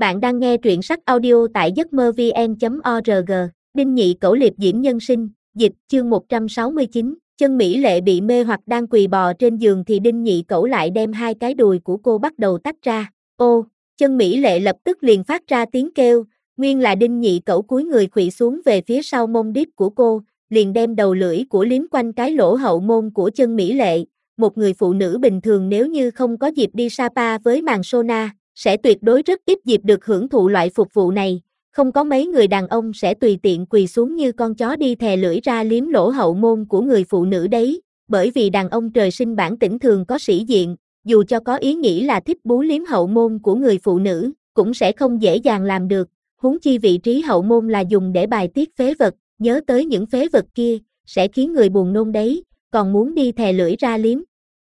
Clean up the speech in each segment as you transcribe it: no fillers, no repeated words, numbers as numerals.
Bạn đang nghe truyện sách audio tại giấc mơ vn.org. Đinh Nhị Cẩu liệp diễm nhân sinh, dịch, chương 169. Chân Mỹ Lệ bị mê hoặc đang quỳ bò trên giường thì Đinh Nhị Cẩu lại đem hai cái đùi của cô bắt đầu tách ra. Ô, Chân Mỹ Lệ lập tức liền phát ra tiếng kêu, nguyên là Đinh Nhị Cẩu cúi người khuỵu xuống về phía sau mông đít của cô, liền đem đầu lưỡi của liếm quanh cái lỗ hậu môn của Chân Mỹ Lệ. Một người phụ nữ bình thường nếu như không có dịp đi Sapa với màn sauna, sẽ tuyệt đối rất ít dịp được hưởng thụ loại phục vụ này, không có mấy người đàn ông sẽ tùy tiện quỳ xuống như con chó đi thè lưỡi ra liếm lỗ hậu môn của người phụ nữ đấy, bởi vì đàn ông trời sinh bản tĩnh thường có sĩ diện, dù cho có ý nghĩ là thích bú liếm hậu môn của người phụ nữ, cũng sẽ không dễ dàng làm được, huống chi vị trí hậu môn là dùng để bài tiết phế vật, nhớ tới những phế vật kia, sẽ khiến người buồn nôn đấy, còn muốn đi thè lưỡi ra liếm.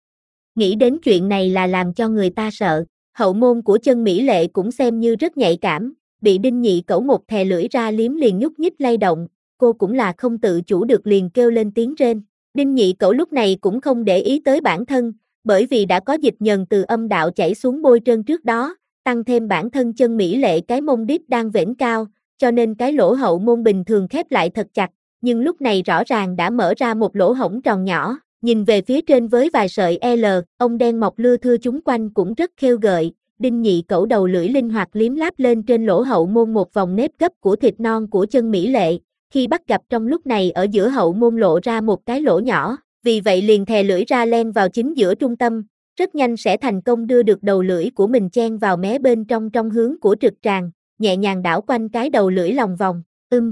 Nghĩ đến chuyện này là làm cho người ta sợ. Hậu môn của Chân Mỹ Lệ cũng xem như rất nhạy cảm, bị Đinh Nhị Cẩu một thè lưỡi ra liếm liền nhúc nhích lay động, cô cũng là không tự chủ được liền kêu lên tiếng rên. Đinh Nhị Cẩu lúc này cũng không để ý tới bản thân, bởi vì đã có dịch nhờn từ âm đạo chảy xuống bôi trơn trước đó, tăng thêm bản thân Chân Mỹ Lệ cái mông đít đang vểnh cao, cho nên cái lỗ hậu môn bình thường khép lại thật chặt, nhưng lúc này rõ ràng đã mở ra một lỗ hổng tròn nhỏ. Nhìn về phía trên với vài sợi L, ông đen mọc lưa thưa chúng quanh cũng rất khêu gợi, Đinh Nhị Cẩu đầu lưỡi linh hoạt liếm láp lên trên lỗ hậu môn một vòng nếp gấp của thịt non của Chân Mỹ Lệ, khi bắt gặp trong lúc này ở giữa hậu môn lộ ra một cái lỗ nhỏ, vì vậy liền thè lưỡi ra len vào chính giữa trung tâm, rất nhanh sẽ thành công đưa được đầu lưỡi của mình chen vào mé bên trong hướng của trực tràng, nhẹ nhàng đảo quanh cái đầu lưỡi lòng vòng,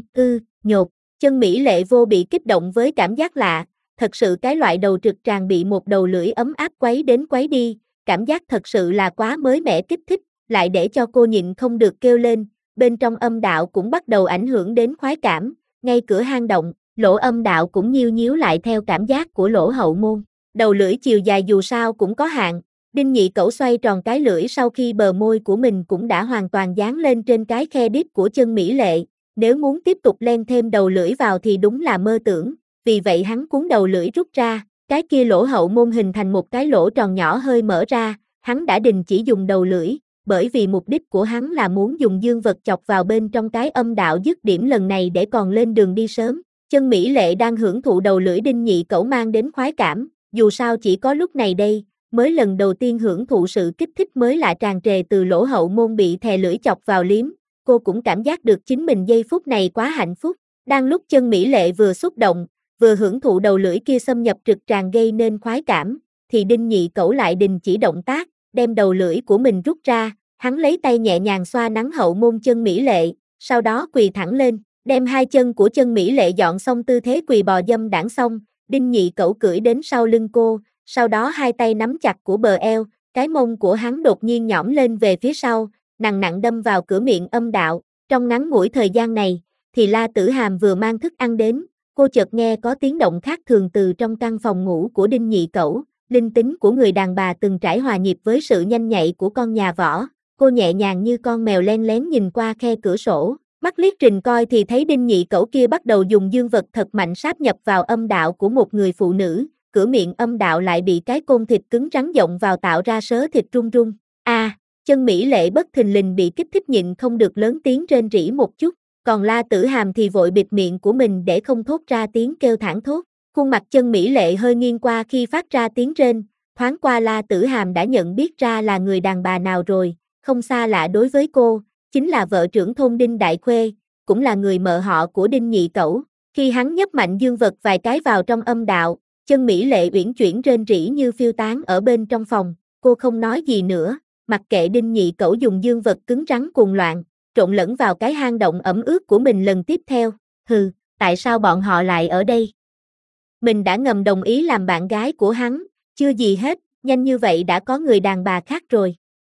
nhột, Chân Mỹ Lệ vô bị kích động với cảm giác lạ. Thật sự cái loại đầu trực tràng bị một đầu lưỡi ấm áp quấy đến quấy đi, cảm giác thật sự là quá mới mẻ kích thích, lại để cho cô nhịn không được kêu lên, bên trong âm đạo cũng bắt đầu ảnh hưởng đến khoái cảm, ngay cửa hang động, lỗ âm đạo cũng nhiêu nhíu lại theo cảm giác của lỗ hậu môn. Đầu lưỡi chiều dài dù sao cũng có hạn, Đinh Nhị Cẩu xoay tròn cái lưỡi sau khi bờ môi của mình cũng đã hoàn toàn dán lên trên cái khe đít của Chân Mỹ Lệ, nếu muốn tiếp tục len thêm đầu lưỡi vào thì đúng là mơ tưởng. Vì vậy hắn cuốn đầu lưỡi rút ra, cái kia lỗ hậu môn hình thành một cái lỗ tròn nhỏ hơi mở ra, hắn đã đình chỉ dùng đầu lưỡi, bởi vì mục đích của hắn là muốn dùng dương vật chọc vào bên trong cái âm đạo dứt điểm lần này để còn lên đường đi sớm. Chân Mỹ Lệ đang hưởng thụ đầu lưỡi Đinh Nhị Cẩu mang đến khoái cảm, dù sao chỉ có lúc này đây, mới lần đầu tiên hưởng thụ sự kích thích mới lạ tràn trề từ lỗ hậu môn bị thè lưỡi chọc vào liếm, cô cũng cảm giác được chính mình giây phút này quá hạnh phúc. Đang lúc Chân Mỹ Lệ vừa xúc động, vừa hưởng thụ đầu lưỡi kia xâm nhập trực tràng gây nên khoái cảm, thì Đinh Nhị Cẩu lại đình chỉ động tác, đem đầu lưỡi của mình rút ra, hắn lấy tay nhẹ nhàng xoa nắn hậu môn Chân Mỹ Lệ, sau đó quỳ thẳng lên, đem hai chân của Chân Mỹ Lệ dọn xong tư thế quỳ bò dâm đãng xong, Đinh Nhị Cẩu cưỡi đến sau lưng cô, sau đó hai tay nắm chặt của bờ eo, cái mông của hắn đột nhiên nhõm lên về phía sau, nặng nặng đâm vào cửa miệng âm đạo, trong ngắn ngủi thời gian này, thì La Tử Hàm vừa mang thức ăn đến. Cô chợt nghe có tiếng động khác thường từ trong căn phòng ngủ của Đinh Nhị Cẩu, linh tính của người đàn bà từng trải hòa nhịp với sự nhanh nhạy của con nhà võ, cô nhẹ nhàng như con mèo len lén nhìn qua khe cửa sổ, mắt liếc rình coi thì thấy Đinh Nhị Cẩu kia bắt đầu dùng dương vật thật mạnh sáp nhập vào âm đạo của một người phụ nữ, cửa miệng âm đạo lại bị cái côn thịt cứng rắn dộng vào tạo ra sớ thịt rung rung. Chân Mỹ Lệ bất thình lình bị kích thích nhịn không được lớn tiếng rên rỉ một chút. Còn La Tử Hàm thì vội bịt miệng của mình để không thốt ra tiếng kêu thảng thốt. Khuôn mặt Chân Mỹ Lệ hơi nghiêng qua khi phát ra tiếng rên, thoáng qua La Tử Hàm đã nhận biết ra là người đàn bà nào rồi, không xa lạ đối với cô, chính là vợ trưởng thôn Đinh Đại Khuê, cũng là người mợ họ của Đinh Nhị Cẩu. Khi hắn nhấp mạnh dương vật vài cái vào trong âm đạo, Chân Mỹ Lệ uyển chuyển rên rỉ như phiêu tán ở bên trong phòng, cô không nói gì nữa, mặc kệ Đinh Nhị Cẩu dùng dương vật cứng rắn cuồng loạn, trộn lẫn vào cái hang động ẩm ướt của mình lần tiếp theo. Tại sao bọn họ lại ở đây? Mình đã ngầm đồng ý làm bạn gái của hắn, chưa gì hết, nhanh như vậy đã có người đàn bà khác rồi.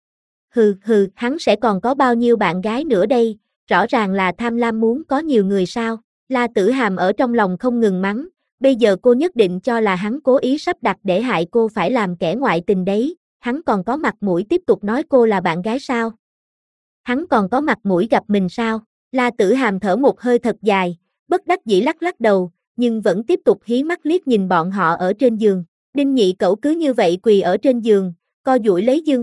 Hắn sẽ còn có bao nhiêu bạn gái nữa đây, rõ ràng là tham lam muốn có nhiều người sao? La Tử Hàm ở trong lòng không ngừng mắng, bây giờ cô nhất định cho là hắn cố ý sắp đặt để hại cô phải làm kẻ ngoại tình đấy, hắn còn có mặt mũi tiếp tục nói cô là bạn gái sao? Hắn còn có mặt mũi gặp mình sao? La Tử Hàm thở một hơi thật dài, bất đắc dĩ lắc lắc đầu, nhưng vẫn tiếp tục hí mắt liếc nhìn bọn họ ở trên giường. Đinh Nhị Cẩu cứ như vậy quỳ ở trên giường, co duỗi lấy dương vật,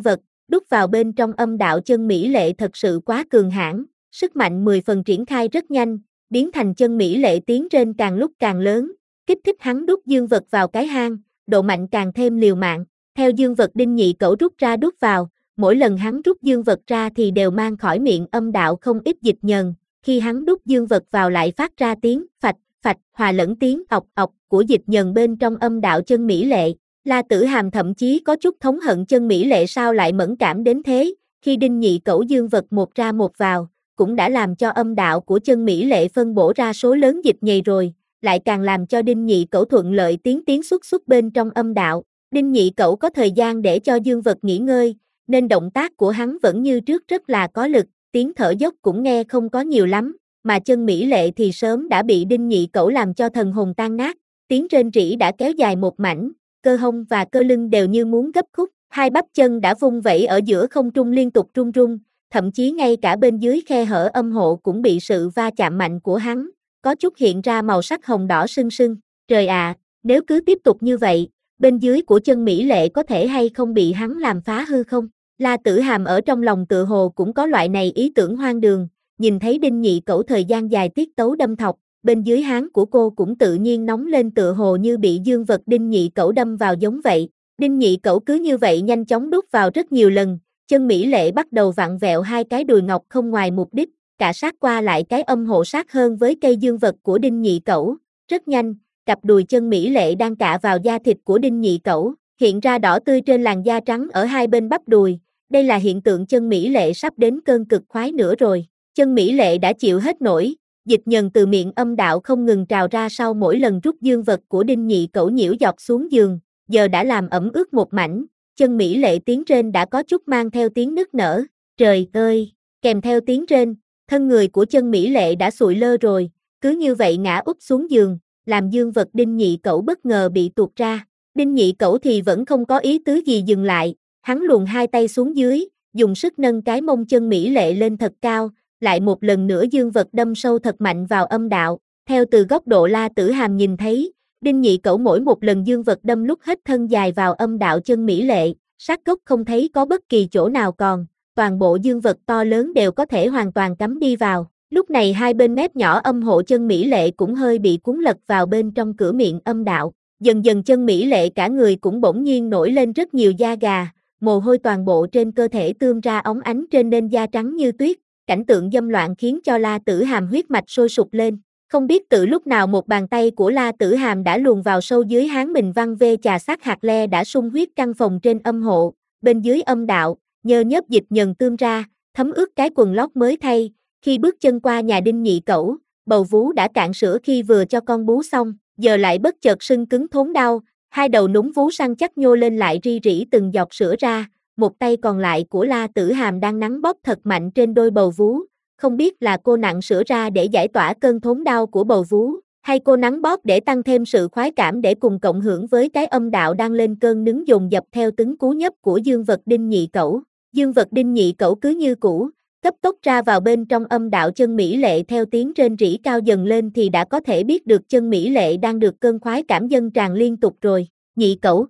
đút vào bên trong âm đạo chân mỹ lệ thật sự quá cường hãn, sức mạnh 10 phần triển khai rất nhanh, biến thành chân mỹ lệ tiến trên càng lúc càng lớn, kích thích hắn đút dương vật vào cái hang, độ mạnh càng thêm liều mạng, theo dương vật Đinh Nhị Cẩu rút ra đút vào, mỗi lần hắn rút dương vật ra thì đều mang khỏi miệng âm đạo không ít dịch nhờn, khi hắn đút dương vật vào lại phát ra tiếng phạch, phạch, hòa lẫn tiếng ọc ọc của dịch nhờn bên trong âm đạo chân mỹ lệ. La Tử Hàm thậm chí có chút thống hận chân mỹ lệ sao lại mẫn cảm đến thế, khi Đinh Nhị Cẩu dương vật một ra một vào, cũng đã làm cho âm đạo của chân mỹ lệ phân bổ ra số lớn dịch nhầy rồi, lại càng làm cho Đinh Nhị Cẩu thuận lợi tiến xuất bên trong âm đạo. Đinh Nhị Cẩu có thời gian để cho dương vật nghỉ ngơi, nên động tác của hắn vẫn như trước rất là có lực, tiếng thở dốc cũng nghe không có nhiều lắm, mà chân mỹ lệ thì sớm đã bị Đinh Nhị Cẩu làm cho thần hồn tan nát, tiếng rên rỉ đã kéo dài một mảnh, cơ hông và cơ lưng đều như muốn gấp khúc, hai bắp chân đã vung vẩy ở giữa không trung liên tục rung rung, thậm chí ngay cả bên dưới khe hở âm hộ cũng bị sự va chạm mạnh của hắn, có chút hiện ra màu sắc hồng đỏ sưng sưng. Trời ạ, nếu cứ tiếp tục như vậy, bên dưới của chân mỹ lệ có thể hay không bị hắn làm phá hư không? La Tử Hàm ở trong lòng tự hồ cũng có loại này ý tưởng hoang đường, nhìn thấy Đinh Nhị Cẩu thời gian dài tiết tấu đâm thọc, bên dưới háng của cô cũng tự nhiên nóng lên tựa hồ như bị dương vật Đinh Nhị Cẩu đâm vào giống vậy. Đinh Nhị Cẩu cứ như vậy nhanh chóng đút vào rất nhiều lần, chân mỹ lệ bắt đầu vặn vẹo hai cái đùi ngọc không ngoài mục đích, cả sát qua lại cái âm hộ sát hơn với cây dương vật của Đinh Nhị Cẩu. Rất nhanh, cặp đùi chân mỹ lệ đang cạ vào da thịt của Đinh Nhị Cẩu, hiện ra đỏ tươi trên làn da trắng ở hai bên bắp đùi. Đây là hiện tượng chân mỹ lệ sắp đến cơn cực khoái nữa rồi. Chân mỹ lệ đã chịu hết nổi, dịch nhờn từ miệng âm đạo không ngừng trào ra sau mỗi lần rút dương vật của Đinh Nhị Cẩu nhiễu dọc xuống giường, giờ đã làm ẩm ướt một mảnh, chân mỹ lệ tiếng rên đã có chút mang theo tiếng nức nở. Trời ơi, kèm theo tiếng rên, thân người của chân mỹ lệ đã sụi lơ rồi, cứ như vậy ngã úp xuống giường, làm dương vật Đinh Nhị Cẩu bất ngờ bị tuột ra. Đinh Nhị Cẩu thì vẫn không có ý tứ gì dừng lại, hắn luồn hai tay xuống dưới, dùng sức nâng cái mông chân mỹ lệ lên thật cao, lại một lần nữa dương vật đâm sâu thật mạnh vào âm đạo. Theo từ góc độ La Tử Hàm nhìn thấy, Đinh Nhị Cẩu mỗi một lần dương vật đâm lúc hết thân dài vào âm đạo chân mỹ lệ, sát gốc không thấy có bất kỳ chỗ nào còn, toàn bộ dương vật to lớn đều có thể hoàn toàn cắm đi vào. Lúc này hai bên mép nhỏ âm hộ chân mỹ lệ cũng hơi bị cuốn lật vào bên trong cửa miệng âm đạo. Dần dần chân mỹ lệ cả người cũng bỗng nhiên nổi lên rất nhiều da gà, mồ hôi toàn bộ trên cơ thể tươm ra óng ánh trên nền da trắng như tuyết. Cảnh tượng dâm loạn khiến cho La Tử Hàm huyết mạch sôi sục lên, không biết từ lúc nào một bàn tay của La Tử Hàm đã luồn vào sâu dưới háng mình văng về chà sát hạt le đã sung huyết căn phòng trên âm hộ, bên dưới âm đạo, nhơ nhớp dịch nhờn tươm ra, thấm ướt cái quần lót mới thay, khi bước chân qua nhà Đinh Nhị Cẩu, bầu vú đã cạn sữa khi vừa cho con bú xong, giờ lại bất chợt sưng cứng thốn đau, hai đầu núm vú săn chắc nhô lên lại ri rỉ từng giọt sữa ra. Một tay còn lại của La Tử Hàm đang nắn bóp thật mạnh trên đôi bầu vú, không biết là cô nặn sữa ra để giải tỏa cơn thốn đau của bầu vú, hay cô nắn bóp để tăng thêm sự khoái cảm để cùng cộng hưởng với cái âm đạo đang lên cơn nứng dồn dập theo từng cú nhấp của dương vật Đinh Nhị Cẩu. Dương vật Đinh Nhị Cẩu cứ như cũ, cấp tốc ra vào bên trong âm đạo chân mỹ lệ theo tiếng rên rỉ cao dần lên thì đã có thể biết được chân mỹ lệ đang được cơn khoái cảm dâng tràn liên tục rồi. Nhị Cẩu,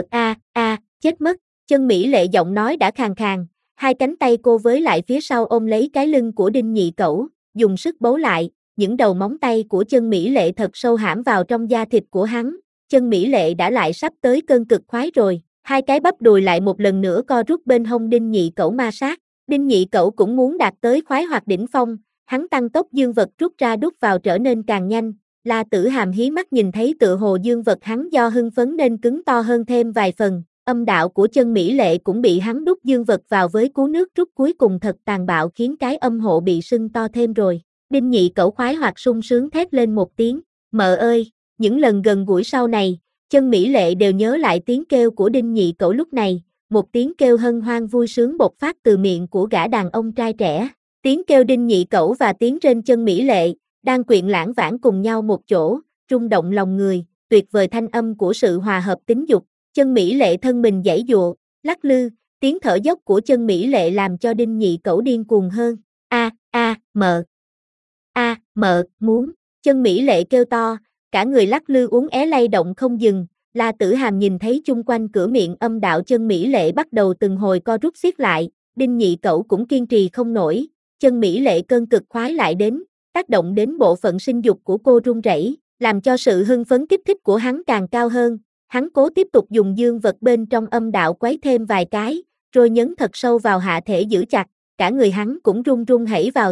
chết mất. Chân mỹ lệ giọng nói đã khàn khàn, hai cánh tay cô với lại phía sau ôm lấy cái lưng của Đinh Nhị Cẩu, dùng sức bấu lại, những đầu móng tay của chân mỹ lệ thật sâu hãm vào trong da thịt của hắn, chân mỹ lệ đã lại sắp tới cơn cực khoái rồi, hai cái bắp đùi lại một lần nữa co rút bên hông Đinh Nhị Cẩu ma sát, Đinh Nhị Cẩu cũng muốn đạt tới khoái hoặc đỉnh phong, hắn tăng tốc dương vật rút ra đút vào trở nên càng nhanh, La Tử Hàm hí mắt nhìn thấy tựa hồ dương vật hắn do hưng phấn nên cứng to hơn thêm vài phần. Âm đạo của chân mỹ lệ cũng bị hắn đút dương vật vào với cú nước rút cuối cùng thật tàn bạo khiến cái âm hộ bị sưng to thêm rồi. Đinh Nhị Cẩu khoái hoặc sung sướng thét lên một tiếng, mợ ơi, những lần gần gũi sau này, chân mỹ lệ đều nhớ lại tiếng kêu của Đinh Nhị Cẩu lúc này, một tiếng kêu hân hoan vui sướng bộc phát từ miệng của gã đàn ông trai trẻ. Tiếng kêu Đinh Nhị Cẩu và tiếng rên chân mỹ lệ, đang quyện lãng vãng cùng nhau một chỗ, rung động lòng người, tuyệt vời thanh âm của sự hòa hợp tính dục. Chân mỹ lệ thân mình giãy giụa, lắc lư, tiếng thở dốc của chân mỹ lệ làm cho Đinh Nhị Cẩu điên cuồng hơn. Mợ, muốn. Chân mỹ lệ kêu to, cả người lắc lư uốn éo lay động không dừng, La Tử Hàm nhìn thấy chung quanh cửa miệng âm đạo chân mỹ lệ bắt đầu từng hồi co rút xiết lại, Đinh Nhị Cẩu cũng kiên trì không nổi, chân mỹ lệ cơn cực khoái lại đến, tác động đến bộ phận sinh dục của cô run rẩy, làm cho sự hưng phấn kích thích của hắn càng cao hơn. Hắn cố tiếp tục dùng dương vật bên trong âm đạo quấy thêm vài cái, rồi nhấn thật sâu vào hạ thể giữ chặt, cả người hắn cũng run run hẩy vào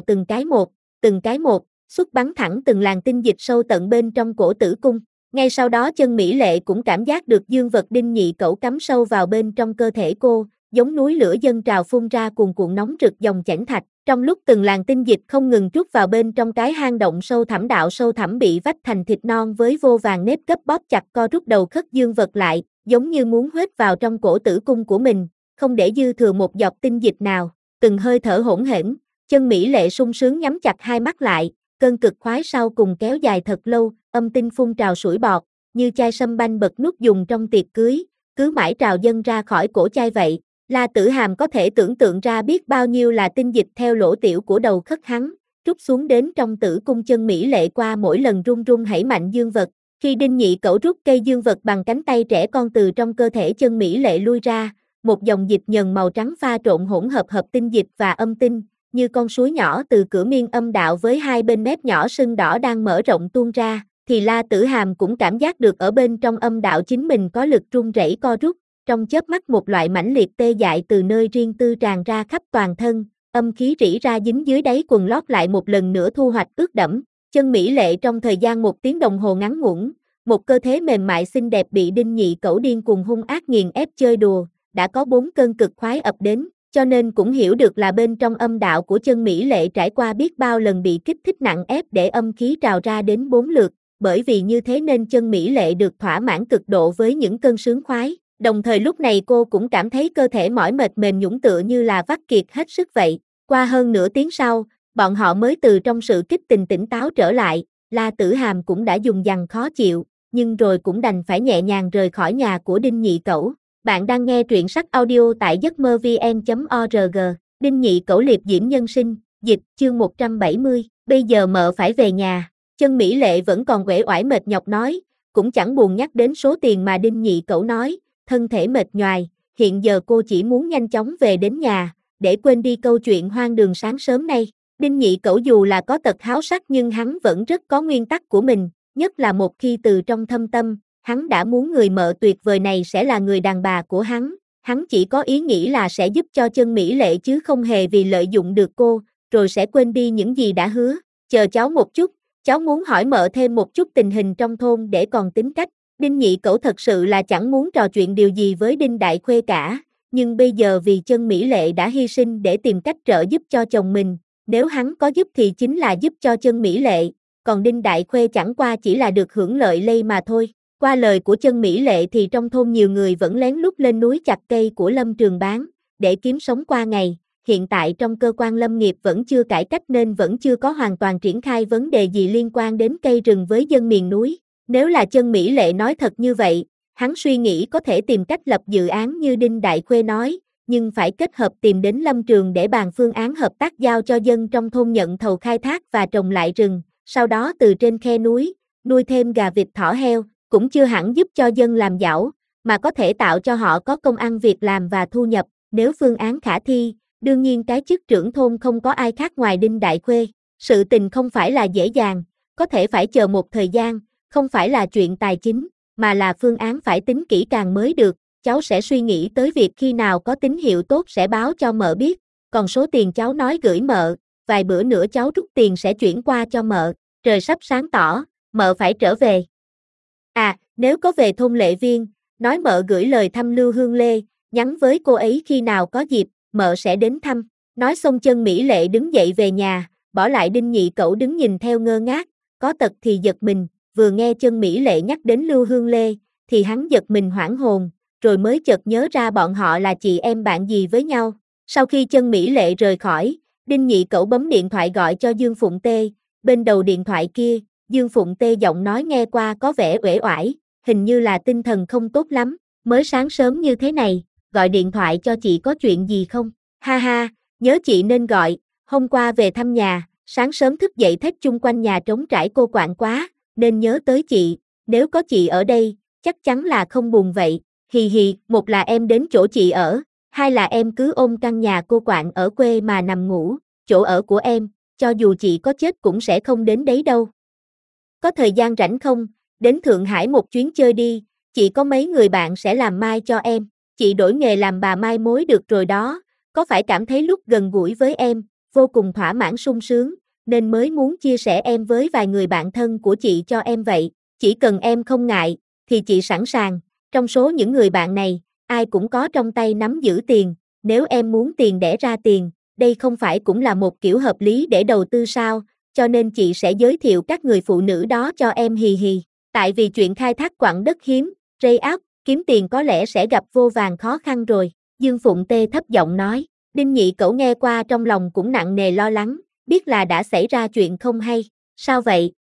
từng cái một, xuất bắn thẳng từng làn tinh dịch sâu tận bên trong cổ tử cung. Ngay sau đó chân mỹ lệ cũng cảm giác được dương vật Đinh Nhị Cẩu cắm sâu vào bên trong cơ thể cô, giống núi lửa dâng trào phun ra cuồn cuộn nóng rực dòng chảy thạch. Trong lúc từng làn tinh dịch không ngừng trút vào bên trong cái hang động sâu thẳm, đạo sâu thẳm bị vách thành thịt non với vô vàng nếp gấp bóp chặt co rút đầu khất dương vật lại, giống như muốn huét vào trong cổ tử cung của mình, không để dư thừa một giọt tinh dịch nào. Từng hơi thở hỗn hển, chân mỹ lệ sung sướng nhắm chặt hai mắt lại, cơn cực khoái sau cùng kéo dài thật lâu, âm tinh phun trào sủi bọt, như chai sâm banh bật nút dùng trong tiệc cưới, cứ mãi trào dâng ra khỏi cổ chai vậy. La Tử Hàm có thể tưởng tượng ra biết bao nhiêu là tinh dịch theo lỗ tiểu của đầu khất hắn, trút xuống đến trong tử cung chân mỹ lệ qua mỗi lần run run hẩy mạnh dương vật. Khi Đinh Nhị Cẩu rút cây dương vật bằng cánh tay trẻ con từ trong cơ thể chân mỹ lệ lui ra, một dòng dịch nhờn màu trắng pha trộn hỗn hợp tinh dịch và âm tinh, như con suối nhỏ từ cửa miên âm đạo với hai bên mép nhỏ sưng đỏ đang mở rộng tuôn ra, thì La Tử Hàm cũng cảm giác được ở bên trong âm đạo chính mình có lực run rẩy co rút. Trong chớp mắt một loại mãnh liệt tê dại từ nơi riêng tư tràn ra khắp toàn thân, âm khí rỉ ra dính dưới đáy quần lót lại một lần nữa thu hoạch ướt đẫm. Chân mỹ lệ trong thời gian 1 tiếng đồng hồ ngắn ngủn, một cơ thể mềm mại xinh đẹp bị Đinh Nhị Cẩu điên cuồng hung ác nghiền ép chơi đùa, đã có 4 cơn cực khoái ập đến, cho nên cũng hiểu được là bên trong âm đạo của chân mỹ lệ trải qua biết bao lần bị kích thích nặng ép để âm khí trào ra đến 4 lượt, bởi vì như thế nên chân mỹ lệ được thỏa mãn cực độ với những cơn sướng khoái. Đồng thời lúc này cô cũng cảm thấy cơ thể mỏi mệt mềm nhũn tựa như là vắt kiệt hết sức vậy. Qua hơn nửa tiếng sau, bọn họ mới từ trong sự kích tình tỉnh táo trở lại, La Tử Hàm cũng đã dùng dằng khó chịu, nhưng rồi cũng đành phải nhẹ nhàng rời khỏi nhà của Đinh Nhị Cẩu. Bạn đang nghe truyện sách audio tại giấcmơ-vn.org, Đinh Nhị Cẩu liệp diễm nhân sinh, dịch, chương 170, bây giờ mợ phải về nhà. Chân mỹ lệ vẫn còn uể oải mệt nhọc nói, cũng chẳng buồn nhắc đến số tiền mà Đinh Nhị Cẩu nói. Thân thể mệt nhoài, hiện giờ cô chỉ muốn nhanh chóng về đến nhà, để quên đi câu chuyện hoang đường sáng sớm nay. Đinh Nhị Cẩu dù là có tật háo sắc nhưng hắn vẫn rất có nguyên tắc của mình, nhất là một khi từ trong thâm tâm, hắn đã muốn người mợ tuyệt vời này sẽ là người đàn bà của hắn chỉ có ý nghĩ là sẽ giúp cho chân mỹ lệ chứ không hề vì lợi dụng được cô, rồi sẽ quên đi những gì đã hứa. Chờ cháu một chút, cháu muốn hỏi mợ thêm một chút tình hình trong thôn để còn tính cách. Đinh Nhị Cẩu thật sự là chẳng muốn trò chuyện điều gì với Đinh Đại Khuê cả, nhưng bây giờ vì chân mỹ lệ đã hy sinh để tìm cách trợ giúp cho chồng mình, nếu hắn có giúp thì chính là giúp cho chân mỹ lệ, còn Đinh Đại Khuê chẳng qua chỉ là được hưởng lợi lây mà thôi. Qua lời của chân mỹ lệ thì trong thôn nhiều người vẫn lén lút lên núi chặt cây của lâm trường bán, để kiếm sống qua ngày. Hiện tại trong cơ quan lâm nghiệp vẫn chưa cải cách nên vẫn chưa có hoàn toàn triển khai vấn đề gì liên quan đến cây rừng với dân miền núi. Nếu là chân mỹ lệ nói thật như vậy, hắn suy nghĩ có thể tìm cách lập dự án như Đinh Đại Khuê nói, nhưng phải kết hợp tìm đến lâm trường để bàn phương án hợp tác giao cho dân trong thôn nhận thầu khai thác và trồng lại rừng, sau đó từ trên khe núi, nuôi thêm gà vịt thỏ heo, cũng chưa hẳn giúp cho dân làm giàu, mà có thể tạo cho họ có công ăn việc làm và thu nhập. Nếu phương án khả thi, đương nhiên cái chức trưởng thôn không có ai khác ngoài Đinh Đại Khuê. Sự tình không phải là dễ dàng, có thể phải chờ một thời gian, không phải là chuyện tài chính, mà là phương án phải tính kỹ càng mới được. Cháu sẽ suy nghĩ tới việc khi nào có tín hiệu tốt sẽ báo cho mợ biết, còn số tiền cháu nói gửi mợ, vài bữa nữa cháu rút tiền sẽ chuyển qua cho mợ. Trời sắp sáng tỏ, mợ phải trở về. À, nếu có về thôn Lệ Viên, nói mợ gửi lời thăm Lưu Hương Lê, nhắn với cô ấy khi nào có dịp, mợ sẽ đến thăm. Nói xong chân mỹ lệ đứng dậy về nhà, bỏ lại Đinh Nhị Cẩu đứng nhìn theo ngơ ngác, có tật thì giật mình, vừa nghe chân mỹ lệ nhắc đến Lưu Hương Lê, thì hắn giật mình hoảng hồn, rồi mới chợt nhớ ra bọn họ là chị em bạn gì với nhau. Sau khi chân mỹ lệ rời khỏi, Đinh Nhị Cẩu bấm điện thoại gọi cho Dương Phụng Tê, bên đầu điện thoại kia, Dương Phụng Tê giọng nói nghe qua có vẻ uể oải, hình như là tinh thần không tốt lắm, mới sáng sớm như thế này, gọi điện thoại cho chị có chuyện gì không? Ha ha, nhớ chị nên gọi, hôm qua về thăm nhà, sáng sớm thức dậy thấy chung quanh nhà trống trải cô quạnh quá, nên nhớ tới chị, nếu có chị ở đây, chắc chắn là không buồn vậy, hì hì, một là em đến chỗ chị ở, hai là em cứ ôm căn nhà cô quạng ở quê mà nằm ngủ, chỗ ở của em, cho dù chị có chết cũng sẽ không đến đấy đâu. Có thời gian rảnh không, đến Thượng Hải một chuyến chơi đi, chị có mấy người bạn sẽ làm mai cho em, chị đổi nghề làm bà mai mối được rồi đó, có phải cảm thấy lúc gần gũi với em, vô cùng thỏa mãn sung sướng, nên mới muốn chia sẻ em với vài người bạn thân của chị cho em vậy, chỉ cần em không ngại, thì chị sẵn sàng, trong số những người bạn này, ai cũng có trong tay nắm giữ tiền, nếu em muốn tiền đẻ ra tiền, đây không phải cũng là một kiểu hợp lý để đầu tư sao, cho nên chị sẽ giới thiệu các người phụ nữ đó cho em hì hì. Tại vì chuyện khai thác quặng đất hiếm, rây áp, kiếm tiền có lẽ sẽ gặp vô vàn khó khăn rồi, Dương Phụng Tê thấp giọng nói. Đinh Nhị Cẩu nghe qua trong lòng cũng nặng nề lo lắng, biết là đã xảy ra chuyện không hay. Sao vậy?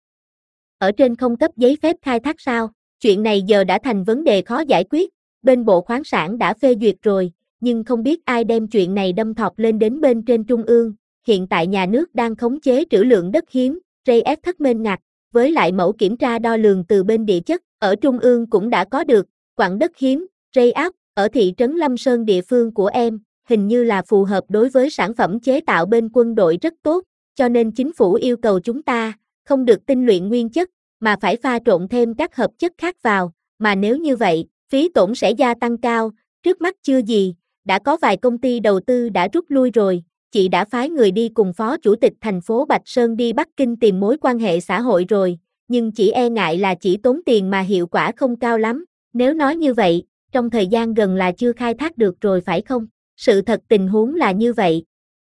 Ở trên không cấp giấy phép khai thác sao? Chuyện này giờ đã thành vấn đề khó giải quyết, bên Bộ Khoáng sản đã phê duyệt rồi, nhưng không biết ai đem chuyện này đâm thọc lên đến bên trên trung ương. Hiện tại nhà nước đang khống chế trữ lượng đất hiếm, rây ép thất mênh ngặt, với lại mẫu kiểm tra đo lường từ bên địa chất, ở trung ương cũng đã có được, quặng đất hiếm, rây áp, ở thị trấn Lâm Sơn địa phương của em, hình như là phù hợp đối với sản phẩm chế tạo bên quân đội rất tốt, cho nên chính phủ yêu cầu chúng ta, không được tinh luyện nguyên chất, mà phải pha trộn thêm các hợp chất khác vào, mà nếu như vậy, phí tổn sẽ gia tăng cao, trước mắt chưa gì, đã có vài công ty đầu tư đã rút lui rồi. Chị đã phái người đi cùng Phó Chủ tịch thành phố Bạch Sơn đi Bắc Kinh tìm mối quan hệ xã hội rồi, nhưng chỉ e ngại là chỉ tốn tiền mà hiệu quả không cao lắm. Nếu nói như vậy, trong thời gian gần là chưa khai thác được rồi phải không? Sự thật tình huống là như vậy.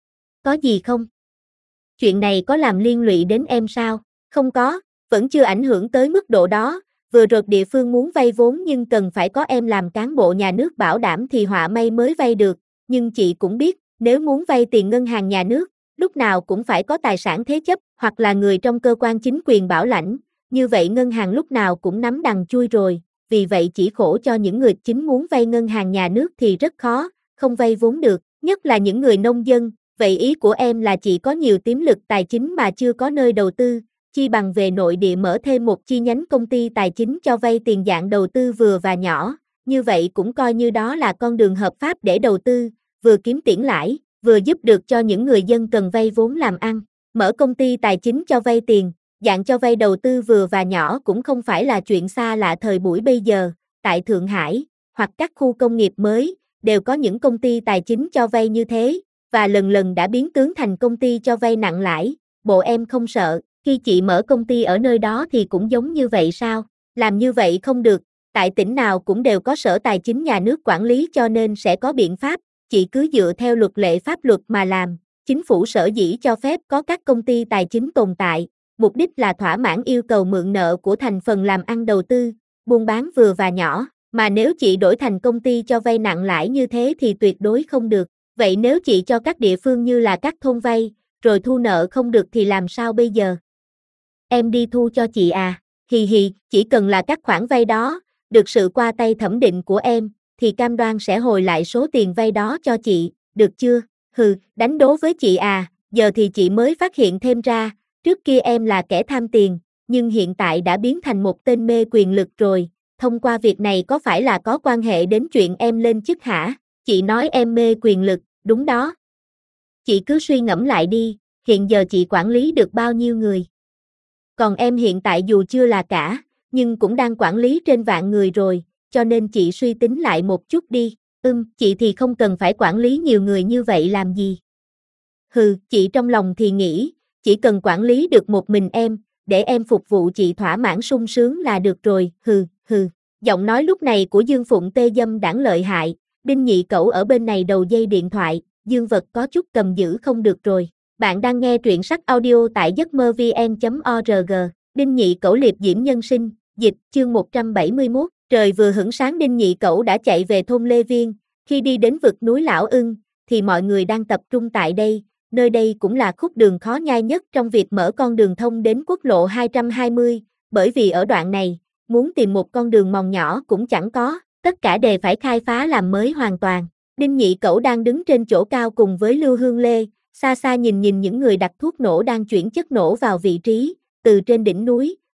Có gì không? Chuyện này có làm liên lụy đến em sao? Không có, vẫn chưa ảnh hưởng tới mức độ đó. Vừa rồi địa phương muốn vay vốn nhưng cần phải có em làm cán bộ nhà nước bảo đảm thì họa may mới vay được, nhưng chị cũng biết, nếu muốn vay tiền ngân hàng nhà nước, lúc nào cũng phải có tài sản thế chấp, hoặc là người trong cơ quan chính quyền bảo lãnh, như vậy ngân hàng lúc nào cũng nắm đằng chui rồi, vì vậy chỉ khổ cho những người chính muốn vay ngân hàng nhà nước thì rất khó, không vay vốn được, nhất là những người nông dân, vậy ý của em là chị có nhiều tiềm lực tài chính mà chưa có nơi đầu tư, chi bằng về nội địa mở thêm một chi nhánh công ty tài chính cho vay tiền dạng đầu tư vừa và nhỏ, như vậy cũng coi như đó là con đường hợp pháp để đầu tư, vừa kiếm tiền lãi, vừa giúp được cho những người dân cần vay vốn làm ăn. Mở công ty tài chính cho vay tiền, dạng cho vay đầu tư vừa và nhỏ cũng không phải là chuyện xa lạ thời buổi bây giờ, tại Thượng Hải, hoặc các khu công nghiệp mới, đều có những công ty tài chính cho vay như thế, và lần lần đã biến tướng thành công ty cho vay nặng lãi, bộ em không sợ, khi chị mở công ty ở nơi đó thì cũng giống như vậy sao? Làm như vậy không được, tại tỉnh nào cũng đều có sở tài chính nhà nước quản lý cho nên sẽ có biện pháp, chị cứ dựa theo luật lệ pháp luật mà làm, chính phủ sở dĩ cho phép có các công ty tài chính tồn tại, mục đích là thỏa mãn yêu cầu mượn nợ của thành phần làm ăn đầu tư, buôn bán vừa và nhỏ, mà nếu chị đổi thành công ty cho vay nặng lãi như thế thì tuyệt đối không được, vậy nếu chị cho các địa phương như là các thôn vay, rồi thu nợ không được thì làm sao bây giờ? Em đi thu cho chị à, hì hì, chỉ cần là các khoản vay đó, được sự qua tay thẩm định của em, thì cam đoan sẽ hồi lại số tiền vay đó cho chị, được chưa? Hừ, đánh đố với chị à, giờ thì chị mới phát hiện thêm ra, trước kia em là kẻ tham tiền, nhưng hiện tại đã biến thành một tên mê quyền lực rồi, thông qua việc này có phải là có quan hệ đến chuyện em lên chức hả? Chị nói em mê quyền lực, đúng đó. Chị cứ suy ngẫm lại đi, hiện giờ chị quản lý được bao nhiêu người? Còn em hiện tại dù chưa là cả, nhưng cũng đang quản lý trên vạn người rồi, cho nên chị suy tính lại một chút đi, chị thì không cần phải quản lý nhiều người như vậy làm gì. Hừ, chị trong lòng thì nghĩ, chỉ cần quản lý được một mình em, để em phục vụ chị thỏa mãn sung sướng là được rồi, hừ. Giọng nói lúc này của Dương Phụng Tê dâm đãng lợi hại, Đinh Nhị Cẩu ở bên này đầu dây điện thoại, Dương Vật có chút cầm giữ không được rồi. Bạn đang nghe truyện sách audio tại giấc mơ vn.org, Đinh Nhị Cẩu liệp diễm nhân sinh, dịch, chương 171, trời vừa hửng sáng Đinh Nhị Cẩu đã chạy về thôn Lê Viên, khi đi đến vực núi Lão Ưng, thì mọi người đang tập trung tại đây, nơi đây cũng là khúc đường khó nhai nhất trong việc mở con đường thông đến quốc lộ 220, bởi vì ở đoạn này, muốn tìm một con đường mòn nhỏ cũng chẳng có, tất cả đều phải khai phá làm mới hoàn toàn. Đinh Nhị Cẩu đang đứng trên chỗ cao cùng với Lưu Hương Lê, xa xa nhìn những người đặt thuốc nổ đang chuyển chất nổ vào vị trí, từ trên đỉnh núi,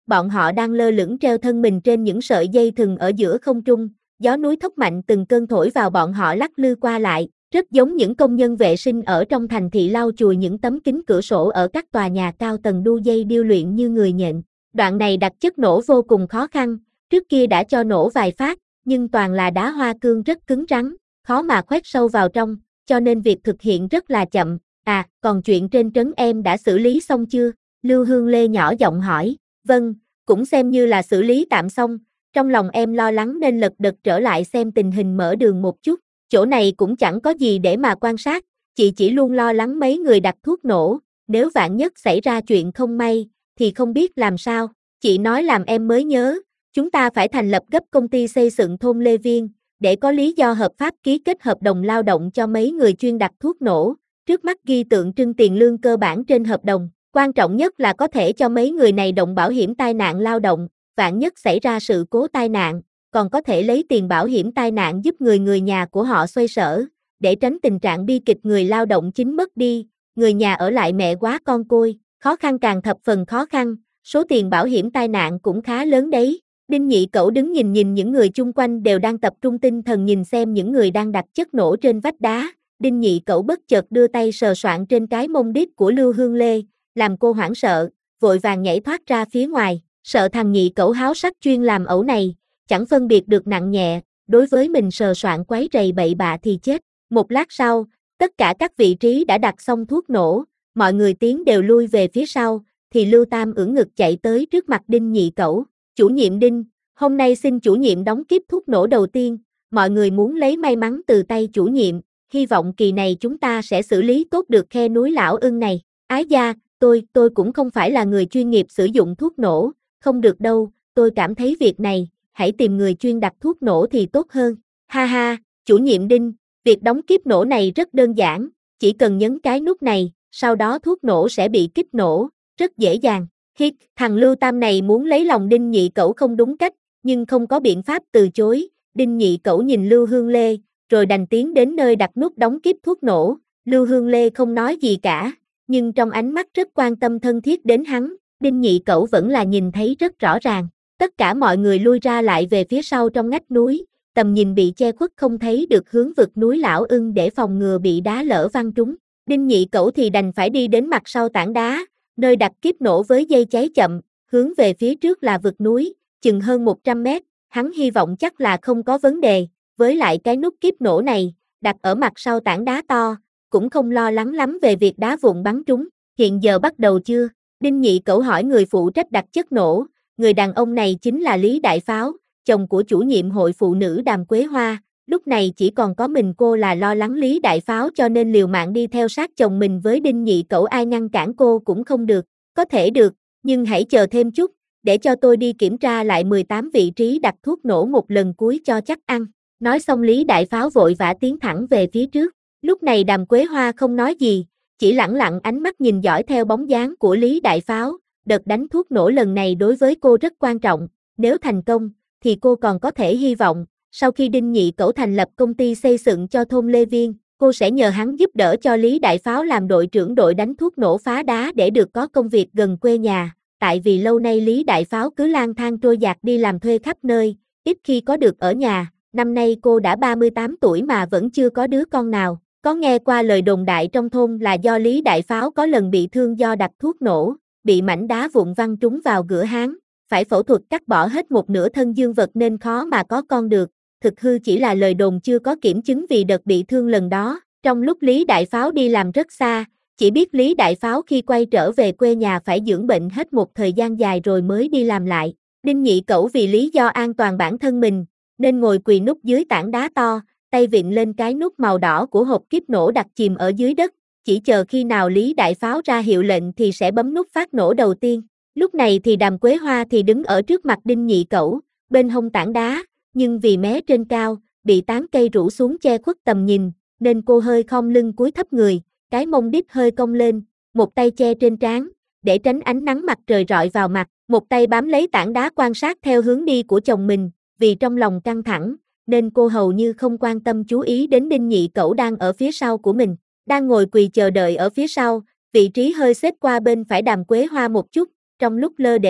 bọn họ đang lơ lửng treo thân mình trên những sợi dây thừng ở giữa không trung, gió núi thốc mạnh từng cơn thổi vào bọn họ lắc lư qua lại, rất giống những công nhân vệ sinh ở trong thành thị lau chùi những tấm kính cửa sổ ở các tòa nhà cao tầng đu dây điêu luyện như người nhện. Đoạn này đặt chất nổ vô cùng khó khăn, trước kia đã cho nổ vài phát, nhưng toàn là đá hoa cương rất cứng rắn, khó mà khoét sâu vào trong, cho nên việc thực hiện rất là chậm. À, còn chuyện trên trấn em đã xử lý xong chưa? Lưu Hương Lê nhỏ giọng hỏi. Vâng, cũng xem như là xử lý tạm xong, trong lòng em lo lắng nên lật đật trở lại xem tình hình mở đường một chút, chỗ này cũng chẳng có gì để mà quan sát, chị chỉ luôn lo lắng mấy người đặt thuốc nổ, nếu vạn nhất xảy ra chuyện không may, thì không biết làm sao, chị nói làm em mới nhớ, chúng ta phải thành lập gấp công ty xây dựng thôn Lê Viên, để có lý do hợp pháp ký kết hợp đồng lao động cho mấy người chuyên đặt thuốc nổ, trước mắt ghi tượng trưng tiền lương cơ bản trên hợp đồng. Quan trọng nhất là có thể cho mấy người này động bảo hiểm tai nạn lao động, vạn nhất xảy ra sự cố tai nạn, còn có thể lấy tiền bảo hiểm tai nạn giúp người nhà của họ xoay sở, để tránh tình trạng bi kịch người lao động chính mất đi, người nhà ở lại mẹ quá con côi, khó khăn càng thập phần khó khăn, số tiền bảo hiểm tai nạn cũng khá lớn đấy. Đinh Nhị Cẩu đứng nhìn những người chung quanh đều đang tập trung tinh thần nhìn xem những người đang đặt chất nổ trên vách đá, Đinh Nhị Cẩu bất chợt đưa tay sờ soạng trên cái mông đít của Lưu Hương Lê, làm cô hoảng sợ, vội vàng nhảy thoát ra phía ngoài, sợ thằng Nhị Cẩu háo sắc chuyên làm ẩu này, chẳng phân biệt được nặng nhẹ, đối với mình sờ soạng quấy rầy bậy bạ thì chết. Một lát sau, tất cả các vị trí đã đặt xong thuốc nổ, mọi người tiến đều lui về phía sau, thì Lưu Tam ưỡn ngực chạy tới trước mặt Đinh Nhị Cẩu. Chủ nhiệm Đinh, hôm nay xin chủ nhiệm đóng kíp thuốc nổ đầu tiên, mọi người muốn lấy may mắn từ tay chủ nhiệm, hy vọng kỳ này chúng ta sẽ xử lý tốt được khe núi Lão Ưng này. Ái da, tôi cũng không phải là người chuyên nghiệp sử dụng thuốc nổ, không được đâu, tôi cảm thấy việc này, hãy tìm người chuyên đặt thuốc nổ thì tốt hơn. Ha ha, chủ nhiệm Đinh, việc đóng kíp nổ này rất đơn giản, chỉ cần nhấn cái nút này, sau đó thuốc nổ sẽ bị kích nổ, rất dễ dàng. Hít, thằng Lưu Tam này muốn lấy lòng Đinh Nhị Cẩu không đúng cách, nhưng không có biện pháp từ chối. Đinh Nhị Cẩu nhìn Lưu Hương Lê, rồi đành tiến đến nơi đặt nút đóng kíp thuốc nổ. Lưu Hương Lê không nói gì cả, nhưng trong ánh mắt rất quan tâm thân thiết đến hắn, Đinh Nhị Cẩu vẫn là nhìn thấy rất rõ ràng. Tất cả mọi người lui ra lại về phía sau trong ngách núi, tầm nhìn bị che khuất không thấy được hướng vực núi Lão Ưng để phòng ngừa bị đá lở văng trúng. Đinh Nhị Cẩu thì đành phải đi đến mặt sau tảng đá, nơi đặt kíp nổ với dây cháy chậm, hướng về phía trước là vực núi, chừng hơn 100 mét, hắn hy vọng chắc là không có vấn đề, với lại cái nút kíp nổ này, đặt ở mặt sau tảng đá to, cũng không lo lắng lắm về việc đá vụn bắn trúng. Hiện giờ bắt đầu chưa? Đinh Nhị Cẩu hỏi người phụ trách đặt chất nổ, người đàn ông này chính là Lý Đại Pháo, chồng của chủ nhiệm hội phụ nữ Đàm Quế Hoa. Lúc này chỉ còn có mình cô là lo lắng Lý Đại Pháo cho nên liều mạng đi theo sát chồng mình với Đinh Nhị Cẩu, ai ngăn cản cô cũng không được. Có thể được, nhưng hãy chờ thêm chút, để cho tôi đi kiểm tra lại 18 vị trí đặt thuốc nổ một lần cuối cho chắc ăn. Nói xong Lý Đại Pháo vội vã tiến thẳng về phía trước. Lúc này Đàm Quế Hoa không nói gì, chỉ lẳng lặng ánh mắt nhìn dõi theo bóng dáng của Lý Đại Pháo. Đợt đánh thuốc nổ lần này đối với cô rất quan trọng, nếu thành công, thì cô còn có thể hy vọng. Sau khi Đinh Nhị Cẩu thành lập công ty xây dựng cho thôn Lê Viên, cô sẽ nhờ hắn giúp đỡ cho Lý Đại Pháo làm đội trưởng đội đánh thuốc nổ phá đá để được có công việc gần quê nhà. Tại vì lâu nay Lý Đại Pháo cứ lang thang trôi dạt đi làm thuê khắp nơi, ít khi có được ở nhà. Năm nay cô đã 38 tuổi mà vẫn chưa có đứa con nào. Có nghe qua lời đồn đại trong thôn là do Lý Đại Pháo có lần bị thương do đặt thuốc nổ, bị mảnh đá vụn văng trúng vào gữa háng, phải phẫu thuật cắt bỏ hết một nửa thân dương vật nên khó mà có con được. Thực hư chỉ là lời đồn chưa có kiểm chứng vì đợt bị thương lần đó. Trong lúc Lý Đại Pháo đi làm rất xa, chỉ biết Lý Đại Pháo khi quay trở về quê nhà phải dưỡng bệnh hết một thời gian dài rồi mới đi làm lại. Đinh Nhị Cẩu vì lý do an toàn bản thân mình, nên ngồi quỳ núp dưới tảng đá to, tay vịn lên cái nút màu đỏ của hộp kíp nổ đặt chìm ở dưới đất, chỉ chờ khi nào Lý Đại Pháo ra hiệu lệnh thì sẽ bấm nút phát nổ đầu tiên. Lúc này thì Đàm Quế Hoa thì đứng ở trước mặt Đinh Nhị Cẩu, bên hông tảng đá, nhưng vì mé trên cao, bị tán cây rủ xuống che khuất tầm nhìn, nên cô hơi khom lưng cúi thấp người, cái mông đít hơi cong lên, một tay che trên trán, để tránh ánh nắng mặt trời rọi vào mặt, một tay bám lấy tảng đá quan sát theo hướng đi của chồng mình, vì trong lòng căng thẳng, nên cô hầu như không quan tâm chú ý đến Đinh Nhị Cẩu đang ở phía sau của mình, đang ngồi quỳ chờ đợi ở phía sau, vị trí hơi xếp qua bên phải Đàm Quế Hoa một chút, trong lúc lơ đễnh,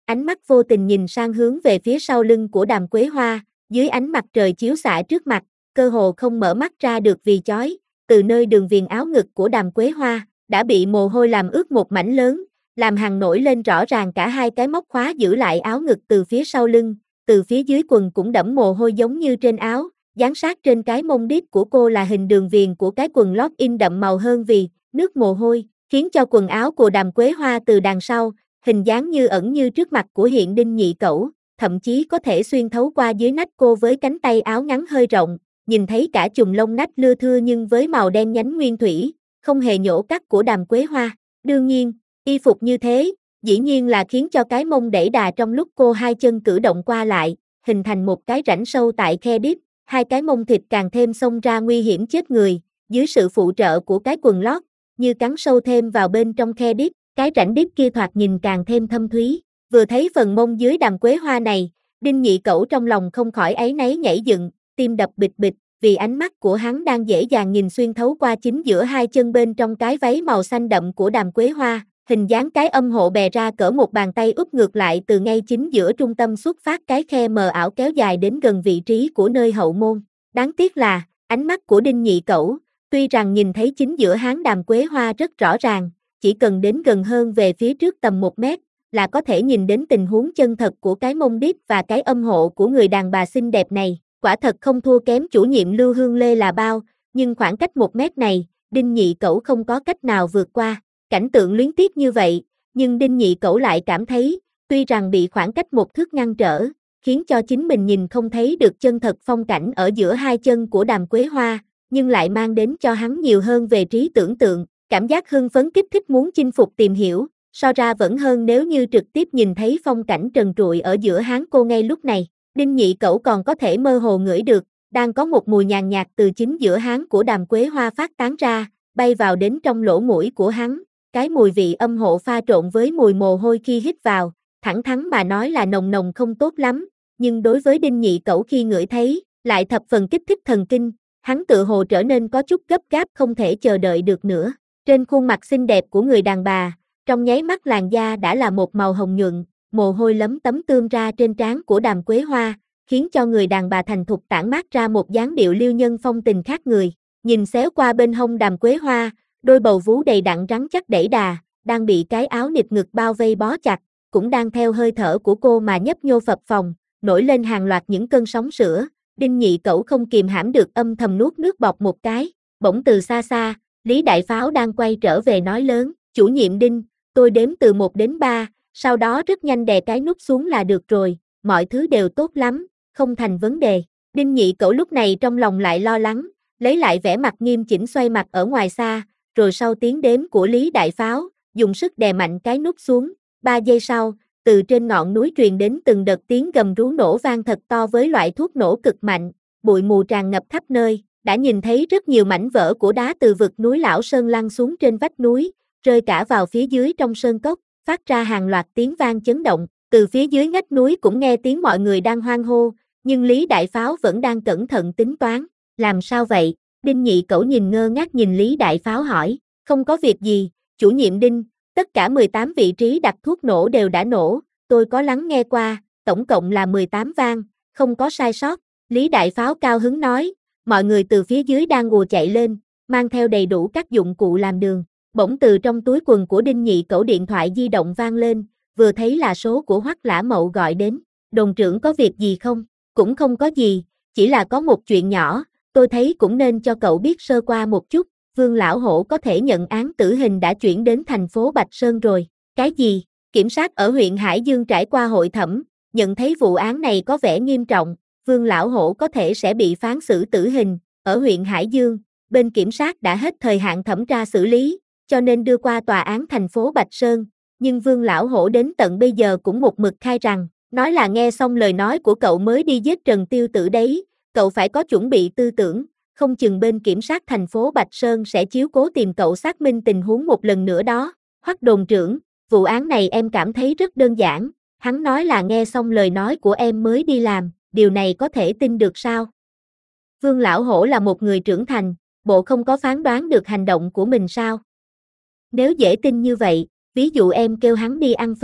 ánh mắt vô tình nhìn sang hướng về phía sau lưng của Đàm Quế Hoa, dưới ánh mặt trời chiếu xạ trước mặt, cơ hồ không mở mắt ra được vì chói, từ nơi đường viền áo ngực của Đàm Quế Hoa, đã bị mồ hôi làm ướt một mảnh lớn, làm hằn nổi lên rõ ràng cả hai cái móc khóa giữ lại áo ngực từ phía sau lưng, từ phía dưới quần cũng đẫm mồ hôi giống như trên áo, dán sát trên cái mông đít của cô là hình đường viền của cái quần lót in đậm màu hơn vì nước mồ hôi, khiến cho quần áo của Đàm Quế Hoa từ đằng sau, hình dáng như ẩn như trước mặt của Hiện Đinh Nhị Cẩu, thậm chí có thể xuyên thấu qua dưới nách cô với cánh tay áo ngắn hơi rộng, nhìn thấy cả chùm lông nách lưa thưa nhưng với màu đen nhánh nguyên thủy, không hề nhổ cắt của Đàm Quế Hoa. Đương nhiên, y phục như thế, dĩ nhiên là khiến cho cái mông đẩy đà trong lúc cô hai chân cử động qua lại, hình thành một cái rãnh sâu tại khe đít, hai cái mông thịt càng thêm xông ra nguy hiểm chết người, dưới sự phụ trợ của cái quần lót, như cắn sâu thêm vào bên trong khe đít, cái rãnh đít kia thoạt nhìn càng thêm thâm thúy. Vừa thấy phần mông dưới Đàm Quế Hoa này, Đinh Nhị Cẩu trong lòng không khỏi áy náy nhảy dựng, tim đập bịch bịch, vì ánh mắt của hắn đang dễ dàng nhìn xuyên thấu qua chính giữa hai chân bên trong cái váy màu xanh đậm của Đàm Quế Hoa, hình dáng cái âm hộ bè ra cỡ một bàn tay úp ngược lại từ ngay chính giữa trung tâm xuất phát cái khe mờ ảo kéo dài đến gần vị trí của nơi hậu môn. Đáng tiếc là, ánh mắt của Đinh Nhị Cẩu, tuy rằng nhìn thấy chính giữa háng Đàm Quế Hoa rất rõ ràng, chỉ cần đến gần hơn về phía trước tầm 1 mét, là có thể nhìn đến tình huống chân thật của cái mông đít và cái âm hộ của người đàn bà xinh đẹp này, quả thật không thua kém chủ nhiệm Lưu Hương Lê là bao, nhưng khoảng cách 1 mét này, Đinh Nhị Cẩu không có cách nào vượt qua. Cảnh tượng luyến tiếc như vậy, nhưng Đinh Nhị Cẩu lại cảm thấy, tuy rằng bị khoảng cách 1 thước ngăn trở, khiến cho chính mình nhìn không thấy được chân thật phong cảnh ở giữa hai chân của Đàm Quế Hoa, nhưng lại mang đến cho hắn nhiều hơn về trí tưởng tượng, cảm giác hưng phấn kích thích muốn chinh phục tìm hiểu, so ra vẫn hơn nếu như trực tiếp nhìn thấy phong cảnh trần trụi ở giữa háng cô ngay lúc này. Đinh Nhị Cẩu còn có thể mơ hồ ngửi được, đang có một mùi nhàn nhạt từ chính giữa háng của Đàm Quế Hoa phát tán ra, bay vào đến trong lỗ mũi của hắn. Cái mùi vị âm hộ pha trộn với mùi mồ hôi khi hít vào, thẳng thắn mà nói là nồng nồng không tốt lắm, nhưng đối với Đinh Nhị Cẩu khi ngửi thấy, lại thập phần kích thích thần kinh, hắn tự hồ trở nên có chút gấp gáp không thể chờ đợi được nữa. Trên khuôn mặt xinh đẹp của người đàn bà, trong nháy mắt làn da đã là một màu hồng nhuận, mồ hôi lấm tấm tươm ra trên trán của Đàm Quế Hoa, khiến cho người đàn bà thành thục tản mát ra một dáng điệu liêu nhân phong tình khác người. Nhìn xéo qua bên hông Đàm Quế Hoa, đôi bầu vú đầy đặn rắn chắc đẩy đà, đang bị cái áo nịt ngực bao vây bó chặt, cũng đang theo hơi thở của cô mà nhấp nhô phập phồng, nổi lên hàng loạt những cơn sóng sữa. Đinh Nhị Cẩu không kìm hãm được âm thầm nuốt nước bọt một cái, bỗng từ xa xa, Lý Đại Pháo đang quay trở về nói lớn, chủ nhiệm Đinh, tôi đếm từ 1 đến 3, sau đó rất nhanh đè cái nút xuống là được rồi, mọi thứ đều tốt lắm, không thành vấn đề. Đinh Nhị Cẩu lúc này trong lòng lại lo lắng, lấy lại vẻ mặt nghiêm chỉnh xoay mặt ở ngoài xa, rồi sau tiếng đếm của Lý Đại Pháo, dùng sức đè mạnh cái nút xuống, 3 giây sau, từ trên ngọn núi truyền đến từng đợt tiếng gầm rú nổ vang thật to với loại thuốc nổ cực mạnh, bụi mù tràn ngập khắp nơi, đã nhìn thấy rất nhiều mảnh vỡ của đá từ vực núi Lão Sơn lăn xuống trên vách núi, rơi cả vào phía dưới trong sơn cốc, phát ra hàng loạt tiếng vang chấn động, từ phía dưới ngách núi cũng nghe tiếng mọi người đang hoan hô, nhưng Lý Đại Pháo vẫn đang cẩn thận tính toán, làm sao vậy? Đinh Nhị Cẩu nhìn ngơ ngác nhìn Lý Đại Pháo hỏi, không có việc gì, chủ nhiệm Đinh, tất cả 18 vị trí đặt thuốc nổ đều đã nổ, tôi có lắng nghe qua, tổng cộng là 18 vang, không có sai sót, Lý Đại Pháo cao hứng nói, mọi người từ phía dưới đang ùa chạy lên, mang theo đầy đủ các dụng cụ làm đường, bỗng từ trong túi quần của Đinh Nhị Cẩu điện thoại di động vang lên, vừa thấy là số của Hoắc Lã Mậu gọi đến, đồn trưởng có việc gì không? Cũng không có gì, chỉ là có một chuyện nhỏ, tôi thấy cũng nên cho cậu biết sơ qua một chút, Vương Lão Hổ có thể nhận án tử hình đã chuyển đến thành phố Bạch Sơn rồi. Cái gì? Kiểm sát ở huyện Hải Dương trải qua hội thẩm, nhận thấy vụ án này có vẻ nghiêm trọng, Vương Lão Hổ có thể sẽ bị phán xử tử hình. Ở huyện Hải Dương, bên kiểm sát đã hết thời hạn thẩm tra xử lý, cho nên đưa qua tòa án thành phố Bạch Sơn, nhưng Vương Lão Hổ đến tận bây giờ cũng một mực khai rằng, nói là nghe xong lời nói của cậu mới đi giết Trần Tiêu Tử đấy, cậu phải có chuẩn bị tư tưởng, không chừng bên kiểm sát thành phố Bạch Sơn sẽ chiếu cố tìm cậu xác minh tình huống một lần nữa đó. Hoắc đồn trưởng, vụ án này em cảm thấy rất đơn giản, hắn nói là nghe xong lời nói của em mới đi làm, điều này có thể tin được sao? Vương Lão Hổ là một người trưởng thành, bộ không có phán đoán được hành động của mình sao? Nếu dễ tin như vậy, ví dụ em kêu hắn đi ăn phân,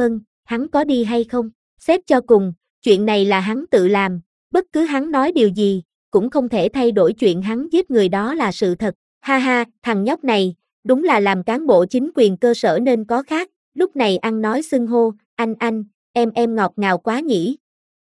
hắn có đi hay không? Xét cho cùng, chuyện này là hắn tự làm, bất cứ hắn nói điều gì, cũng không thể thay đổi chuyện hắn giết người đó là sự thật. Ha ha, thằng nhóc này, đúng là làm cán bộ chính quyền cơ sở nên có khác, lúc này ăn nói xưng hô, anh, em ngọt ngào quá nhỉ.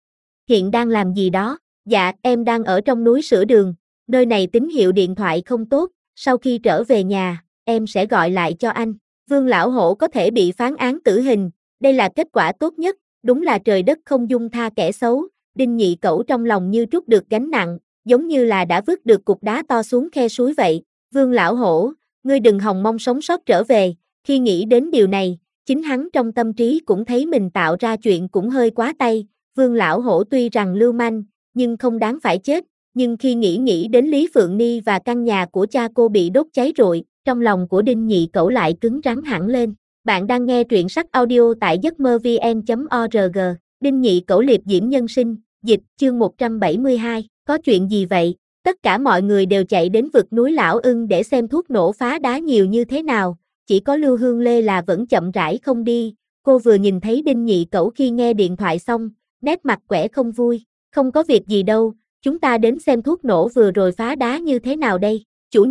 Hiện đang làm gì đó? Dạ, em đang ở trong núi sửa đường, nơi này tín hiệu điện thoại không tốt, sau khi trở về nhà, em sẽ gọi lại cho anh. Vương Lão Hổ có thể bị phán án tử hình, đây là kết quả tốt nhất, đúng là trời đất không dung tha kẻ xấu. Đinh Nhị Cẩu trong lòng như trút được gánh nặng, giống như là đã vứt được cục đá to xuống khe suối vậy. Vương Lão Hổ, ngươi đừng hòng mong sống sót trở về. Khi nghĩ đến điều này, chính hắn trong tâm trí cũng thấy mình tạo ra chuyện cũng hơi quá tay. Vương Lão Hổ tuy rằng lưu manh, nhưng không đáng phải chết. Nhưng khi nghĩ đến Lý Phượng Ni và căn nhà của cha cô bị đốt cháy rụi, trong lòng của Đinh Nhị Cẩu lại cứng rắn hẳn lên. Bạn đang nghe truyện sách audio tại giấcmơ-vn.org. Đinh Nhị Cẩu liệp diễm nhân sinh, dịch, chương 172, có chuyện gì vậy? Tất cả mọi người đều chạy đến vực núi Lão Ưng để xem thuốc nổ phá đá nhiều như thế nào, chỉ có Lưu Hương Lê là vẫn chậm rãi không đi. Cô vừa nhìn thấy Đinh Nhị Cẩu khi nghe điện thoại xong, nét mặt quẻ không vui. Không có việc gì đâu, chúng ta đến xem thuốc nổ vừa rồi phá đá như thế nào đây. Chủ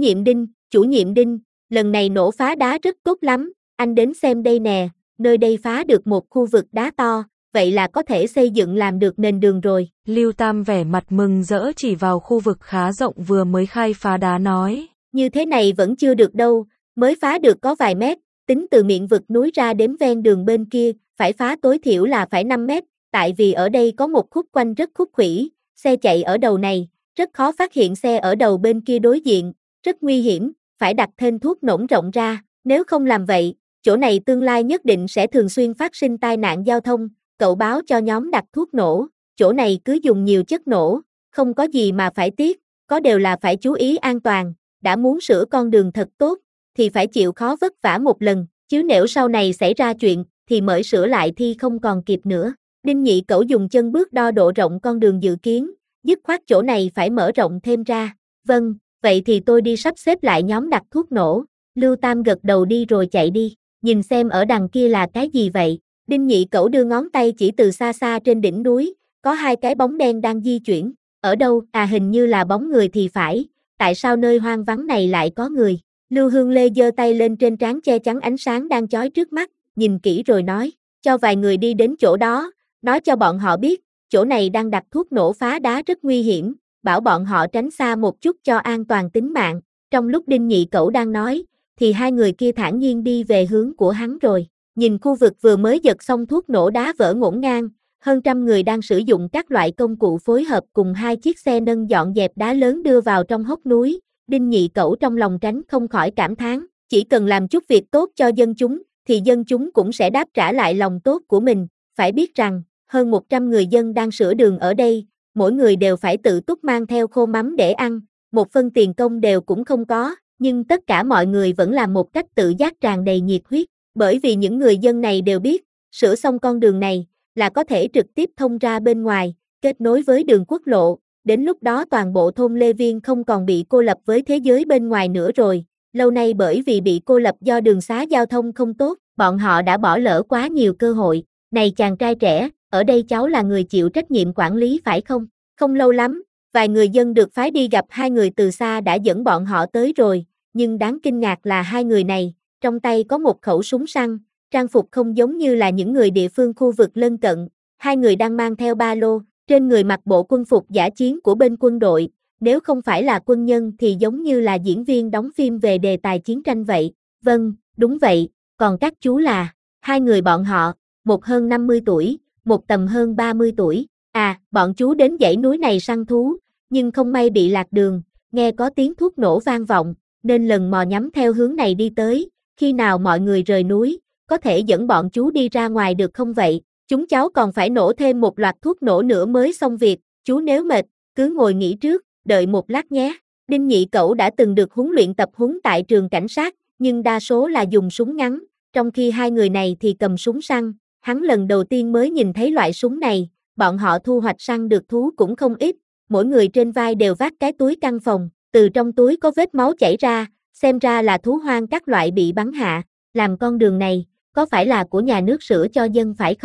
nhiệm Đinh, lần này nổ phá đá rất tốt lắm, anh đến xem đây nè, nơi đây phá được một khu vực đá to, vậy là có thể xây dựng làm được nền đường rồi. Lưu Tam vẻ mặt mừng rỡ chỉ vào khu vực khá rộng vừa mới khai phá đá nói. Như thế này vẫn chưa được đâu, mới phá được có vài mét, tính từ miệng vực núi ra đến ven đường bên kia, phải phá tối thiểu là phải 5 mét, tại vì ở đây có một khúc quanh rất khúc khuỷu, xe chạy ở đầu này, rất khó phát hiện xe ở đầu bên kia đối diện, rất nguy hiểm, phải đặt thêm thuốc nổ rộng ra, nếu không làm vậy, chỗ này tương lai nhất định sẽ thường xuyên phát sinh tai nạn giao thông, cậu báo cho nhóm đặt thuốc nổ, chỗ này cứ dùng nhiều chất nổ, không có gì mà phải tiếc, có đều là phải chú ý an toàn, đã muốn sửa con đường thật tốt, thì phải chịu khó vất vả một lần, chứ nếu sau này xảy ra chuyện, thì mới sửa lại thì không còn kịp nữa. Đinh Nhị Cẩu dùng chân bước đo độ rộng con đường dự kiến, dứt khoát chỗ này phải mở rộng thêm ra. Vâng, vậy thì tôi đi sắp xếp lại nhóm đặt thuốc nổ. Lưu Tam gật đầu đi rồi chạy đi, nhìn xem ở đằng kia là cái gì vậy. Đinh Nhị Cẩu đưa ngón tay chỉ từ xa xa trên đỉnh núi, có hai cái bóng đen đang di chuyển. Ở đâu? À, hình như là bóng người thì phải, tại sao nơi hoang vắng này lại có người? Lưu Hương Lê giơ tay lên trên trán che chắn ánh sáng đang chói trước mắt, nhìn kỹ rồi nói, cho vài người đi đến chỗ đó, nói cho bọn họ biết, chỗ này đang đặt thuốc nổ phá đá rất nguy hiểm, bảo bọn họ tránh xa một chút cho an toàn tính mạng. Trong lúc Đinh Nhị Cẩu đang nói, thì hai người kia thản nhiên đi về hướng của hắn rồi. Nhìn khu vực vừa mới giật xong thuốc nổ đá vỡ ngổn ngang, hơn trăm người đang sử dụng các loại công cụ phối hợp cùng hai chiếc xe nâng dọn dẹp đá lớn đưa vào trong hốc núi. Đinh Nhị Cẩu trong lòng tránh không khỏi cảm thán, chỉ cần làm chút việc tốt cho dân chúng, thì dân chúng cũng sẽ đáp trả lại lòng tốt của mình. Phải biết rằng, hơn 100 người dân đang sửa đường ở đây, mỗi người đều phải tự túc mang theo khô mắm để ăn, một phân tiền công đều cũng không có, nhưng tất cả mọi người vẫn làm một cách tự giác tràn đầy nhiệt huyết, bởi vì những người dân này đều biết, sửa xong con đường này, là có thể trực tiếp thông ra bên ngoài, kết nối với đường quốc lộ, đến lúc đó toàn bộ thôn Lê Viên không còn bị cô lập với thế giới bên ngoài nữa rồi. Lâu nay bởi vì bị cô lập do đường xá giao thông không tốt, bọn họ đã bỏ lỡ quá nhiều cơ hội. Này chàng trai trẻ, ở đây cháu là người chịu trách nhiệm quản lý phải không? Không lâu lắm, vài người dân được phái đi gặp hai người từ xa đã dẫn bọn họ tới rồi, nhưng đáng kinh ngạc là hai người này, trong tay có một khẩu súng săn, trang phục không giống như là những người địa phương khu vực lân cận, hai người đang mang theo ba lô, trên người mặc bộ quân phục dã chiến của bên quân đội, nếu không phải là quân nhân thì giống như là diễn viên đóng phim về đề tài chiến tranh vậy. Vâng, đúng vậy, còn các chú là, hai người bọn họ, một hơn 50 tuổi, một tầm hơn 30 tuổi. À, bọn chú đến dãy núi này săn thú, nhưng không may bị lạc đường, nghe có tiếng thuốc nổ vang vọng, nên lần mò nhắm theo hướng này đi tới, khi nào mọi người rời núi, có thể dẫn bọn chú đi ra ngoài được không vậy? Chúng cháu còn phải nổ thêm một loạt thuốc nổ nữa mới xong việc, chú nếu mệt, cứ ngồi nghỉ trước, đợi một lát nhé. Đinh Nhị Cẩu đã từng được huấn luyện tập huấn tại trường cảnh sát, nhưng đa số là dùng súng ngắn, trong khi hai người này thì cầm súng săn, hắn lần đầu tiên mới nhìn thấy loại súng này, bọn họ thu hoạch săn được thú cũng không ít, mỗi người trên vai đều vác cái túi căng phòng, từ trong túi có vết máu chảy ra, xem ra là thú hoang các loại bị bắn hạ, làm con đường này, có phải là của nhà nước sửa cho dân phải không?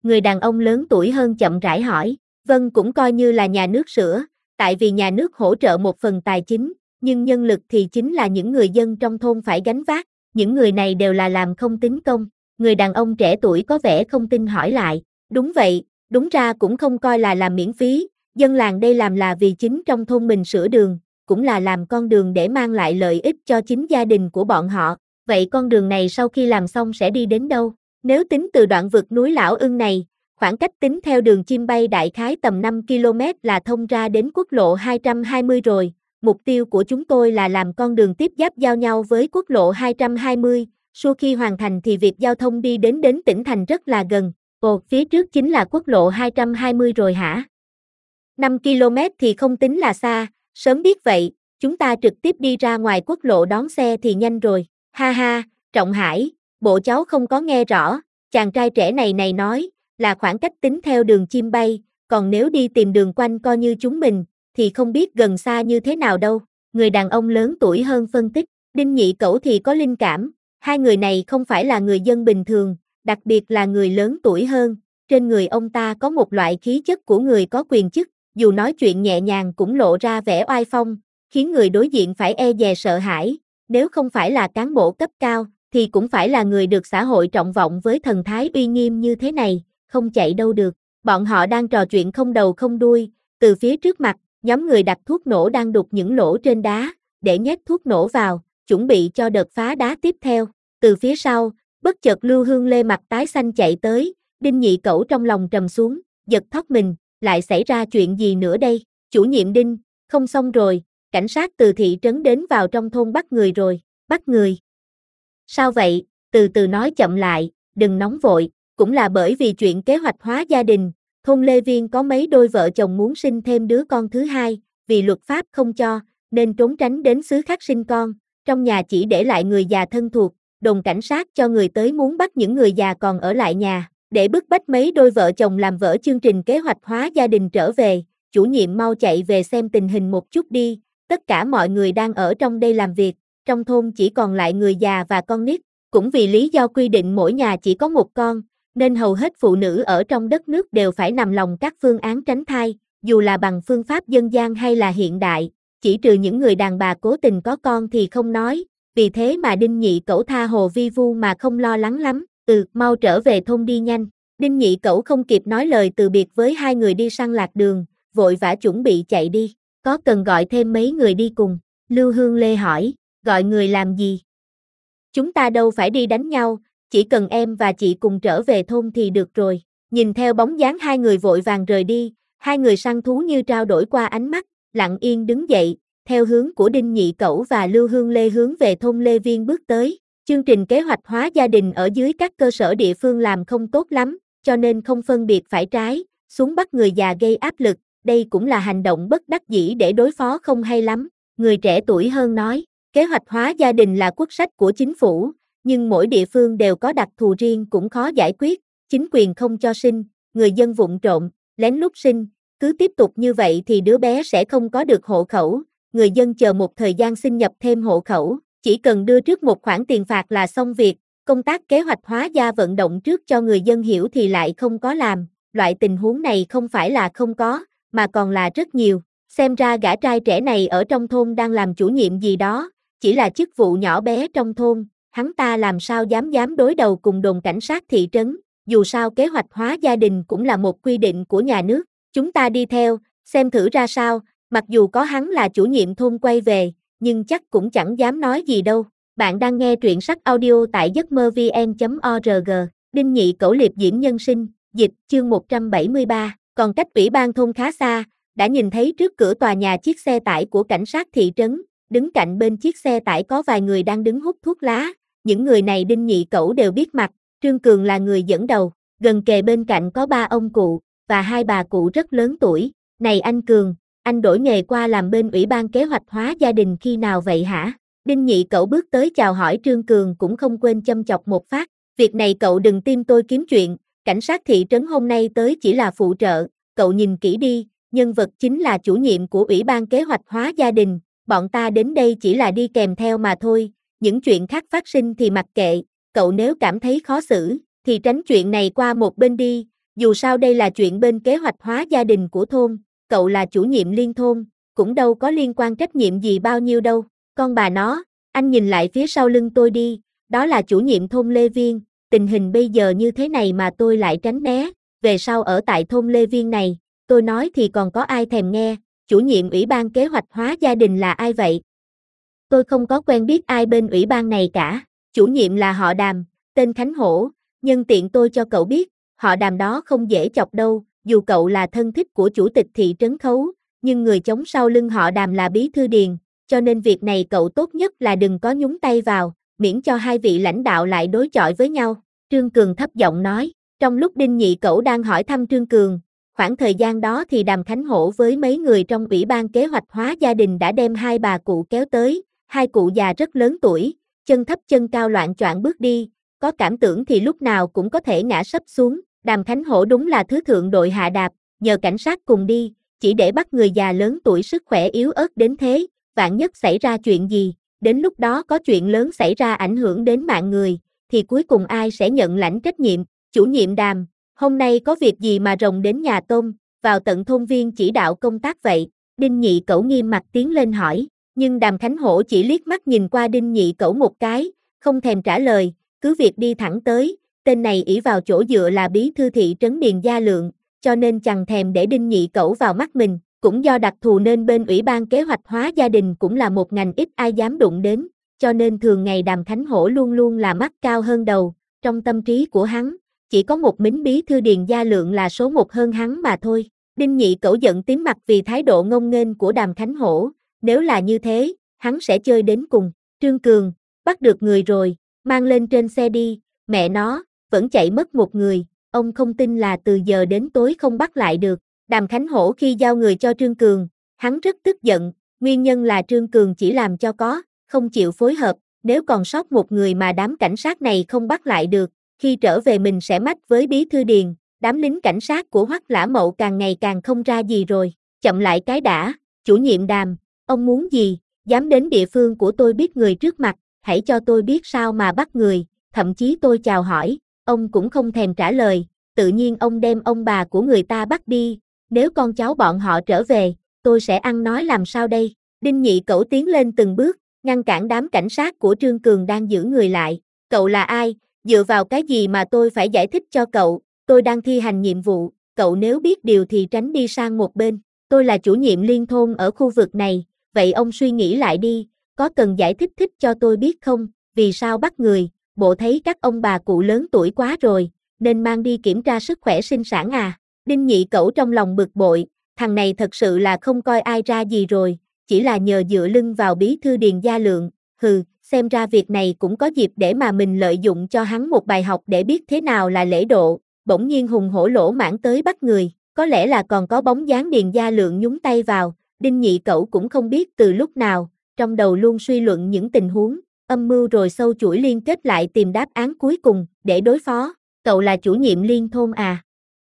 Người đàn ông lớn tuổi hơn chậm rãi hỏi. Vâng, cũng coi như là nhà nước sữa, tại vì nhà nước hỗ trợ một phần tài chính, nhưng nhân lực thì chính là những người dân trong thôn phải gánh vác, những người này đều là làm không tính công. Người đàn ông trẻ tuổi có vẻ không tin hỏi lại. Đúng vậy, đúng ra cũng không coi là làm miễn phí, dân làng đây làm là vì chính trong thôn mình sửa đường, cũng là làm con đường để mang lại lợi ích cho chính gia đình của bọn họ. Vậy con đường này sau khi làm xong sẽ đi đến đâu? Nếu tính từ đoạn vực núi Lão Ưng này, khoảng cách tính theo đường chim bay đại khái tầm 5 km là thông ra đến quốc lộ 220 rồi. Mục tiêu của chúng tôi là làm con đường tiếp giáp giao nhau với quốc lộ 220, sau khi hoàn thành thì việc giao thông đi đến tỉnh thành rất là gần. Ồ, phía trước chính là quốc lộ 220 rồi hả? 5 km thì không tính là xa, sớm biết vậy, chúng ta trực tiếp đi ra ngoài quốc lộ đón xe thì nhanh rồi. Ha ha, Trọng Hải, bộ cháu không có nghe rõ, chàng trai trẻ này nói, là khoảng cách tính theo đường chim bay, còn nếu đi tìm đường quanh coi như chúng mình, thì không biết gần xa như thế nào đâu. Người đàn ông lớn tuổi hơn phân tích, Đinh Nhị Cẩu thì có linh cảm, hai người này không phải là người dân bình thường, đặc biệt là người lớn tuổi hơn, trên người ông ta có một loại khí chất của người có quyền chức, dù nói chuyện nhẹ nhàng cũng lộ ra vẻ oai phong, khiến người đối diện phải e dè sợ hãi, nếu không phải là cán bộ cấp cao, thì cũng phải là người được xã hội trọng vọng với thần thái uy nghiêm như thế này, không chạy đâu được. Bọn họ đang trò chuyện không đầu không đuôi, từ phía trước mặt, nhóm người đặt thuốc nổ đang đục những lỗ trên đá, để nhét thuốc nổ vào, chuẩn bị cho đợt phá đá tiếp theo. Từ phía sau, bất chợt Lưu Hương Lê mặt tái xanh chạy tới, Đinh Nhị Cẩu trong lòng trầm xuống, giật thót mình, lại xảy ra chuyện gì nữa đây? Chủ nhiệm Đinh, không xong rồi, cảnh sát từ thị trấn đến vào trong thôn bắt người rồi, bắt người. Sao vậy? Từ từ nói chậm lại, đừng nóng vội, cũng là bởi vì chuyện kế hoạch hóa gia đình, thôn Lê Viên có mấy đôi vợ chồng muốn sinh thêm đứa con thứ hai, vì luật pháp không cho, nên trốn tránh đến xứ khác sinh con, trong nhà chỉ để lại người già thân thuộc, đồn cảnh sát cho người tới muốn bắt những người già còn ở lại nhà, để bức bách mấy đôi vợ chồng làm vỡ chương trình kế hoạch hóa gia đình trở về, chủ nhiệm mau chạy về xem tình hình một chút đi, tất cả mọi người đang ở trong đây làm việc, trong thôn chỉ còn lại người già và con nít, cũng vì lý do quy định mỗi nhà chỉ có một con, nên hầu hết phụ nữ ở trong đất nước đều phải nằm lòng các phương án tránh thai, dù là bằng phương pháp dân gian hay là hiện đại, chỉ trừ những người đàn bà cố tình có con thì không nói, vì thế mà Đinh Nhị Cẩu tha hồ vi vu mà không lo lắng lắm, mau trở về thôn đi nhanh. Đinh Nhị Cẩu không kịp nói lời từ biệt với hai người đi săn lạc đường, vội vã chuẩn bị chạy đi, có cần gọi thêm mấy người đi cùng? Lưu Hương Lê hỏi, gọi người làm gì? Chúng ta đâu phải đi đánh nhau, chỉ cần em và chị cùng trở về thôn thì được rồi. Nhìn theo bóng dáng hai người vội vàng rời đi, hai người săn thú như trao đổi qua ánh mắt, lặng yên đứng dậy, theo hướng của Đinh Nhị Cẩu và Lưu Hương Lê hướng về thôn Lê Viên bước tới. Chương trình kế hoạch hóa gia đình ở dưới các cơ sở địa phương làm không tốt lắm, cho nên không phân biệt phải trái, xuống bắt người già gây áp lực, đây cũng là hành động bất đắc dĩ để đối phó không hay lắm. Người trẻ tuổi hơn nói, kế hoạch hóa gia đình là quốc sách của chính phủ, nhưng mỗi địa phương đều có đặc thù riêng cũng khó giải quyết, chính quyền không cho sinh, người dân vụng trộm, lén lút sinh, cứ tiếp tục như vậy thì đứa bé sẽ không có được hộ khẩu, người dân chờ một thời gian xin nhập thêm hộ khẩu, chỉ cần đưa trước một khoản tiền phạt là xong việc, công tác kế hoạch hóa gia vận động trước cho người dân hiểu thì lại không có làm, loại tình huống này không phải là không có, mà còn là rất nhiều, xem ra gã trai trẻ này ở trong thôn đang làm chủ nhiệm gì đó, chỉ là chức vụ nhỏ bé trong thôn, hắn ta làm sao dám đối đầu cùng đồn cảnh sát thị trấn, dù sao kế hoạch hóa gia đình cũng là một quy định của nhà nước, chúng ta đi theo, xem thử ra sao, mặc dù có hắn là chủ nhiệm thôn quay về, nhưng chắc cũng chẳng dám nói gì đâu. Bạn đang nghe truyện sách audio tại giấc mơ vn.org, Đinh Nhị Cẩu liệp diễm nhân sinh, dịch, chương 173, còn cách ủy ban thôn khá xa, đã nhìn thấy trước cửa tòa nhà chiếc xe tải của cảnh sát thị trấn, đứng cạnh bên chiếc xe tải có vài người đang đứng hút thuốc lá, những người này Đinh Nhị Cẩu đều biết mặt, Trương Cường là người dẫn đầu, gần kề bên cạnh có ba ông cụ, và hai bà cụ rất lớn tuổi, này anh Cường, anh đổi nghề qua làm bên ủy ban kế hoạch hóa gia đình khi nào vậy hả? Đinh Nhị Cẩu bước tới chào hỏi Trương Cường cũng không quên châm chọc một phát, việc này cậu đừng tin tôi kiếm chuyện, cảnh sát thị trấn hôm nay tới chỉ là phụ trợ, cậu nhìn kỹ đi, nhân vật chính là chủ nhiệm của ủy ban kế hoạch hóa gia đình, bọn ta đến đây chỉ là đi kèm theo mà thôi, những chuyện khác phát sinh thì mặc kệ, cậu nếu cảm thấy khó xử, thì tránh chuyện này qua một bên đi, dù sao đây là chuyện bên kế hoạch hóa gia đình của thôn, cậu là chủ nhiệm liên thôn, cũng đâu có liên quan trách nhiệm gì bao nhiêu đâu, con bà nó, anh nhìn lại phía sau lưng tôi đi, đó là chủ nhiệm thôn Lê Viên, tình hình bây giờ như thế này mà tôi lại tránh né, về sau ở tại thôn Lê Viên này, tôi nói thì còn có ai thèm nghe, chủ nhiệm ủy ban kế hoạch hóa gia đình là ai vậy? Tôi không có quen biết ai bên ủy ban này cả, chủ nhiệm là họ Đàm, tên Khánh Hổ, nhân tiện tôi cho cậu biết, họ Đàm đó không dễ chọc đâu, dù cậu là thân thích của chủ tịch thị trấn Khấu, nhưng người chống sau lưng họ Đàm là Bí Thư Điền, cho nên việc này cậu tốt nhất là đừng có nhúng tay vào, miễn cho hai vị lãnh đạo lại đối chọi với nhau, Trương Cường thấp giọng nói, trong lúc Đinh Nhị Cẩu đang hỏi thăm Trương Cường, khoảng thời gian đó thì Đàm Khánh Hổ với mấy người trong ủy ban kế hoạch hóa gia đình đã đem hai bà cụ kéo tới, hai cụ già rất lớn tuổi, chân thấp chân cao loạng choạng bước đi, có cảm tưởng thì lúc nào cũng có thể ngã sấp xuống, Đàm Khánh Hổ đúng là thứ thượng đội hạ đạp, nhờ cảnh sát cùng đi, chỉ để bắt người già lớn tuổi sức khỏe yếu ớt đến thế, vạn nhất xảy ra chuyện gì, đến lúc đó có chuyện lớn xảy ra ảnh hưởng đến mạng người, thì cuối cùng ai sẽ nhận lãnh trách nhiệm, chủ nhiệm Đàm, hôm nay có việc gì mà rồng đến nhà tôm, vào tận thôn viên chỉ đạo công tác vậy, Đinh Nhị Cẩu nghiêm mặt tiến lên hỏi, nhưng Đàm Khánh Hổ chỉ liếc mắt nhìn qua Đinh Nhị Cẩu một cái, không thèm trả lời, cứ việc đi thẳng tới, tên này ỷ vào chỗ dựa là bí thư thị trấn Điền Gia Lượng, cho nên chẳng thèm để Đinh Nhị Cẩu vào mắt mình, cũng do đặc thù nên bên ủy ban kế hoạch hóa gia đình cũng là một ngành ít ai dám đụng đến, cho nên thường ngày Đàm Khánh Hổ luôn luôn là mắt cao hơn đầu, trong tâm trí của hắn, chỉ có một mính bí thư Điền Gia Lượng là số một hơn hắn mà thôi. Đinh Nhị Cẩu giận tím mặt vì thái độ ngông nghênh của Đàm Khánh Hổ, nếu là như thế, hắn sẽ chơi đến cùng. Trương Cường, bắt được người rồi, mang lên trên xe đi, mẹ nó, vẫn chạy mất một người, ông không tin là từ giờ đến tối không bắt lại được. Đàm Khánh Hổ khi giao người cho Trương Cường, hắn rất tức giận, nguyên nhân là Trương Cường chỉ làm cho có, không chịu phối hợp, nếu còn sót một người mà đám cảnh sát này không bắt lại được, khi trở về mình sẽ mách với Bí Thư Điền, đám lính cảnh sát của Hoắc Lã Mậu càng ngày càng không ra gì rồi, chậm lại cái đã, chủ nhiệm Đàm, ông muốn gì, dám đến địa phương của tôi biết người trước mặt, hãy cho tôi biết sao mà bắt người, thậm chí tôi chào hỏi, ông cũng không thèm trả lời, tự nhiên ông đem ông bà của người ta bắt đi, nếu con cháu bọn họ trở về, tôi sẽ ăn nói làm sao đây, Đinh Nhị Cẩu tiến lên từng bước, ngăn cản đám cảnh sát của Trương Cường đang giữ người lại, cậu là ai, dựa vào cái gì mà tôi phải giải thích cho cậu, tôi đang thi hành nhiệm vụ, cậu nếu biết điều thì tránh đi sang một bên, tôi là chủ nhiệm liên thôn ở khu vực này, vậy ông suy nghĩ lại đi, có cần giải thích cho tôi biết không, vì sao bắt người, bộ thấy các ông bà cụ lớn tuổi quá rồi, nên mang đi kiểm tra sức khỏe sinh sản à, Đinh Nhị Cẩu trong lòng bực bội, thằng này thật sự là không coi ai ra gì rồi, chỉ là nhờ dựa lưng vào Bí Thư Điền Gia Lượng, xem ra việc này cũng có dịp để mà mình lợi dụng cho hắn một bài học để biết thế nào là lễ độ, bỗng nhiên hùng hổ lỗ mãng tới bắt người, có lẽ là còn có bóng dáng Điền Gia Lượng nhúng tay vào, Đinh Nhị Cẩu cũng không biết từ lúc nào, trong đầu luôn suy luận những tình huống, âm mưu rồi sâu chuỗi liên kết lại tìm đáp án cuối cùng, để đối phó, cậu là chủ nhiệm liên thôn à?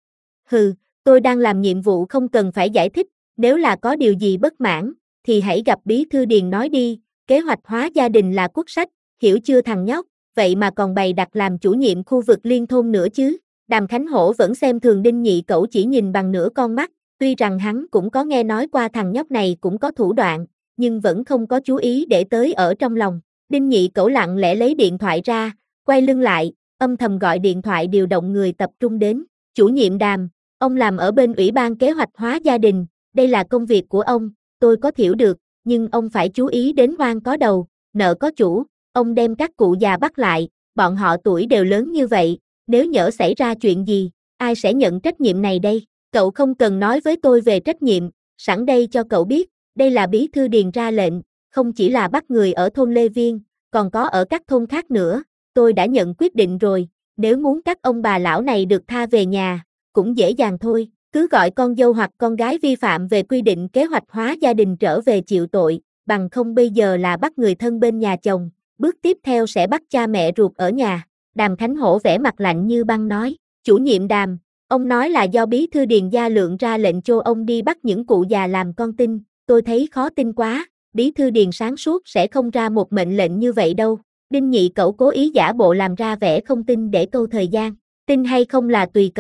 Tôi đang làm nhiệm vụ không cần phải giải thích, nếu là có điều gì bất mãn, thì hãy gặp Bí Thư Điền nói đi, kế hoạch hóa gia đình là quốc sách, hiểu chưa thằng nhóc, vậy mà còn bày đặt làm chủ nhiệm khu vực liên thôn nữa chứ. Đàm Khánh Hổ vẫn xem thường Đinh Nhị Cẩu chỉ nhìn bằng nửa con mắt, tuy rằng hắn cũng có nghe nói qua thằng nhóc này cũng có thủ đoạn, nhưng vẫn không có chú ý để tới ở trong lòng. Đinh Nhị Cẩu lặng lẽ lấy điện thoại ra, quay lưng lại, âm thầm gọi điện thoại điều động người tập trung đến. Chủ nhiệm Đàm, ông làm ở bên ủy ban kế hoạch hóa gia đình, đây là công việc của ông, tôi có hiểu được, nhưng ông phải chú ý đến oan có đầu, nợ có chủ, ông đem các cụ già bắt lại, bọn họ tuổi đều lớn như vậy, nếu nhỡ xảy ra chuyện gì, ai sẽ nhận trách nhiệm này đây? Cậu không cần nói với tôi về trách nhiệm, sẵn đây cho cậu biết, đây là Bí Thư Điền ra lệnh, không chỉ là bắt người ở thôn Lê Viên, còn có ở các thôn khác nữa, tôi đã nhận quyết định rồi, nếu muốn các ông bà lão này được tha về nhà, cũng dễ dàng thôi, cứ gọi con dâu hoặc con gái vi phạm về quy định kế hoạch hóa gia đình trở về chịu tội, bằng không bây giờ là bắt người thân bên nhà chồng, bước tiếp theo sẽ bắt cha mẹ ruột ở nhà. Đàm Khánh Hổ vẻ mặt lạnh như băng nói, chủ nhiệm Đàm, ông nói là do Bí Thư Điền Gia Lượng ra lệnh cho ông đi bắt những cụ già làm con tin, tôi thấy khó tin quá, Bí Thư Điền sáng suốt sẽ không ra một mệnh lệnh như vậy đâu. Đinh Nhị Cẩu cố ý giả bộ làm ra vẻ không tin để câu thời gian, tin hay không là tùy cậu,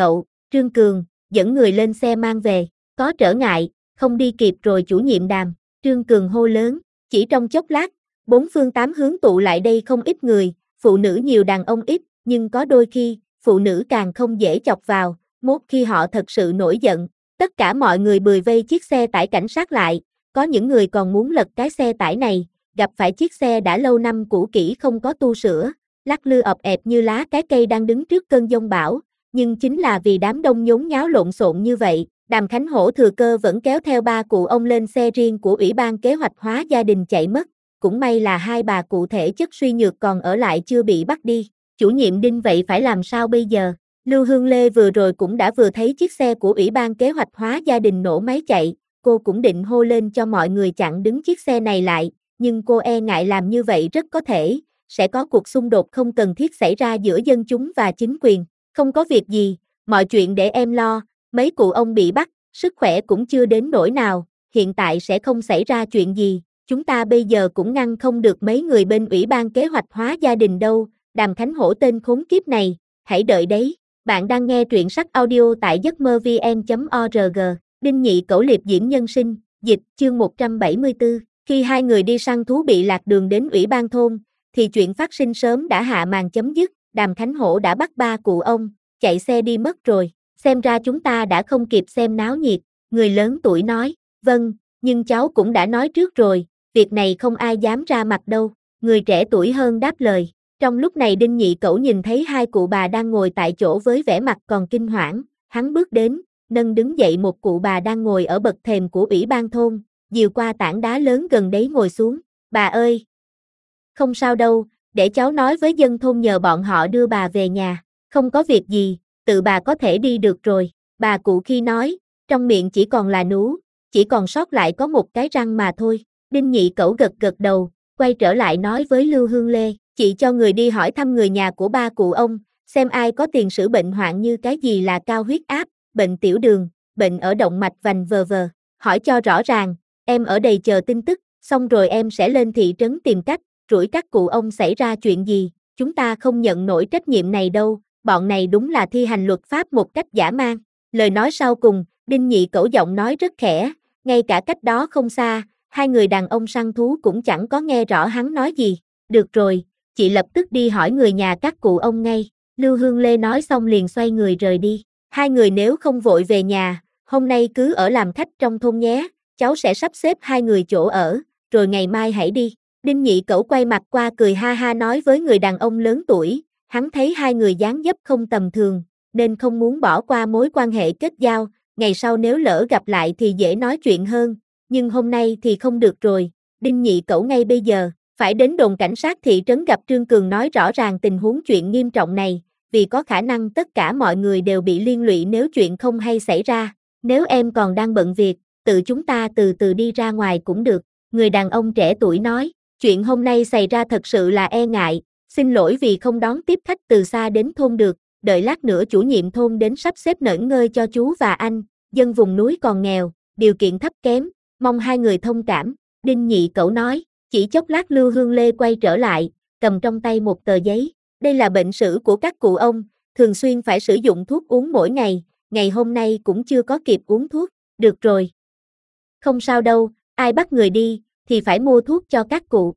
Trương Cường, dẫn người lên xe mang về, có trở ngại, không đi kịp rồi chủ nhiệm Đàm, Trương Cường hô lớn, chỉ trong chốc lát, bốn phương tám hướng tụ lại đây không ít người, phụ nữ nhiều đàn ông ít, nhưng có đôi khi, phụ nữ càng không dễ chọc vào, mốt khi họ thật sự nổi giận, tất cả mọi người bười vây chiếc xe tải cảnh sát lại, có những người còn muốn lật cái xe tải này, gặp phải chiếc xe đã lâu năm cũ kỹ không có tu sửa, lắc lư ọp ẹp như lá cái cây đang đứng trước cơn giông bão, nhưng chính là vì đám đông nhốn nháo lộn xộn như vậy, Đàm Khánh Hổ thừa cơ vẫn kéo theo ba cụ ông lên xe riêng của Ủy ban Kế hoạch hóa gia đình chạy mất, cũng may là hai bà cụ thể chất suy nhược còn ở lại chưa bị bắt đi, chủ nhiệm Đinh vậy phải làm sao bây giờ? Lưu Hương Lê vừa rồi cũng đã vừa thấy chiếc xe của Ủy ban Kế hoạch hóa gia đình nổ máy chạy, cô cũng định hô lên cho mọi người chặn đứng chiếc xe này lại, nhưng cô e ngại làm như vậy rất có thể sẽ có cuộc xung đột không cần thiết xảy ra giữa dân chúng và chính quyền. Không có việc gì, mọi chuyện để em lo, mấy cụ ông bị bắt, sức khỏe cũng chưa đến nỗi nào, hiện tại sẽ không xảy ra chuyện gì, chúng ta bây giờ cũng ngăn không được mấy người bên Ủy ban Kế hoạch hóa gia đình đâu, Đàm Khánh Hổ tên khốn kiếp này, hãy đợi đấy. Bạn đang nghe truyện sách audio tại giấc mơ vn.org, Đinh Nhị Cẩu Liệp diễn nhân sinh, dịch, chương 174, khi hai người đi săn thú bị lạc đường đến Ủy ban thôn, thì chuyện phát sinh sớm đã hạ màn chấm dứt, Đàm Khánh Hổ đã bắt ba cụ ông, chạy xe đi mất rồi, xem ra chúng ta đã không kịp xem náo nhiệt, người lớn tuổi nói, vâng, nhưng cháu cũng đã nói trước rồi, việc này không ai dám ra mặt đâu, người trẻ tuổi hơn đáp lời. Trong lúc này Đinh Nhị Cẩu nhìn thấy hai cụ bà đang ngồi tại chỗ với vẻ mặt còn kinh hoảng, hắn bước đến, nâng đứng dậy một cụ bà đang ngồi ở bậc thềm của Ủy ban thôn, dìu qua tảng đá lớn gần đấy ngồi xuống, bà ơi! Không sao đâu, để cháu nói với dân thôn nhờ bọn họ đưa bà về nhà, không có việc gì, tự bà có thể đi được rồi, bà cụ khi nói, trong miệng chỉ còn là nú, chỉ còn sót lại có một cái răng mà thôi, Đinh Nhị Cẩu gật gật đầu, quay trở lại nói với Lưu Hương Lê, chị cho người đi hỏi thăm người nhà của ba cụ ông, xem ai có tiền sử bệnh hoạn như cái gì là cao huyết áp, bệnh tiểu đường, bệnh ở động mạch vành vờ, hỏi cho rõ ràng, em ở đây chờ tin tức, xong rồi em sẽ lên thị trấn tìm cách, rủi các cụ ông xảy ra chuyện gì, chúng ta không nhận nổi trách nhiệm này đâu, bọn này đúng là thi hành luật pháp một cách dã man. Lời nói sau cùng, Đinh Nhị Cẩu giọng nói rất khẽ, ngay cả cách đó không xa, hai người đàn ông săn thú cũng chẳng có nghe rõ hắn nói gì. Được rồi, chị lập tức đi hỏi người nhà các cụ ông ngay. Lưu Hương Lê nói xong liền xoay người rời đi. Hai người nếu không vội về nhà, hôm nay cứ ở làm khách trong thôn nhé, cháu sẽ sắp xếp hai người chỗ ở, rồi ngày mai hãy đi. Đinh Nhị Cẩu quay mặt qua cười ha ha nói với người đàn ông lớn tuổi, hắn thấy hai người dáng dấp không tầm thường, nên không muốn bỏ qua mối quan hệ kết giao, ngày sau nếu lỡ gặp lại thì dễ nói chuyện hơn, nhưng hôm nay thì không được rồi, Đinh Nhị Cẩu ngay bây giờ, phải đến đồn cảnh sát thị trấn gặp Trương Cường nói rõ ràng tình huống chuyện nghiêm trọng này, vì có khả năng tất cả mọi người đều bị liên lụy nếu chuyện không hay xảy ra, nếu em còn đang bận việc, tự chúng ta từ từ đi ra ngoài cũng được, người đàn ông trẻ tuổi nói, chuyện hôm nay xảy ra thật sự là e ngại, xin lỗi vì không đón tiếp khách từ xa đến thôn được, đợi lát nữa chủ nhiệm thôn đến sắp xếp nởn ngơi cho chú và anh, dân vùng núi còn nghèo, điều kiện thấp kém, mong hai người thông cảm, Đinh Nhị Cẩu nói, chỉ chốc lát Lưu Hương Lê quay trở lại, cầm trong tay một tờ giấy, đây là bệnh sử của các cụ ông, thường xuyên phải sử dụng thuốc uống mỗi ngày hôm nay cũng chưa có kịp uống thuốc, được rồi. Không sao đâu, ai bắt người đi, thì phải mua thuốc cho các cụ.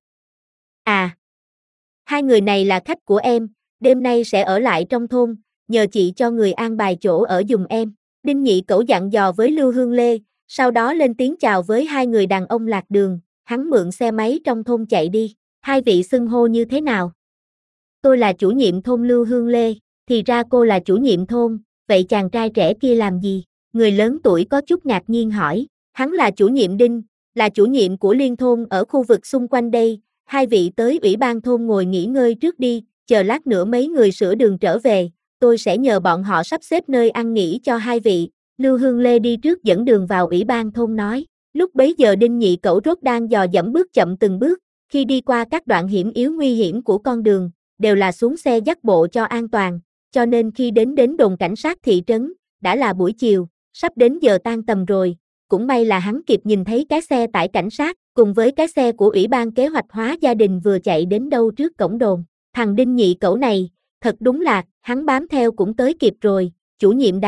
À, hai người này là khách của em, đêm nay sẽ ở lại trong thôn, nhờ chị cho người an bài chỗ ở giùm em. Đinh Nhị Cẩu dặn dò với Lưu Hương Lê, sau đó lên tiếng chào với hai người đàn ông lạc đường, hắn mượn xe máy trong thôn chạy đi. Hai vị xưng hô như thế nào? Tôi là chủ nhiệm thôn Lưu Hương Lê, thì ra cô là chủ nhiệm thôn, vậy chàng trai trẻ kia làm gì? Người lớn tuổi có chút ngạc nhiên hỏi, hắn là chủ nhiệm Đinh, là chủ nhiệm của liên thôn ở khu vực xung quanh đây, hai vị tới ủy ban thôn ngồi nghỉ ngơi trước đi, chờ lát nữa mấy người sửa đường trở về, tôi sẽ nhờ bọn họ sắp xếp nơi ăn nghỉ cho hai vị. Lưu Hương Lê đi trước dẫn đường vào ủy ban thôn nói, lúc bấy giờ Đinh Nhị Cẩu rốt đang dò dẫm bước chậm từng bước, khi đi qua các đoạn hiểm yếu nguy hiểm của con đường, đều là xuống xe dắt bộ cho an toàn, cho nên khi đến đồn cảnh sát thị trấn, đã là buổi chiều, sắp đến giờ tan tầm rồi, cũng may là hắn kịp nhìn thấy cái xe tải cảnh sát, cùng với cái xe của Ủy ban Kế hoạch hóa gia đình vừa chạy đến đâu trước cổng đồn, thằng Đinh Nhị Cẩu này, thật đúng là, hắn bám theo cũng tới kịp rồi, chủ nhiệm Đàm,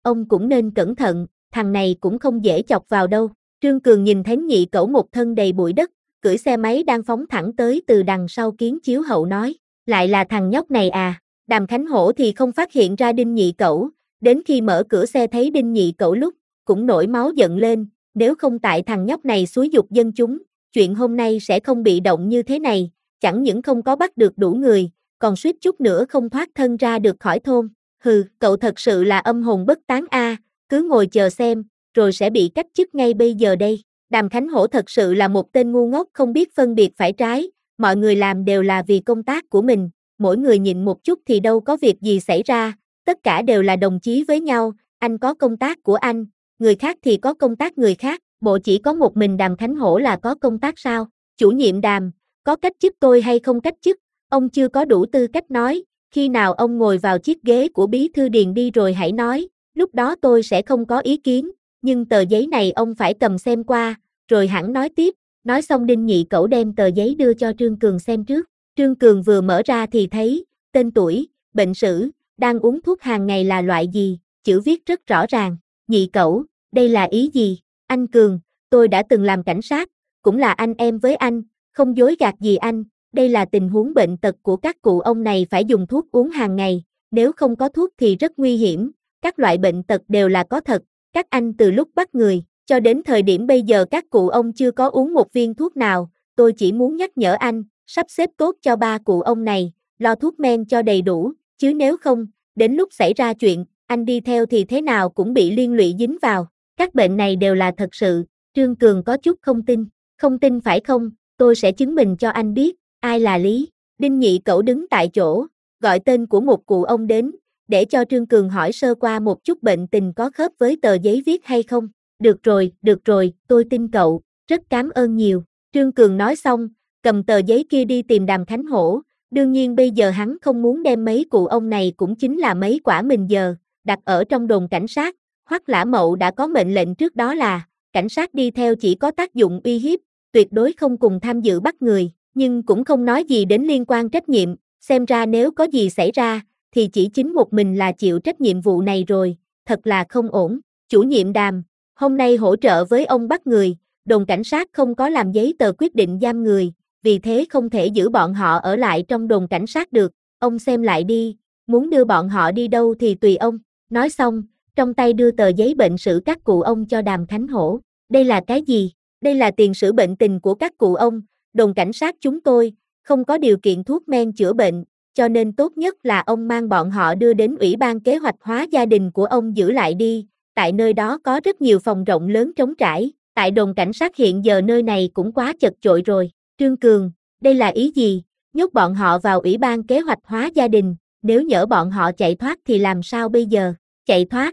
ông cũng nên cẩn thận, thằng này cũng không dễ chọc vào đâu. Trương Cường nhìn thấy nhị cẩu một thân đầy bụi đất, cưỡi xe máy đang phóng thẳng tới từ đằng sau kiến chiếu hậu nói, lại là thằng nhóc này à. Đàm Khánh Hổ thì không phát hiện ra Đinh Nhị Cẩu, đến khi mở cửa xe thấy Đinh Nhị Cẩu lúc, cũng nổi máu giận lên, nếu không tại thằng nhóc này xúi giục dân chúng, chuyện hôm nay sẽ không bị động như thế này, chẳng những không có bắt được đủ người, còn suýt chút nữa không thoát thân ra được khỏi thôn. Hừ, cậu thật sự là âm hồn bất tán a, cứ ngồi chờ xem, rồi sẽ bị cách chức ngay bây giờ đây. Đàm Khánh Hổ thật sự là một tên ngu ngốc không biết phân biệt phải trái, mọi người làm đều là vì công tác của mình, mỗi người nhịn một chút thì đâu có việc gì xảy ra, tất cả đều là đồng chí với nhau, anh có công tác của anh, người khác thì có công tác người khác, bộ chỉ có một mình Đàm Khánh Hổ là có công tác sao? Chủ nhiệm Đàm, có cách chức tôi hay không cách chức, ông chưa có đủ tư cách nói, khi nào ông ngồi vào chiếc ghế của bí thư Điền đi rồi hãy nói, lúc đó tôi sẽ không có ý kiến, nhưng tờ giấy này ông phải cầm xem qua, rồi hẳn nói tiếp. Nói xong Đinh Nhị Cẩu đem tờ giấy đưa cho Trương Cường xem trước. Trương Cường vừa mở ra thì thấy, tên tuổi, bệnh sử, đang uống thuốc hàng ngày là loại gì, chữ viết rất rõ ràng. Nhị Cẩu, đây là ý gì? Anh Cường, tôi đã từng làm cảnh sát, cũng là anh em với anh, không dối gạt gì anh, đây là tình huống bệnh tật của các cụ ông này phải dùng thuốc uống hàng ngày, nếu không có thuốc thì rất nguy hiểm, các loại bệnh tật đều là có thật, các anh từ lúc bắt người, cho đến thời điểm bây giờ các cụ ông chưa có uống một viên thuốc nào, tôi chỉ muốn nhắc nhở anh, sắp xếp tốt cho ba cụ ông này, lo thuốc men cho đầy đủ, chứ nếu không, đến lúc xảy ra chuyện, anh đi theo thì thế nào cũng bị liên lụy dính vào, các bệnh này đều là thật sự. Trương Cường có chút không tin phải không, tôi sẽ chứng minh cho anh biết, ai là Lý. Đinh Nhị Cẩu đứng tại chỗ, gọi tên của một cụ ông đến, để cho Trương Cường hỏi sơ qua một chút bệnh tình có khớp với tờ giấy viết hay không. Được rồi, tôi tin cậu, rất cảm ơn nhiều. Trương Cường nói xong, cầm tờ giấy kia đi tìm Đàm Khánh Hổ, đương nhiên bây giờ hắn không muốn đem mấy cụ ông này cũng chính là mấy quả mình giờ, đặt ở trong đồn cảnh sát, Hoắc Lã Mậu đã có mệnh lệnh trước đó là, cảnh sát đi theo chỉ có tác dụng uy hiếp, tuyệt đối không cùng tham dự bắt người, nhưng cũng không nói gì đến liên quan trách nhiệm, xem ra nếu có gì xảy ra, thì chỉ chính một mình là chịu trách nhiệm vụ này rồi, thật là không ổn. Chủ nhiệm Đàm, hôm nay hỗ trợ với ông bắt người, đồn cảnh sát không có làm giấy tờ quyết định giam người, vì thế không thể giữ bọn họ ở lại trong đồn cảnh sát được, ông xem lại đi, muốn đưa bọn họ đi đâu thì tùy ông. Nói xong, trong tay đưa tờ giấy bệnh sử các cụ ông cho Đàm Khánh Hổ. Đây là cái gì? Đây là tiền sử bệnh tình của các cụ ông, đồn cảnh sát chúng tôi không có điều kiện thuốc men chữa bệnh, cho nên tốt nhất là ông mang bọn họ đưa đến Ủy ban kế hoạch hóa gia đình của ông giữ lại đi, tại nơi đó có rất nhiều phòng rộng lớn trống trải, tại đồn cảnh sát hiện giờ nơi này cũng quá chật chội rồi. Trương Cường, đây là ý gì? Nhốt bọn họ vào Ủy ban kế hoạch hóa gia đình, nếu nhỡ bọn họ chạy thoát thì làm sao bây giờ? Chạy thoát?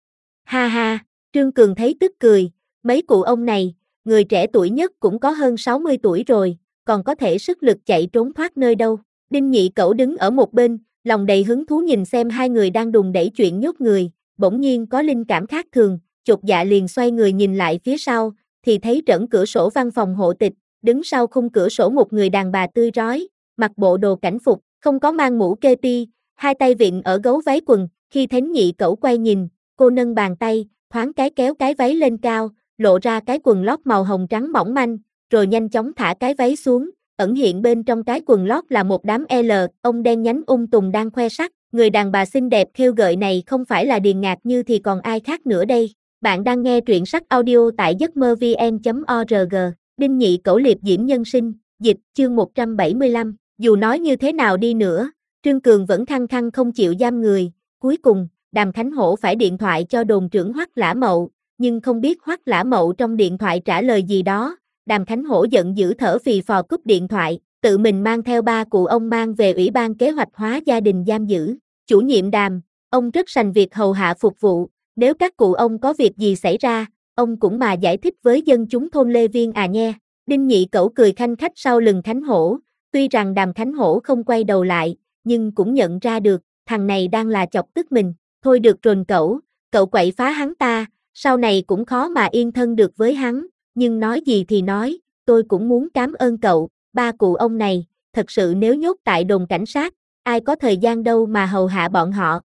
Ha ha, Trương Cường thấy tức cười, mấy cụ ông này, người trẻ tuổi nhất cũng có hơn 60 tuổi rồi, còn có thể sức lực chạy trốn thoát nơi đâu. Đinh Nhị Cẩu đứng ở một bên, lòng đầy hứng thú nhìn xem hai người đang đùn đẩy chuyện nhốt người, bỗng nhiên có linh cảm khác thường, chột dạ liền xoay người nhìn lại phía sau, thì thấy trẫm cửa sổ văn phòng hộ tịch, đứng sau khung cửa sổ một người đàn bà tươi rói, mặc bộ đồ cảnh phục, không có mang mũ kê pi, hai tay vịn ở gấu váy quần, khi thấy Nhị Cẩu quay nhìn, cô nâng bàn tay, thoáng cái kéo cái váy lên cao, lộ ra cái quần lót màu hồng trắng mỏng manh, rồi nhanh chóng thả cái váy xuống, ẩn hiện bên trong cái quần lót là một đám L, ông đen nhánh tùng đang khoe sắc, người đàn bà xinh đẹp khêu gợi này không phải là Điền Ngạc Như thì còn ai khác nữa đây. Bạn đang nghe truyện sách audio tại giấc mơ vn.org, Đinh Nhị Cẩu liệp diễm nhân sinh, dịch, chương 175, dù nói như thế nào đi nữa, Trương Cường vẫn khăng khăng không chịu giam người, cuối cùng, Đàm Khánh Hổ phải điện thoại cho đồn trưởng Hoắc Lã Mậu, nhưng không biết Hoắc Lã Mậu trong điện thoại trả lời gì đó, Đàm Khánh Hổ giận dữ thở phì phò cúp điện thoại, tự mình mang theo ba cụ ông mang về Ủy ban kế hoạch hóa gia đình giam giữ. Chủ nhiệm Đàm, ông rất sành việc hầu hạ phục vụ, nếu các cụ ông có việc gì xảy ra, ông cũng mà giải thích với dân chúng thôn Lê Viên à nhe. Đinh Nhị Cẩu cười khanh khách sau lưng Khánh Hổ, tuy rằng Đàm Khánh Hổ không quay đầu lại, nhưng cũng nhận ra được, thằng này đang là chọc tức mình. Thôi được rồi cậu quậy phá hắn ta, sau này cũng khó mà yên thân được với hắn, nhưng nói gì thì nói, tôi cũng muốn cảm ơn cậu, ba cụ ông này, thật sự nếu nhốt tại đồn cảnh sát, ai có thời gian đâu mà hầu hạ bọn họ.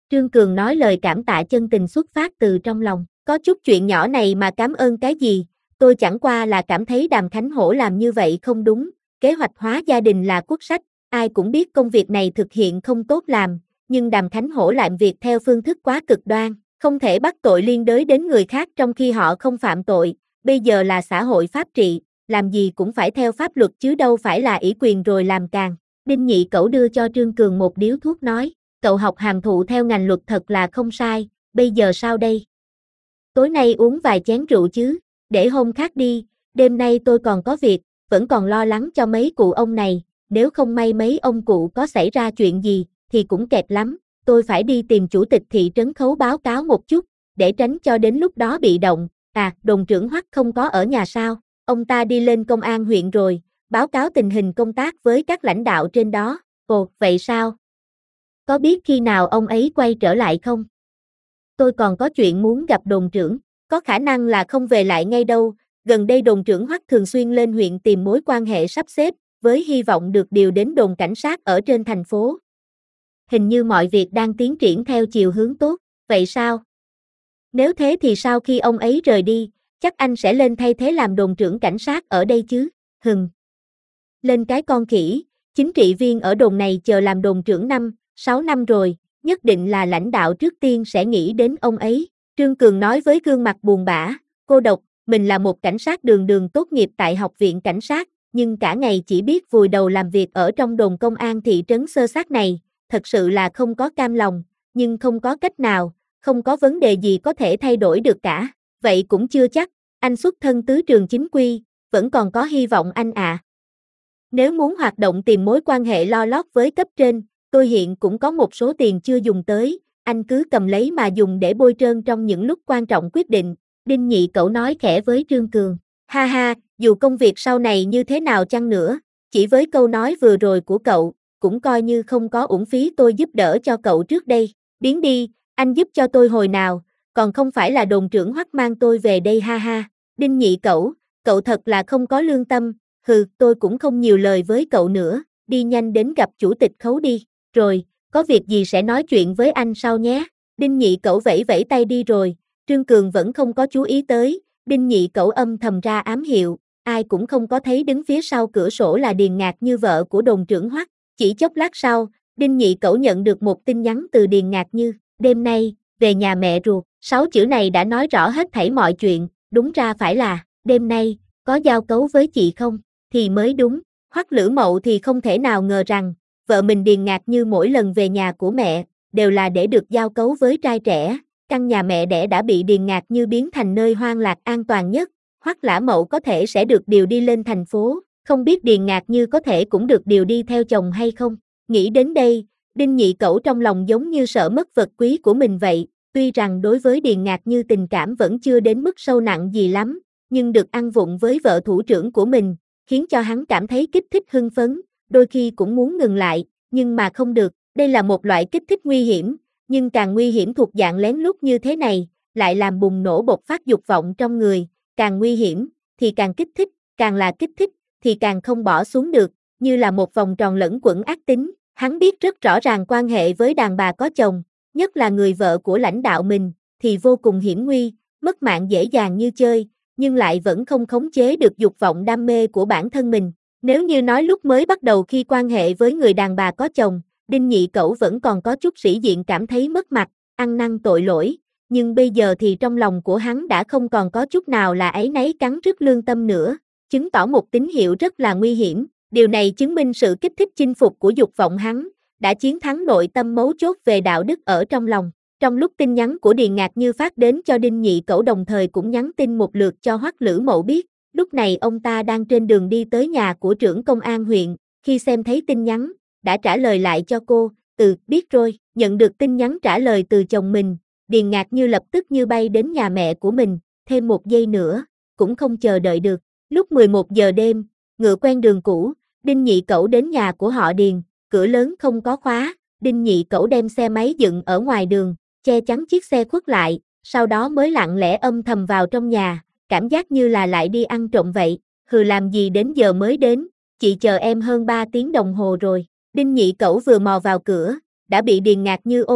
Trương Cường nói lời cảm tạ chân tình xuất phát từ trong lòng. Có chút chuyện nhỏ này mà cảm ơn cái gì, tôi chẳng qua là cảm thấy Đàm Khánh Hổ làm như vậy không đúng, kế hoạch hóa gia đình là quốc sách, ai cũng biết công việc này thực hiện không tốt làm, nhưng Đàm Khánh Hổ làm việc theo phương thức quá cực đoan, không thể bắt tội liên đới đến người khác trong khi họ không phạm tội, bây giờ là xã hội pháp trị, làm gì cũng phải theo pháp luật chứ đâu phải là ỷ quyền rồi làm càng. Đinh Nhị Cẩu đưa cho Trương Cường một điếu thuốc nói, cậu học hàm thụ theo ngành luật thật là không sai, bây giờ sao đây? Tối nay uống vài chén rượu chứ, để hôm khác đi, đêm nay tôi còn có việc, vẫn còn lo lắng cho mấy cụ ông này, nếu không may mấy ông cụ có xảy ra chuyện gì, thì cũng kẹt lắm, tôi phải đi tìm chủ tịch thị trấn Khấu báo cáo một chút, để tránh cho đến lúc đó bị động. Đồn trưởng Hoắc không có ở nhà sao, ông ta đi lên công an huyện rồi, báo cáo tình hình công tác với các lãnh đạo trên đó. Ồ, vậy sao? Có biết khi nào ông ấy quay trở lại không? Tôi còn có chuyện muốn gặp đồn trưởng, có khả năng là không về lại ngay đâu, gần đây đồn trưởng Hoắc thường xuyên lên huyện tìm mối quan hệ sắp xếp, với hy vọng được điều đến đồn cảnh sát ở trên thành phố. Hình như mọi việc đang tiến triển theo chiều hướng tốt, vậy sao? Nếu thế thì sau khi ông ấy rời đi, chắc anh sẽ lên thay thế làm đồn trưởng cảnh sát ở đây chứ, Lên cái con khỉ, chính trị viên ở đồn này chờ làm đồn trưởng 6 năm rồi, nhất định là lãnh đạo trước tiên sẽ nghĩ đến ông ấy. Trương Cường nói với gương mặt buồn bã, cô độc, mình là một cảnh sát đường tốt nghiệp tại học viện cảnh sát, nhưng cả ngày chỉ biết vùi đầu làm việc ở trong đồn công an thị trấn xơ xác này, thật sự là không có cam lòng, nhưng không có cách nào, không có vấn đề gì có thể thay đổi được cả. Vậy cũng chưa chắc, anh xuất thân tứ trường chính quy, vẫn còn có hy vọng anh ạ. Nếu muốn hoạt động tìm mối quan hệ lo lót với cấp trên, tôi hiện cũng có một số tiền chưa dùng tới, anh cứ cầm lấy mà dùng để bôi trơn trong những lúc quan trọng quyết định, Đinh Nhị Cẩu nói khẽ với Trương Cường. Ha ha, dù công việc sau này như thế nào chăng nữa, chỉ với câu nói vừa rồi của cậu, cũng coi như không có uổng phí tôi giúp đỡ cho cậu trước đây. Biến đi, anh giúp cho tôi hồi nào, còn không phải là đồn trưởng Hoắc mang tôi về đây ha ha. Đinh Nhị Cẩu, cậu thật là không có lương tâm, tôi cũng không nhiều lời với cậu nữa, đi nhanh đến gặp chủ tịch Khấu đi, rồi, có việc gì sẽ nói chuyện với anh sau nhé. Đinh Nhị Cẩu vẫy vẫy tay đi rồi, Trương Cường vẫn không có chú ý tới, Đinh Nhị Cẩu âm thầm ra ám hiệu, ai cũng không có thấy đứng phía sau cửa sổ là Điền Ngạc Như vợ của đồn trưởng Hoắc. Chỉ chốc lát sau, Đinh Nhị Cẩu nhận được một tin nhắn từ Điền Ngạc Như, đêm nay, về nhà mẹ ruột, 6 chữ này đã nói rõ hết thảy mọi chuyện, đúng ra phải là, đêm nay, có giao cấu với chị không, thì mới đúng. Hoắc Lữ Mậu thì không thể nào ngờ rằng, vợ mình Điền Ngạc Như mỗi lần về nhà của mẹ, đều là để được giao cấu với trai trẻ, căn nhà mẹ đẻ đã bị Điền Ngạc Như biến thành nơi hoang lạc an toàn nhất, Hoắc Lã Mậu có thể sẽ được điều đi lên thành phố, không biết Điền Ngạc Như có thể cũng được điều đi theo chồng hay không. Nghĩ đến đây, Đinh Nhị Cẩu trong lòng giống như sợ mất vật quý của mình vậy, tuy rằng đối với Điền Ngạc Như tình cảm vẫn chưa đến mức sâu nặng gì lắm, nhưng được ăn vụng với vợ thủ trưởng của mình, khiến cho hắn cảm thấy kích thích hưng phấn, đôi khi cũng muốn ngừng lại, nhưng mà không được, đây là một loại kích thích nguy hiểm, nhưng càng nguy hiểm thuộc dạng lén lút như thế này, lại làm bùng nổ bộc phát dục vọng trong người, càng nguy hiểm, thì càng kích thích, càng là kích thích, thì càng không bỏ xuống được, như là một vòng tròn lẫn quẩn ác tính, hắn biết rất rõ ràng quan hệ với đàn bà có chồng, nhất là người vợ của lãnh đạo mình, thì vô cùng hiểm nguy, mất mạng dễ dàng như chơi, nhưng lại vẫn không khống chế được dục vọng đam mê của bản thân mình. Nếu như nói lúc mới bắt đầu khi quan hệ với người đàn bà có chồng, Đinh Nhị Cẩu vẫn còn có chút sĩ diện cảm thấy mất mặt, ăn năn tội lỗi, nhưng bây giờ thì trong lòng của hắn đã không còn có chút nào là áy náy cắn rứt lương tâm nữa, chứng tỏ một tín hiệu rất là nguy hiểm. Điều này chứng minh sự kích thích chinh phục của dục vọng hắn đã chiến thắng nội tâm mấu chốt về đạo đức ở trong lòng. Trong lúc tin nhắn của Điền Ngạc Như phát đến cho Đinh Nhị Cẩu đồng thời cũng nhắn tin một lượt cho Hoắc Lữ Mậu biết, lúc này ông ta đang trên đường đi tới nhà của trưởng công an huyện, khi xem thấy tin nhắn, đã trả lời lại cho cô, biết rồi, nhận được tin nhắn trả lời từ chồng mình, Điền Ngạc Như lập tức như bay đến nhà mẹ của mình, thêm một giây nữa, cũng không chờ đợi được. Lúc 11 giờ đêm, ngựa quen đường cũ, Đinh Nhị Cẩu đến nhà của họ Điền, cửa lớn không có khóa, Đinh Nhị Cẩu đem xe máy dựng ở ngoài đường, che chắn chiếc xe khuất lại, sau đó mới lặng lẽ âm thầm vào trong nhà, cảm giác như là lại đi ăn trộm vậy, làm gì đến giờ mới đến, chị chờ em hơn 3 tiếng đồng hồ rồi. Đinh Nhị Cẩu vừa mò vào cửa, đã bị Điền Ngạc Như ôm chặt,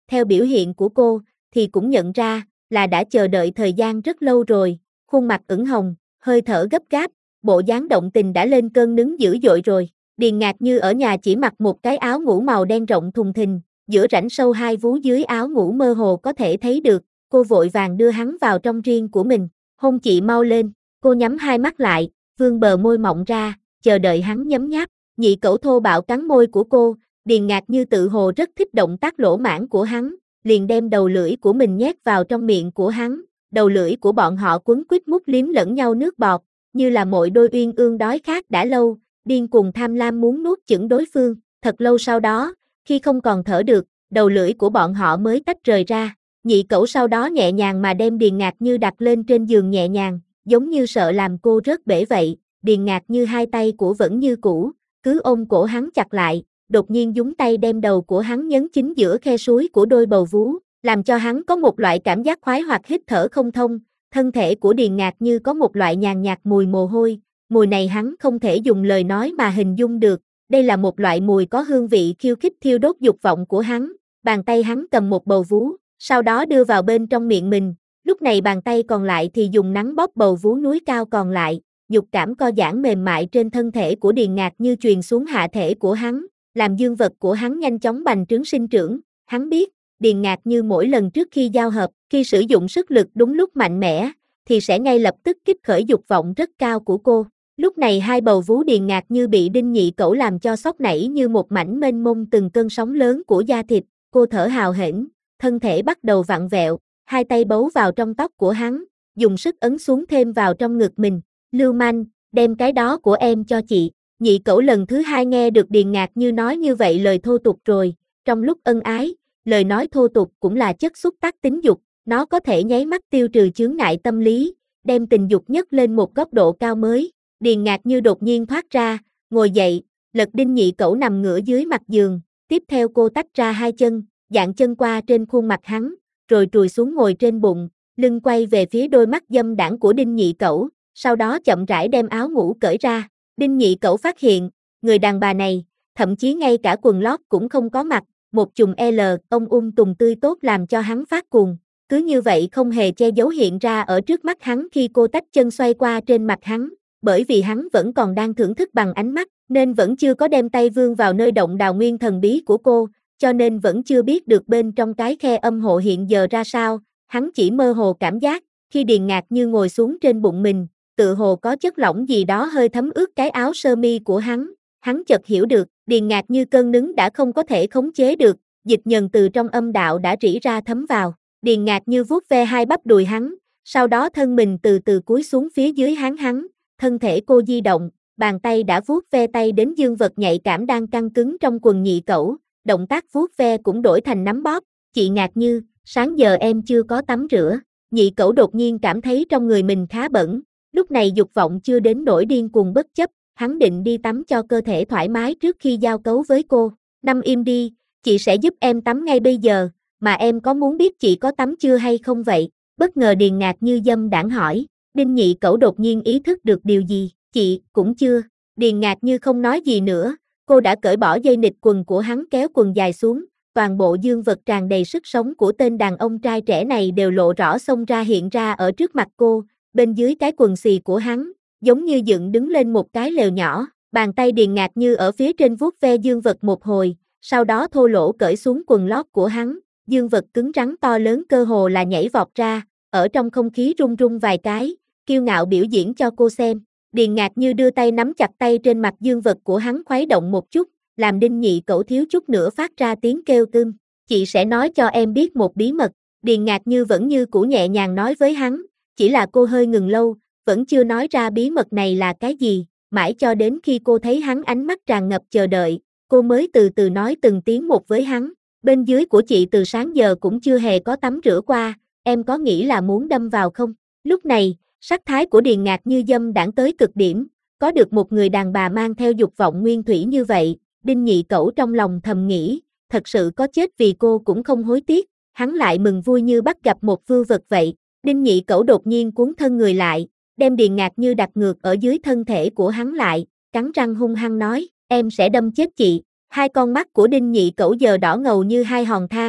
theo biểu hiện của cô, thì cũng nhận ra, là đã chờ đợi thời gian rất lâu rồi, khuôn mặt ửng hồng, hơi thở gấp gáp, bộ dáng động tình đã lên cơn nứng dữ dội rồi. Điền Ngạc Như ở nhà chỉ mặc một cái áo ngủ màu đen rộng thùng thình, giữa rãnh sâu hai vú dưới áo ngủ mơ hồ có thể thấy được, cô vội vàng đưa hắn vào trong riêng của mình, hôn chị mau lên, cô nhắm hai mắt lại, vươn bờ môi mọng ra, chờ đợi hắn nhấm nháp. Nhị cẩu thô bạo cắn môi của cô, Điền Ngạc Như tự hồ rất thích động tác lỗ mãng của hắn, liền đem đầu lưỡi của mình nhét vào trong miệng của hắn, đầu lưỡi của bọn họ quấn quýt mút liếm lẫn nhau nước bọt, như là mỗi đôi uyên ương đói khát đã lâu, điên cuồng tham lam muốn nuốt chửng đối phương. Thật lâu sau đó, khi không còn thở được, đầu lưỡi của bọn họ mới tách rời ra. Nhị cẩu sau đó nhẹ nhàng mà đem Điền Ngạc Như đặt lên trên giường nhẹ nhàng, giống như sợ làm cô rớt bể vậy. Điền Ngạc Như hai tay của vẫn như cũ, cứ ôm cổ hắn chặt lại, đột nhiên nhúng tay đem đầu của hắn nhấn chính giữa khe suối của đôi bầu vú, làm cho hắn có một loại cảm giác khoái hoặc hít thở không thông. Thân thể của Điền Ngạc Như có một loại nhàn nhạt mùi mồ hôi, mùi này hắn không thể dùng lời nói mà hình dung được, đây là một loại mùi có hương vị khiêu khích thiêu đốt dục vọng của hắn. Bàn tay hắn cầm một bầu vú, sau đó đưa vào bên trong miệng mình, lúc này bàn tay còn lại thì dùng nắn bóp bầu vú núi cao còn lại, dục cảm co giãn mềm mại trên thân thể của Điền Ngạc Như truyền xuống hạ thể của hắn, làm dương vật của hắn nhanh chóng bành trướng sinh trưởng. Hắn biết, Điền Ngạc Như mỗi lần trước khi giao hợp, khi sử dụng sức lực đúng lúc mạnh mẽ, thì sẽ ngay lập tức kích khởi dục vọng rất cao của cô. Lúc này hai bầu vú Điền Ngạc Như bị Đinh Nhị Cẩu làm cho sóc nảy như một mảnh mênh mông từng cơn sóng lớn của da thịt, cô thở hào hển, thân thể bắt đầu vặn vẹo, hai tay bấu vào trong tóc của hắn, dùng sức ấn xuống thêm vào trong ngực mình. Lưu manh, đem cái đó của em cho chị. Nhị Cẩu lần thứ hai nghe được Điền Ngạc Như nói như vậy lời thô tục rồi, trong lúc ân ái, lời nói thô tục cũng là chất xúc tác tính dục, nó có thể nháy mắt tiêu trừ chướng ngại tâm lý, đem tình dục nhấc lên một góc độ cao mới. Điền Ngạc Như đột nhiên thoát ra, ngồi dậy, lật Đinh Nhị Cẩu nằm ngửa dưới mặt giường, tiếp theo cô tách ra hai chân, dạn chân qua trên khuôn mặt hắn, rồi trùi xuống ngồi trên bụng, lưng quay về phía đôi mắt dâm đãng của Đinh Nhị Cẩu, sau đó chậm rãi đem áo ngủ cởi ra. Đinh Nhị Cẩu phát hiện, người đàn bà này, thậm chí ngay cả quần lót cũng không có mặc, một chùm ông tùng tươi tốt làm cho hắn phát cuồng, cứ như vậy không hề che giấu hiện ra ở trước mắt hắn khi cô tách chân xoay qua trên mặt hắn, bởi vì hắn vẫn còn đang thưởng thức bằng ánh mắt, nên vẫn chưa có đem tay vươn vào nơi động đào nguyên thần bí của cô, cho nên vẫn chưa biết được bên trong cái khe âm hộ hiện giờ ra sao, hắn chỉ mơ hồ cảm giác, khi Điền Ngạc Như ngồi xuống trên bụng mình, tự hồ có chất lỏng gì đó hơi thấm ướt cái áo sơ mi của hắn chợt hiểu được, Điền Ngạc Như cơn nứng đã không có thể khống chế được, dịch nhờn từ trong âm đạo đã rỉ ra thấm vào, Điền Ngạc Như vuốt ve hai bắp đùi hắn, sau đó thân mình từ từ cúi xuống phía dưới hắn, thân thể cô di động, bàn tay đã vuốt ve tay đến dương vật nhạy cảm đang căng cứng trong quần Nhị Cẩu, động tác vuốt ve cũng đổi thành nắm bóp. Chị Ngạc Như, sáng giờ em chưa có tắm rửa. Nhị Cẩu đột nhiên cảm thấy trong người mình khá bẩn, lúc này dục vọng chưa đến nỗi điên cuồng bất chấp, hắn định đi tắm cho cơ thể thoải mái trước khi giao cấu với cô. Nằm im đi, chị sẽ giúp em tắm ngay bây giờ, mà em có muốn biết chị có tắm chưa hay không vậy? Bất ngờ Điền Ngạc Như dâm đãng hỏi. Đinh Nhị Cẩu đột nhiên ý thức được điều gì, chị, cũng chưa. Điền Ngạc Như không nói gì nữa, cô đã cởi bỏ dây nịt quần của hắn kéo quần dài xuống, toàn bộ dương vật tràn đầy sức sống của tên đàn ông trai trẻ này đều lộ rõ xông ra hiện ra ở trước mặt cô, bên dưới cái quần xì của hắn, giống như dựng đứng lên một cái lều nhỏ, bàn tay Điền Ngạc Như ở phía trên vuốt ve dương vật một hồi, sau đó thô lỗ cởi xuống quần lót của hắn, dương vật cứng rắn to lớn cơ hồ là nhảy vọt ra, ở trong không khí rung rung vài cái, kiêu ngạo biểu diễn cho cô xem. Điền Ngạc Như đưa tay nắm chặt tay trên mặt dương vật của hắn khuấy động một chút, làm Đinh Nhị Cẩu thiếu chút nữa phát ra tiếng kêu cưng. Chị sẽ nói cho em biết một bí mật. Điền Ngạc Như vẫn như cũ nhẹ nhàng nói với hắn, chỉ là cô hơi ngừng lâu, vẫn chưa nói ra bí mật này là cái gì, mãi cho đến khi cô thấy hắn ánh mắt tràn ngập chờ đợi, cô mới từ từ nói từng tiếng một với hắn. Bên dưới của chị từ sáng giờ cũng chưa hề có tắm rửa qua, em có nghĩ là muốn đâm vào không? Lúc này, sắc thái của Điền Ngạc Như dâm đãng tới cực điểm, có được một người đàn bà mang theo dục vọng nguyên thủy như vậy, Đinh Nhị Cẩu trong lòng thầm nghĩ, thật sự có chết vì cô cũng không hối tiếc, hắn lại mừng vui như bắt gặp một vưu vật vậy. Đinh Nhị Cẩu đột nhiên cuốn thân người lại, đem Điền Ngạc Như đặt ngược ở dưới thân thể của hắn lại, cắn răng hung hăng nói, em sẽ đâm chết chị. Hai con mắt của Đinh Nhị Cẩu giờ đỏ ngầu như hai hòn than,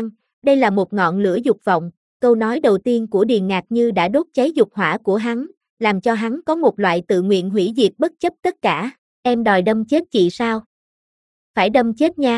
Đây là một ngọn lửa dục vọng, câu nói đầu tiên của Điền Ngạc Như đã đốt cháy dục hỏa của hắn, làm cho hắn có một loại tự nguyện hủy diệt bất chấp tất cả. Em đòi đâm chết chị sao? Phải đâm chết nha.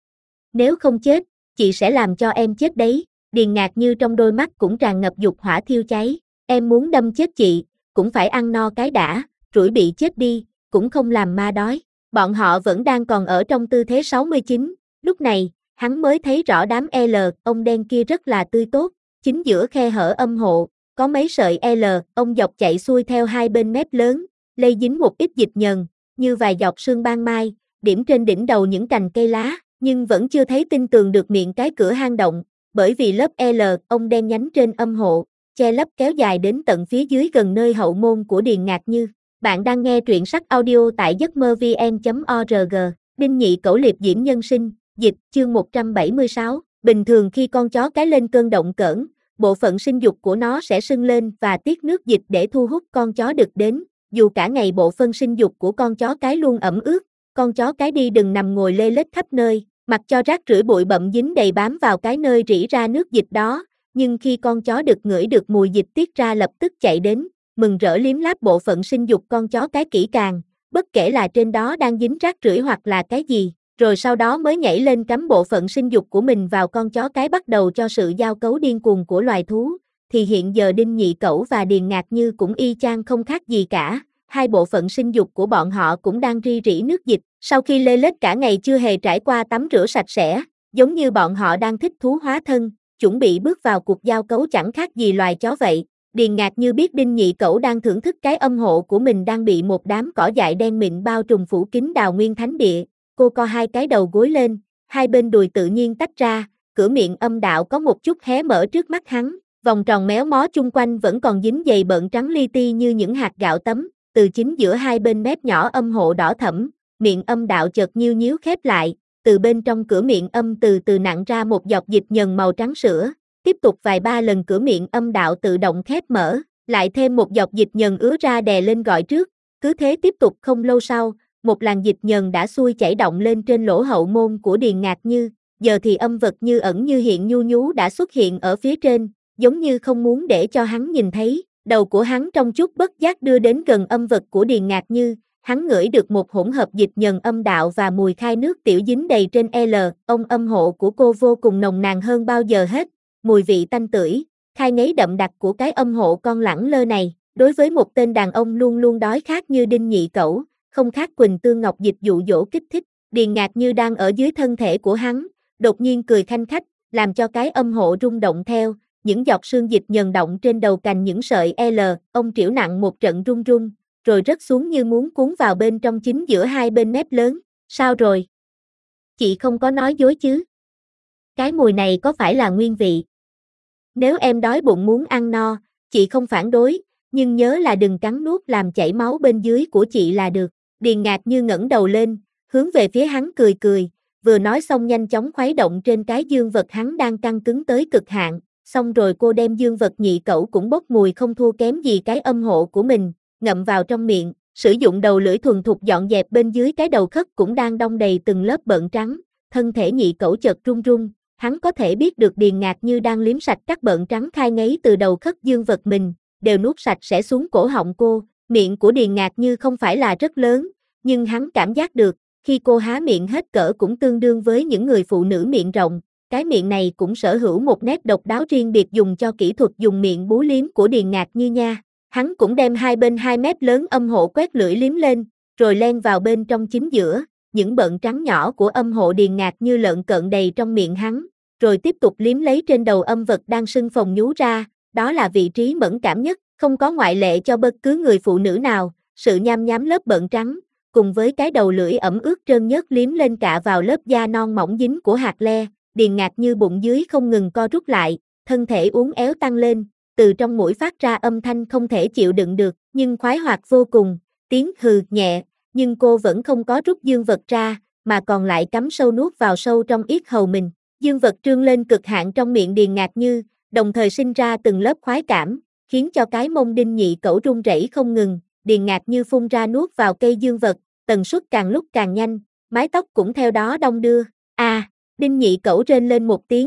Nếu không chết, chị sẽ làm cho em chết đấy. Điền Ngạc Như trong đôi mắt cũng tràn ngập dục hỏa thiêu cháy. Em muốn đâm chết chị, cũng phải ăn no cái đã, rủi bị chết đi, cũng không làm ma đói. Bọn họ vẫn đang còn ở trong tư thế 69, lúc này, hắn mới thấy rõ đám L, ông đen kia rất là tươi tốt, chính giữa khe hở âm hộ, có mấy sợi L, ông dọc chạy xuôi theo hai bên mép lớn, lây dính một ít dịch nhờn, như vài giọt sương ban mai, điểm trên đỉnh đầu những cành cây lá, nhưng vẫn chưa thấy tinh tường được miệng cái cửa hang động, bởi vì lớp L, ông đen nhánh trên âm hộ, che lấp kéo dài đến tận phía dưới gần nơi hậu môn của Điền Ngạc Như. Bạn đang nghe truyện sách audio tại giấc mơ vn.org, Đinh Nhị Cẩu Liệp Diễm Nhân Sinh, dịch, chương 176, bình thường khi con chó cái lên cơn động cỡn, bộ phận sinh dục của nó sẽ sưng lên và tiết nước dịch để thu hút con chó đực đến, dù cả ngày bộ phận sinh dục của con chó cái luôn ẩm ướt, con chó cái đi đừng nằm ngồi lê lết khắp nơi, mặc cho rác rưởi bụi bặm dính đầy bám vào cái nơi rỉ ra nước dịch đó, nhưng khi con chó đực ngửi được mùi dịch tiết ra lập tức chạy đến, mừng rỡ liếm láp bộ phận sinh dục con chó cái kỹ càng, bất kể là trên đó đang dính rác rưởi hoặc là cái gì, rồi sau đó mới nhảy lên cắm bộ phận sinh dục của mình vào con chó cái bắt đầu cho sự giao cấu điên cuồng của loài thú, thì hiện giờ Đinh Nhị Cẩu và Điền Ngạc Như cũng y chang không khác gì cả, hai bộ phận sinh dục của bọn họ cũng đang ri rỉ nước dịch, sau khi lê lết cả ngày chưa hề trải qua tắm rửa sạch sẽ, giống như bọn họ đang thích thú hóa thân, chuẩn bị bước vào cuộc giao cấu chẳng khác gì loài chó vậy. Điền Ngạc Như biết Đinh Nhị Cẩu đang thưởng thức cái âm hộ của mình đang bị một đám cỏ dại đen mịn bao trùm phủ kín Đào Nguyên Thánh Địa, cô co hai cái đầu gối lên, hai bên đùi tự nhiên tách ra, cửa miệng âm đạo có một chút hé mở trước mắt hắn, vòng tròn méo mó chung quanh vẫn còn dính dày bợn trắng li ti như những hạt gạo tấm, từ chính giữa hai bên mép nhỏ âm hộ đỏ thẫm, miệng âm đạo chợt nhiêu nhíu khép lại, từ bên trong cửa miệng âm từ từ nặn ra một giọt dịch nhờn màu trắng sữa. Tiếp tục vài ba lần cửa miệng âm đạo tự động khép mở, lại thêm một giọt dịch nhờn ứa ra đè lên gọi trước, cứ thế tiếp tục không lâu sau, một làn dịch nhờn đã xuôi chảy động lên trên lỗ hậu môn của Điền Ngạc Như, giờ thì âm vật như ẩn như hiện nhu nhú đã xuất hiện ở phía trên, giống như không muốn để cho hắn nhìn thấy, đầu của hắn trong chút bất giác đưa đến gần âm vật của Điền Ngạc Như, hắn ngửi được một hỗn hợp dịch nhờn âm đạo và mùi khai nước tiểu dính đầy trên L, ông âm hộ của cô vô cùng nồng nàn hơn bao giờ hết. Mùi vị tanh tưởi, khai ngấy đậm đặc của cái âm hộ con lẳng lơ này, đối với một tên đàn ông luôn luôn đói khát như Đinh Nhị Cẩu, không khác Quỳnh Tương Ngọc dịch dụ dỗ kích thích, Điền Ngạc Như đang ở dưới thân thể của hắn, đột nhiên cười khanh khách, làm cho cái âm hộ rung động theo, những giọt sương dịch nhờn động trên đầu cành những sợi L, ông trĩu nặng một trận rung rung, rồi rớt xuống như muốn cuốn vào bên trong chính giữa hai bên mép lớn, sao rồi? Chị không có nói dối chứ? Cái mùi này có phải là nguyên vị? Nếu em đói bụng muốn ăn no, chị không phản đối, nhưng nhớ là đừng cắn nuốt làm chảy máu bên dưới của chị là được. Điền Ngạc Như ngẩng đầu lên, hướng về phía hắn cười cười, vừa nói xong nhanh chóng khuấy động trên cái dương vật hắn đang căng cứng tới cực hạn, xong rồi cô đem dương vật Nhị Cẩu cũng bốc mùi không thua kém gì cái âm hộ của mình, ngậm vào trong miệng, sử dụng đầu lưỡi thuần thục dọn dẹp bên dưới cái đầu khất cũng đang đong đầy từng lớp bợn trắng, thân thể Nhị Cẩu chợt run run. Hắn có thể biết được Điền Ngạc Như đang liếm sạch các bợn trắng khai ngấy từ đầu khất dương vật mình, đều nuốt sạch sẽ xuống cổ họng cô, miệng của Điền Ngạc Như không phải là rất lớn, nhưng hắn cảm giác được, khi cô há miệng hết cỡ cũng tương đương với những người phụ nữ miệng rộng, cái miệng này cũng sở hữu một nét độc đáo riêng biệt dùng cho kỹ thuật dùng miệng bú liếm của Điền Ngạc Như nha. Hắn cũng đem hai bên 2 mét lớn âm hộ quét lưỡi liếm lên, rồi len vào bên trong chính giữa, những bợn trắng nhỏ của âm hộ Điền Ngạc Như lợn cợn đầy trong miệng hắn, rồi tiếp tục liếm lấy trên đầu âm vật đang sưng phồng nhú ra, đó là vị trí mẫn cảm nhất, không có ngoại lệ cho bất cứ người phụ nữ nào, sự nham nhám lớp bợn trắng, cùng với cái đầu lưỡi ẩm ướt trơn nhớt liếm lên cả vào lớp da non mỏng dính của hạt le, Điền Ngạc Như bụng dưới không ngừng co rút lại, thân thể uốn éo tăng lên, từ trong mũi phát ra âm thanh không thể chịu đựng được, nhưng khoái hoạt vô cùng, tiếng hừ nhẹ, nhưng cô vẫn không có rút dương vật ra, mà còn lại cắm sâu nuốt vào sâu trong yết hầu mình. Dương vật trương lên cực hạn trong miệng Điền Ngạc Như, đồng thời sinh ra từng lớp khoái cảm, khiến cho cái mông Đinh Nhị Cẩu run rẩy không ngừng, Điền Ngạc Như phun ra nuốt vào cây dương vật, tần suất càng lúc càng nhanh, mái tóc cũng theo đó đong đưa. Đinh Nhị Cẩu rên lên một tiếng,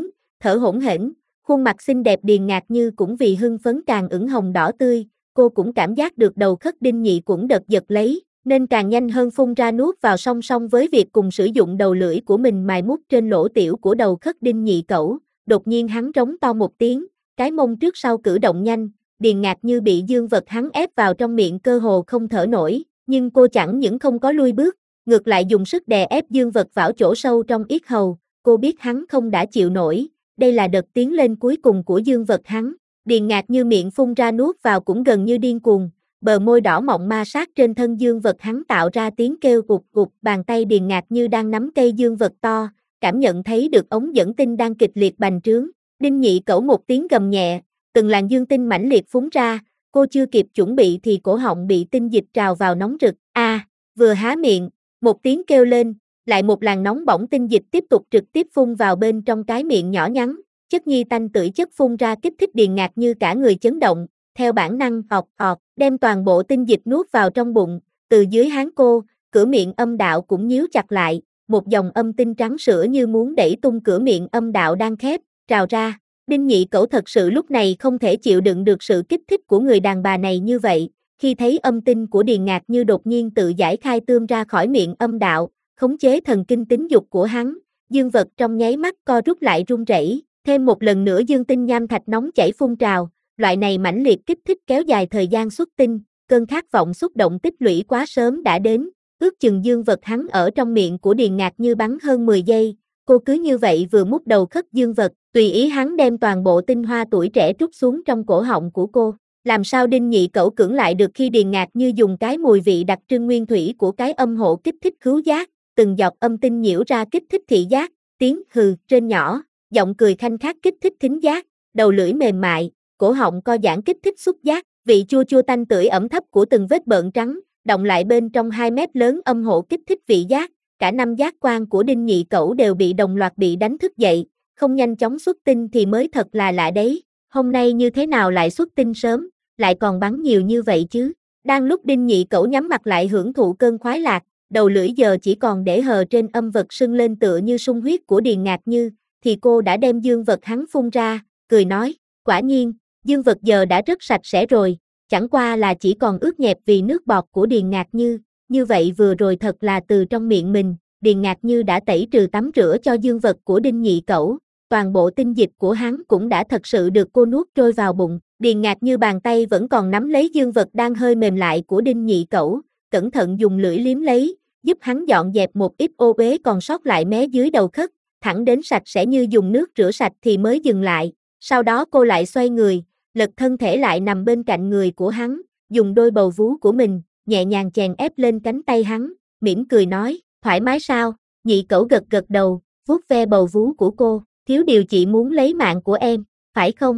thở hổn hển, khuôn mặt xinh đẹp Điền Ngạc Như cũng vì hưng phấn càng ửng hồng đỏ tươi, cô cũng cảm giác được đầu khất Đinh Nhị cũng đợt giật lấy, nên càng nhanh hơn phun ra nuốt vào song song với việc cùng sử dụng đầu lưỡi của mình mài mút trên lỗ tiểu của đầu khất Đinh Nhị cẩu. Đột nhiên hắn rống to một tiếng, cái mông trước sau cử động nhanh, Điền Ngạc Như bị dương vật hắn ép vào trong miệng cơ hồ không thở nổi, nhưng cô chẳng những không có lui bước, ngược lại dùng sức đè ép dương vật vào chỗ sâu trong yết hầu, cô biết hắn không đã chịu nổi, đây là đợt tiến lên cuối cùng của dương vật hắn. Điền Ngạc Như miệng phun ra nuốt vào cũng gần như điên cuồng, bờ môi đỏ mọng ma sát trên thân dương vật hắn tạo ra tiếng kêu gục gục, bàn tay Điền Ngạc Như đang nắm cây dương vật to, cảm nhận thấy được ống dẫn tinh đang kịch liệt bành trướng. Đinh Nhị cẩu một tiếng gầm nhẹ, từng làn dương tinh mãnh liệt phúng ra, cô chưa kịp chuẩn bị thì cổ họng bị tinh dịch trào vào nóng rực. Vừa há miệng, một tiếng kêu lên, lại một làn nóng bỏng tinh dịch tiếp tục trực tiếp phun vào bên trong cái miệng nhỏ nhắn, chất nhi tanh tưởi chất phun ra kích thích Điền Ngạc Như cả người chấn động, theo bản năng đem toàn bộ tinh dịch nuốt vào trong bụng, từ dưới háng cô, cửa miệng âm đạo cũng nhíu chặt lại, một dòng âm tinh trắng sữa như muốn đẩy tung cửa miệng âm đạo đang khép, trào ra. Đinh Nhị cẩu thật sự lúc này không thể chịu đựng được sự kích thích của người đàn bà này như vậy, khi thấy âm tinh của Điền Ngạc Như đột nhiên tự giải khai tươm ra khỏi miệng âm đạo, khống chế thần kinh tính dục của hắn, dương vật trong nháy mắt co rút lại run rẩy, thêm một lần nữa dương tinh nham thạch nóng chảy phun trào, loại này mãnh liệt kích thích kéo dài thời gian xuất tinh, cơn khát vọng xúc động tích lũy quá sớm đã đến, ước chừng dương vật hắn ở trong miệng của Điền Ngạc Như bắn hơn 10 giây, cô cứ như vậy vừa mút đầu khất dương vật, tùy ý hắn đem toàn bộ tinh hoa tuổi trẻ trút xuống trong cổ họng của cô. Làm sao Đinh Nhị cẩu cưỡng lại được khi Điền Ngạc Như dùng cái mùi vị đặc trưng nguyên thủy của cái âm hộ kích thích khứu giác, từng giọt âm tinh nhiễu ra kích thích thị giác, tiếng hừ trên nhỏ, giọng cười khanh khách kích thích thính giác, đầu lưỡi mềm mại, cổ họng co giãn kích thích xúc giác, vị chua chua tanh tưởi ẩm thấp của từng vết bợn trắng, động lại bên trong 2 mét lớn âm hộ kích thích vị giác, cả 5 giác quan của Đinh Nhị cẩu đều bị đồng loạt bị đánh thức dậy, không nhanh chóng xuất tinh thì mới thật là lạ đấy, hôm nay như thế nào lại xuất tinh sớm, lại còn bắn nhiều như vậy chứ. Đang lúc Đinh Nhị cẩu nhắm mặt lại hưởng thụ cơn khoái lạc, đầu lưỡi giờ chỉ còn để hờ trên âm vật sưng lên tựa như sung huyết của Điền Ngạc Như, thì cô đã đem dương vật hắn phun ra, cười nói, quả nhiên, dương vật giờ đã rất sạch sẽ rồi, chẳng qua là chỉ còn ướt nhẹp vì nước bọt của Điền Ngạc Như vậy vừa rồi thật là từ trong miệng mình, Điền Ngạc Như đã tẩy trừ tắm rửa cho dương vật của Đinh Nhị cẩu, toàn bộ tinh dịch của hắn cũng đã thật sự được cô nuốt trôi vào bụng. Điền Ngạc Như bàn tay vẫn còn nắm lấy dương vật đang hơi mềm lại của Đinh Nhị cẩu, cẩn thận dùng lưỡi liếm lấy, giúp hắn dọn dẹp một ít ô uế còn sót lại mé dưới đầu khất, thẳng đến sạch sẽ như dùng nước rửa sạch thì mới dừng lại. Sau đó cô lại xoay người, lật thân thể lại nằm bên cạnh người của hắn, dùng đôi bầu vú của mình, nhẹ nhàng chèn ép lên cánh tay hắn, mỉm cười nói, thoải mái sao? Nhị cẩu gật gật đầu, vuốt ve bầu vú của cô, thiếu điều chị muốn lấy mạng của em, phải không?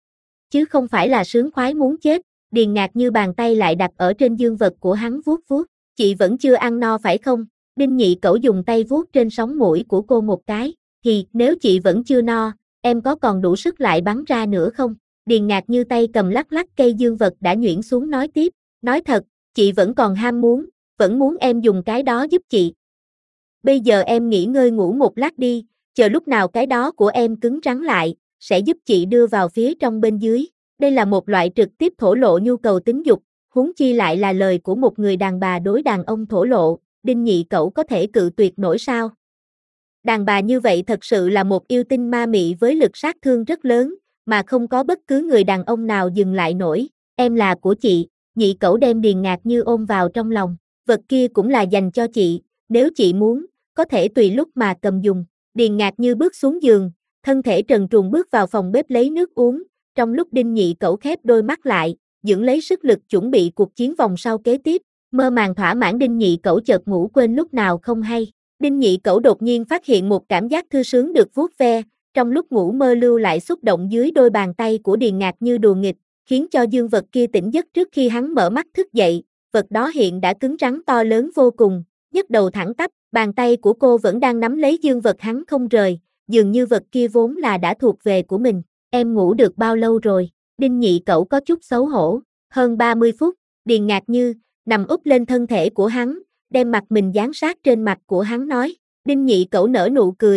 Chứ không phải là sướng khoái muốn chết. Điền Ngạc Như bàn tay lại đặt ở trên dương vật của hắn vuốt vuốt, chị vẫn chưa ăn no phải không? Đinh Nhị cẩu dùng tay vuốt trên sống mũi của cô một cái, thì nếu chị vẫn chưa no, em có còn đủ sức lại bắn ra nữa không? Điền Ngạc Như tay cầm lắc lắc cây dương vật đã nhuyễn xuống nói tiếp, nói thật, chị vẫn còn ham muốn, vẫn muốn em dùng cái đó giúp chị. Bây giờ em nghỉ ngơi ngủ một lát đi, chờ lúc nào cái đó của em cứng rắn lại, sẽ giúp chị đưa vào phía trong bên dưới. Đây là một loại trực tiếp thổ lộ nhu cầu tính dục, huống chi lại là lời của một người đàn bà đối đàn ông thổ lộ, Đinh Nhị cẩu có thể cự tuyệt nổi sao? Đàn bà như vậy thật sự là một yêu tinh ma mị với lực sát thương rất lớn, mà không có bất cứ người đàn ông nào dừng lại nổi. Em là của chị. Nhị cẩu đem Điền Ngạc Như ôm vào trong lòng, vật kia cũng là dành cho chị, nếu chị muốn, có thể tùy lúc mà cầm dùng. Điền Ngạc Như bước xuống giường, thân thể trần truồng bước vào phòng bếp lấy nước uống, trong lúc Đinh Nhị cẩu khép đôi mắt lại, dưỡng lấy sức lực chuẩn bị cuộc chiến vòng sau kế tiếp, mơ màng thỏa mãn Đinh Nhị cẩu chợt ngủ quên lúc nào không hay. Đinh Nhị cẩu đột nhiên phát hiện một cảm giác thư sướng được vuốt ve, trong lúc ngủ mơ lưu lại xúc động dưới đôi bàn tay của Điền Ngạc Như đùa nghịch, khiến cho dương vật kia tỉnh giấc trước khi hắn mở mắt thức dậy, vật đó hiện đã cứng rắn to lớn vô cùng, nhấc đầu thẳng tắp, bàn tay của cô vẫn đang nắm lấy dương vật hắn không rời, dường như vật kia vốn là đã thuộc về của mình. Em ngủ được bao lâu rồi? Đinh Nhị cẩu có chút xấu hổ, hơn 30 phút, Điền Ngạc Như nằm úp lên thân thể của hắn, đem mặt mình dán sát trên mặt của hắn nói. Đinh Nhị cẩu nở nụ cười,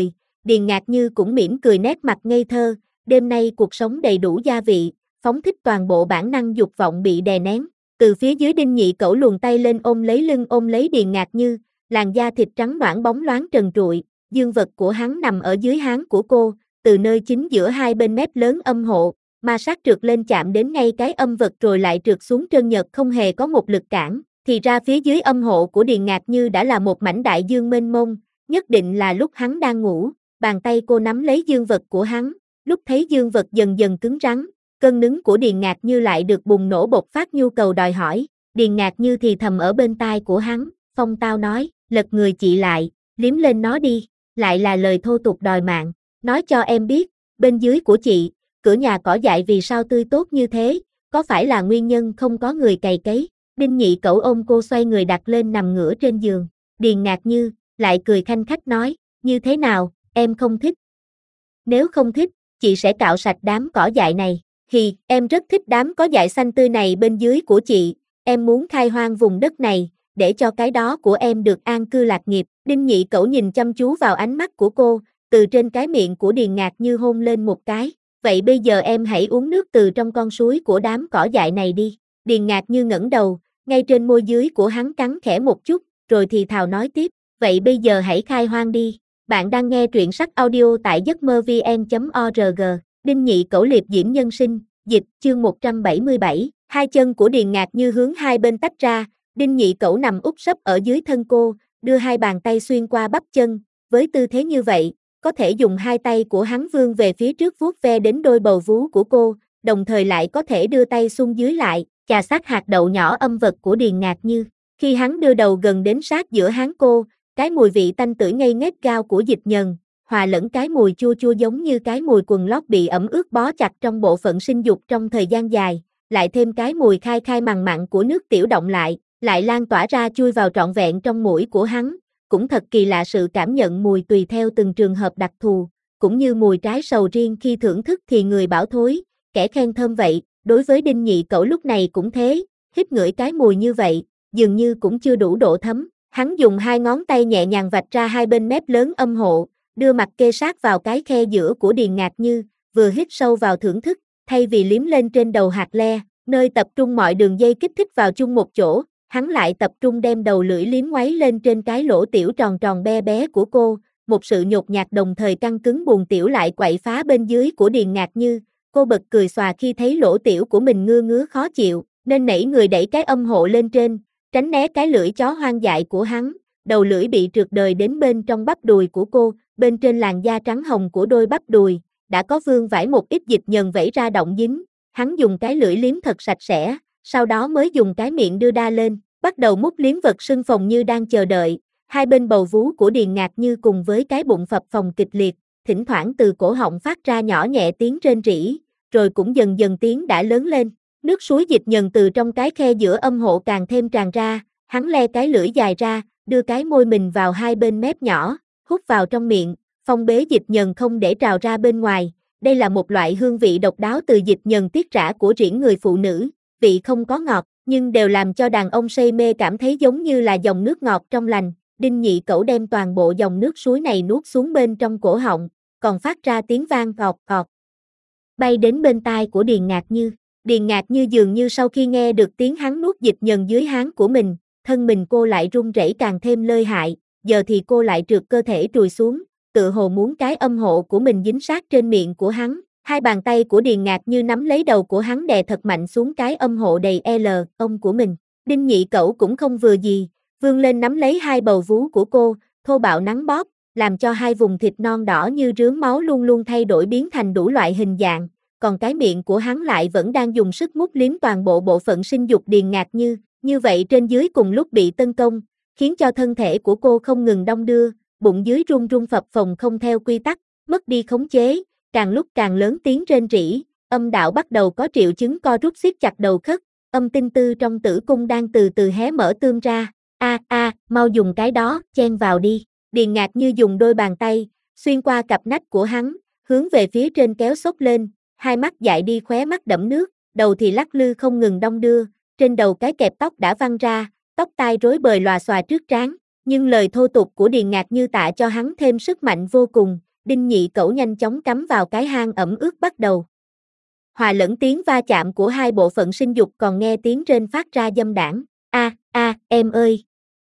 Điền Ngạc Như cũng mỉm cười nét mặt ngây thơ, đêm nay cuộc sống đầy đủ gia vị, phóng thích toàn bộ bản năng dục vọng bị đè nén. Từ phía dưới Đinh Nhị Cẩu luồn tay lên ôm lấy lưng ôm lấy Điền Ngạc Như, làn da thịt trắng nõn bóng loáng trần trụi, dương vật của hắn nằm ở dưới háng của cô, từ nơi chính giữa hai bên mép lớn âm hộ, ma sát trượt lên chạm đến ngay cái âm vật rồi lại trượt xuống trơn nhợt không hề có một lực cản, thì ra phía dưới âm hộ của Điền Ngạc Như đã là một mảnh đại dương mênh mông, nhất định là lúc hắn đang ngủ, bàn tay cô nắm lấy dương vật của hắn, lúc thấy dương vật dần dần cứng rắn, cơn nứng của Điền Ngạc Như lại được bùng nổ bộc phát nhu cầu đòi hỏi, Điền Ngạc Như thì thầm ở bên tai của hắn, phong tao nói, lật người chị lại, liếm lên nó đi, lại là lời thô tục đòi mạng, nói cho em biết, bên dưới của chị, cửa nhà cỏ dại vì sao tươi tốt như thế, có phải là nguyên nhân không có người cày cấy, Đinh Nhị Cẩu ôm cô xoay người đặt lên nằm ngửa trên giường, Điền Ngạc Như, lại cười khanh khách nói, như thế nào, em không thích? Nếu không thích, chị sẽ cạo sạch đám cỏ dại này, em rất thích đám cỏ dại xanh tươi này bên dưới của chị, em muốn khai hoang vùng đất này, để cho cái đó của em được an cư lạc nghiệp, Đinh Nhị Cẩu nhìn chăm chú vào ánh mắt của cô, từ trên cái miệng của Điền Ngạc Như hôn lên một cái, vậy bây giờ em hãy uống nước từ trong con suối của đám cỏ dại này đi, Điền Ngạc Như ngẩng đầu, ngay trên môi dưới của hắn cắn khẽ một chút, rồi thì thào nói tiếp, vậy bây giờ hãy khai hoang đi, bạn đang nghe truyện sách audio tại giấc mơ vn.org, Đinh Nhị Cẩu liệp diễm nhân sinh, dịch, chương 177, hai chân của Điền Ngạc Như hướng hai bên tách ra, Đinh Nhị Cẩu nằm úp sấp ở dưới thân cô, đưa hai bàn tay xuyên qua bắp chân, với tư thế như vậy, có thể dùng hai tay của hắn vươn về phía trước vuốt ve đến đôi bầu vú của cô, đồng thời lại có thể đưa tay xung dưới lại, chà sát hạt đậu nhỏ âm vật của Điền Ngạc Như. Khi hắn đưa đầu gần đến sát giữa háng cô, cái mùi vị tanh tưởi ngây ngét gao của dịch nhờn, hòa lẫn cái mùi chua chua giống như cái mùi quần lót bị ẩm ướt bó chặt trong bộ phận sinh dục trong thời gian dài, lại thêm cái mùi khai khai mằn mặn của nước tiểu động lại lan tỏa ra chui vào trọn vẹn trong mũi của hắn, cũng thật kỳ lạ sự cảm nhận mùi tùy theo từng trường hợp đặc thù, cũng như mùi trái sầu riêng khi thưởng thức thì người bảo thối, kẻ khen thơm vậy, đối với Đinh Nhị Cẩu lúc này cũng thế, hít ngửi cái mùi như vậy, dường như cũng chưa đủ độ thấm, hắn dùng hai ngón tay nhẹ nhàng vạch ra hai bên mép lớn âm hộ, đưa mặt kê sát vào cái khe giữa của Điền Ngạc Như, vừa hít sâu vào thưởng thức, thay vì liếm lên trên đầu hạt le, nơi tập trung mọi đường dây kích thích vào chung một chỗ, hắn lại tập trung đem đầu lưỡi liếm ngoáy lên trên cái lỗ tiểu tròn tròn be bé của cô, một sự nhột nhạt đồng thời căng cứng buồn tiểu lại quậy phá bên dưới của Điền Ngạc Như, cô bật cười xòa khi thấy lỗ tiểu của mình ngứa ngứa khó chịu, nên nảy người đẩy cái âm hộ lên trên, tránh né cái lưỡi chó hoang dại của hắn, đầu lưỡi bị trượt đời đến bên trong bắp đùi của cô, bên trên làn da trắng hồng của đôi bắp đùi, đã có vương vãi một ít dịch nhờn vẩy ra động dính, hắn dùng cái lưỡi liếm thật sạch sẽ, sau đó mới dùng cái miệng đưa đa lên, bắt đầu mút liếm vật sưng phồng như đang chờ đợi, hai bên bầu vú của Điền Ngạc Như cùng với cái bụng phập phồng kịch liệt, thỉnh thoảng từ cổ họng phát ra nhỏ nhẹ tiếng rên rỉ, rồi cũng dần dần tiếng đã lớn lên, nước suối dịch nhờn từ trong cái khe giữa âm hộ càng thêm tràn ra, hắn le cái lưỡi dài ra, đưa cái môi mình vào hai bên mép nhỏ, hút vào trong miệng, phong bế dịch nhờn không để trào ra bên ngoài, đây là một loại hương vị độc đáo từ dịch nhờn tiết rã của riễn người phụ nữ, vị không có ngọt, nhưng đều làm cho đàn ông say mê cảm thấy giống như là dòng nước ngọt trong lành. Đinh Nhị Cẩu đem toàn bộ dòng nước suối này nuốt xuống bên trong cổ họng, còn phát ra tiếng vang cọt cọt, bay đến bên tai của Điền Ngạc Như. Điền Ngạc Như dường như sau khi nghe được tiếng hắn nuốt dịch nhờn dưới háng của mình, thân mình cô lại run rẩy càng thêm lợi hại, giờ thì cô lại trượt cơ thể trùi xuống, tự hồ muốn cái âm hộ của mình dính sát trên miệng của hắn. Hai bàn tay của Điền Ngạc Như nắm lấy đầu của hắn đè thật mạnh xuống cái âm hộ đầy ông của mình. Đinh Nhị Cẩu cũng không vừa gì, vươn lên nắm lấy hai bầu vú của cô, thô bạo nắn bóp, làm cho hai vùng thịt non đỏ như rướm máu luôn luôn thay đổi biến thành đủ loại hình dạng, còn cái miệng của hắn lại vẫn đang dùng sức mút liếm toàn bộ bộ phận sinh dục Điền Ngạc như vậy trên dưới cùng lúc bị tấn công, khiến cho thân thể của cô không ngừng đong đưa, bụng dưới run run phập phồng không theo quy tắc, mất đi khống chế, càng lúc càng lớn tiếng rên rỉ, âm đạo bắt đầu có triệu chứng co rút siết chặt đầu khất, âm tinh tư trong tử cung đang từ từ hé mở tươm ra, mau dùng cái đó, chen vào đi, Điền Ngạc Như dùng đôi bàn tay, xuyên qua cặp nách của hắn, hướng về phía trên kéo xốc lên, hai mắt dại đi khóe mắt đẫm nước, đầu thì lắc lư không ngừng đong đưa, trên đầu cái kẹp tóc đã văng ra, tóc tai rối bời lòa xòa trước trán, nhưng lời thô tục của Điền Ngạc Như tạ cho hắn thêm sức mạnh vô cùng, Đinh Nhị Cẩu nhanh chóng cắm vào cái hang ẩm ướt bắt đầu. Hòa lẫn tiếng va chạm của hai bộ phận sinh dục còn nghe tiếng rên phát ra dâm đãng. Em ơi!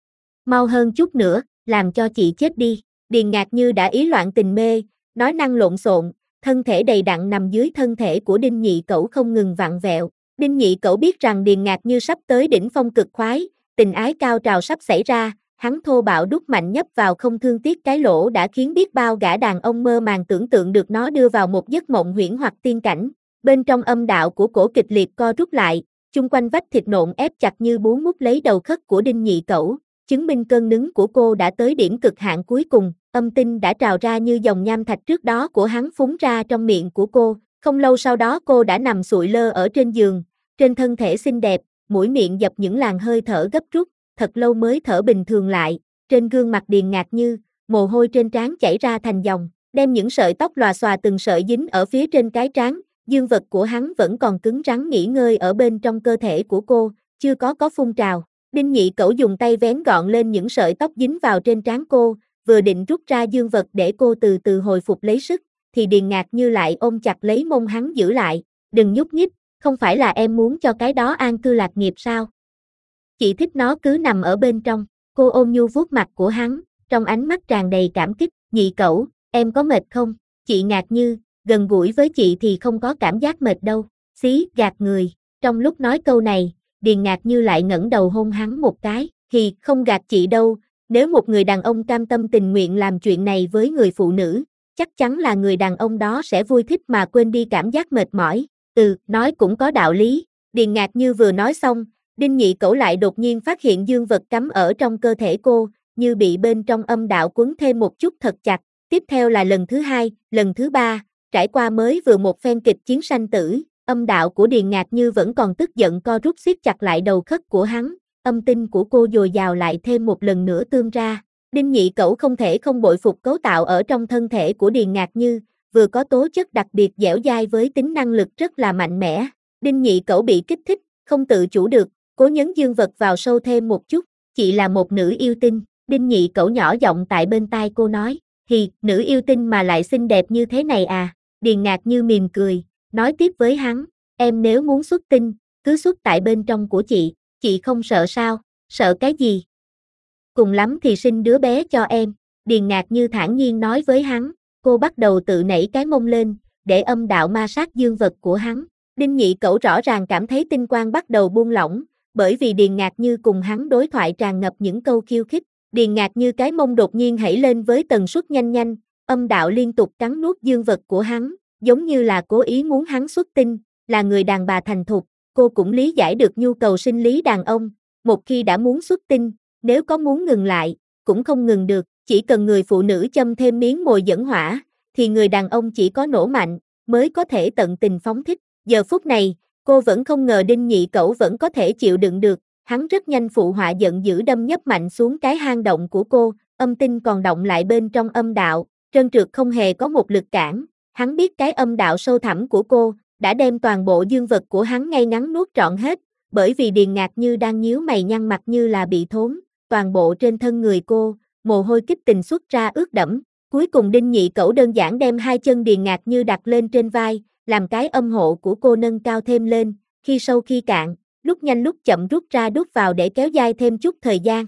Mau hơn chút nữa, làm cho chị chết đi. Điền Ngạc Như đã ý loạn tình mê, nói năng lộn xộn, thân thể đầy đặn nằm dưới thân thể của Đinh Nhị Cẩu không ngừng vặn vẹo. Đinh Nhị Cẩu biết rằng Điền Ngạc Như sắp tới đỉnh phong cực khoái, tình ái cao trào sắp xảy ra, hắn thô bạo đút mạnh nhấp vào không thương tiếc cái lỗ đã khiến biết bao gã đàn ông mơ màng tưởng tượng được nó đưa vào một giấc mộng huyễn hoặc tiên cảnh. Bên trong âm đạo của cổ kịch liệt co rút lại, chung quanh vách thịt nộn ép chặt như bú mút lấy đầu khất của Đinh Nhị Cẩu, chứng minh cơn nứng của cô đã tới điểm cực hạn cuối cùng, âm tinh đã trào ra như dòng nham thạch trước đó của hắn phúng ra trong miệng của cô, không lâu sau đó cô đã nằm sụi lơ ở trên giường, trên thân thể xinh đẹp, mũi miệng dập những làn hơi thở gấp rút, thật lâu mới thở bình thường lại, trên gương mặt Điền Ngạc Như, mồ hôi trên trán chảy ra thành dòng, đem những sợi tóc lòa xòa từng sợi dính ở phía trên cái trán. Dương vật của hắn vẫn còn cứng rắn nghỉ ngơi ở bên trong cơ thể của cô, chưa có phun trào. Đinh Nhị Cẩu dùng tay vén gọn lên những sợi tóc dính vào trên trán cô, vừa định rút ra dương vật để cô từ từ hồi phục lấy sức, thì Điền Ngạc Như lại ôm chặt lấy mông hắn giữ lại. Đừng nhúc nhích, không phải là em muốn cho cái đó an cư lạc nghiệp sao? Chị thích nó cứ nằm ở bên trong. Cô ôm nhu vuốt mặt của hắn, trong ánh mắt tràn đầy cảm kích. Nhị Cẩu, em có mệt không? Chị Ngạc Như, gần gũi với chị thì không có cảm giác mệt đâu. Xí, gạt người. Trong lúc nói câu này, Điền Ngạc Như lại ngẩng đầu hôn hắn một cái. Thì không gạt chị đâu, nếu một người đàn ông cam tâm tình nguyện làm chuyện này với người phụ nữ, chắc chắn là người đàn ông đó sẽ vui thích mà quên đi cảm giác mệt mỏi. Nói cũng có đạo lý. Điền Ngạc Như vừa nói xong, Đinh Nhị Cẩu lại đột nhiên phát hiện dương vật cắm ở trong cơ thể cô, như bị bên trong âm đạo quấn thêm một chút thật chặt. Tiếp theo là lần thứ hai, lần thứ ba, trải qua mới vừa một phen kịch chiến sanh tử, âm đạo của Điền Ngạc Như vẫn còn tức giận co rút siết chặt lại đầu khất của hắn, âm tinh của cô dồi dào lại thêm một lần nữa tươm ra. Đinh Nhị Cẩu không thể không bội phục cấu tạo ở trong thân thể của Điền Ngạc Như, vừa có tố chất đặc biệt dẻo dai với tính năng lực rất là mạnh mẽ. Đinh Nhị Cẩu bị kích thích, không tự chủ được, cố nhấn dương vật vào sâu thêm một chút. Chị là một nữ yêu tinh. Đinh Nhị Cẩu nhỏ giọng tại bên tai cô nói. Nữ yêu tinh mà lại xinh đẹp như thế này à? Điền Ngạc Như mỉm cười, nói tiếp với hắn, em nếu muốn xuất tinh, cứ xuất tại bên trong của chị không sợ sao? Sợ cái gì? Cùng lắm thì sinh đứa bé cho em. Điền Ngạc Như thản nhiên nói với hắn, cô bắt đầu tự nảy cái mông lên, để âm đạo ma sát dương vật của hắn. Đinh Nhị Cẩu rõ ràng cảm thấy tinh quang bắt đầu buông lỏng, bởi vì Điền Ngạc Như cùng hắn đối thoại tràn ngập những câu khiêu khích. Điền Ngạc Như cái mông đột nhiên hẩy lên với tần suất nhanh, âm đạo liên tục cắn nuốt dương vật của hắn, giống như là cố ý muốn hắn xuất tinh, là người đàn bà thành thục, cô cũng lý giải được nhu cầu sinh lý đàn ông, một khi đã muốn xuất tinh, nếu có muốn ngừng lại, cũng không ngừng được, chỉ cần người phụ nữ châm thêm miếng mồi dẫn hỏa, thì người đàn ông chỉ có nổ mạnh, mới có thể tận tình phóng thích. Giờ phút này, cô vẫn không ngờ Đinh Nhị Cẩu vẫn có thể chịu đựng được, hắn rất nhanh phụ họa giận dữ đâm nhấp mạnh xuống cái hang động của cô, âm tinh còn động lại bên trong âm đạo, trơn trượt không hề có một lực cản, hắn biết cái âm đạo sâu thẳm của cô, đã đem toàn bộ dương vật của hắn ngay ngắn nuốt trọn hết, bởi vì Điền Ngạc Như đang nhíu mày nhăn mặt như là bị thốn, toàn bộ trên thân người cô, mồ hôi kích tình xuất ra ướt đẫm, cuối cùng Đinh Nhị Cẩu đơn giản đem hai chân Điền Ngạc Như đặt lên trên vai, làm cái âm hộ của cô nâng cao thêm lên, khi sâu khi cạn, lúc nhanh lúc chậm rút ra đút vào để kéo dài thêm chút thời gian.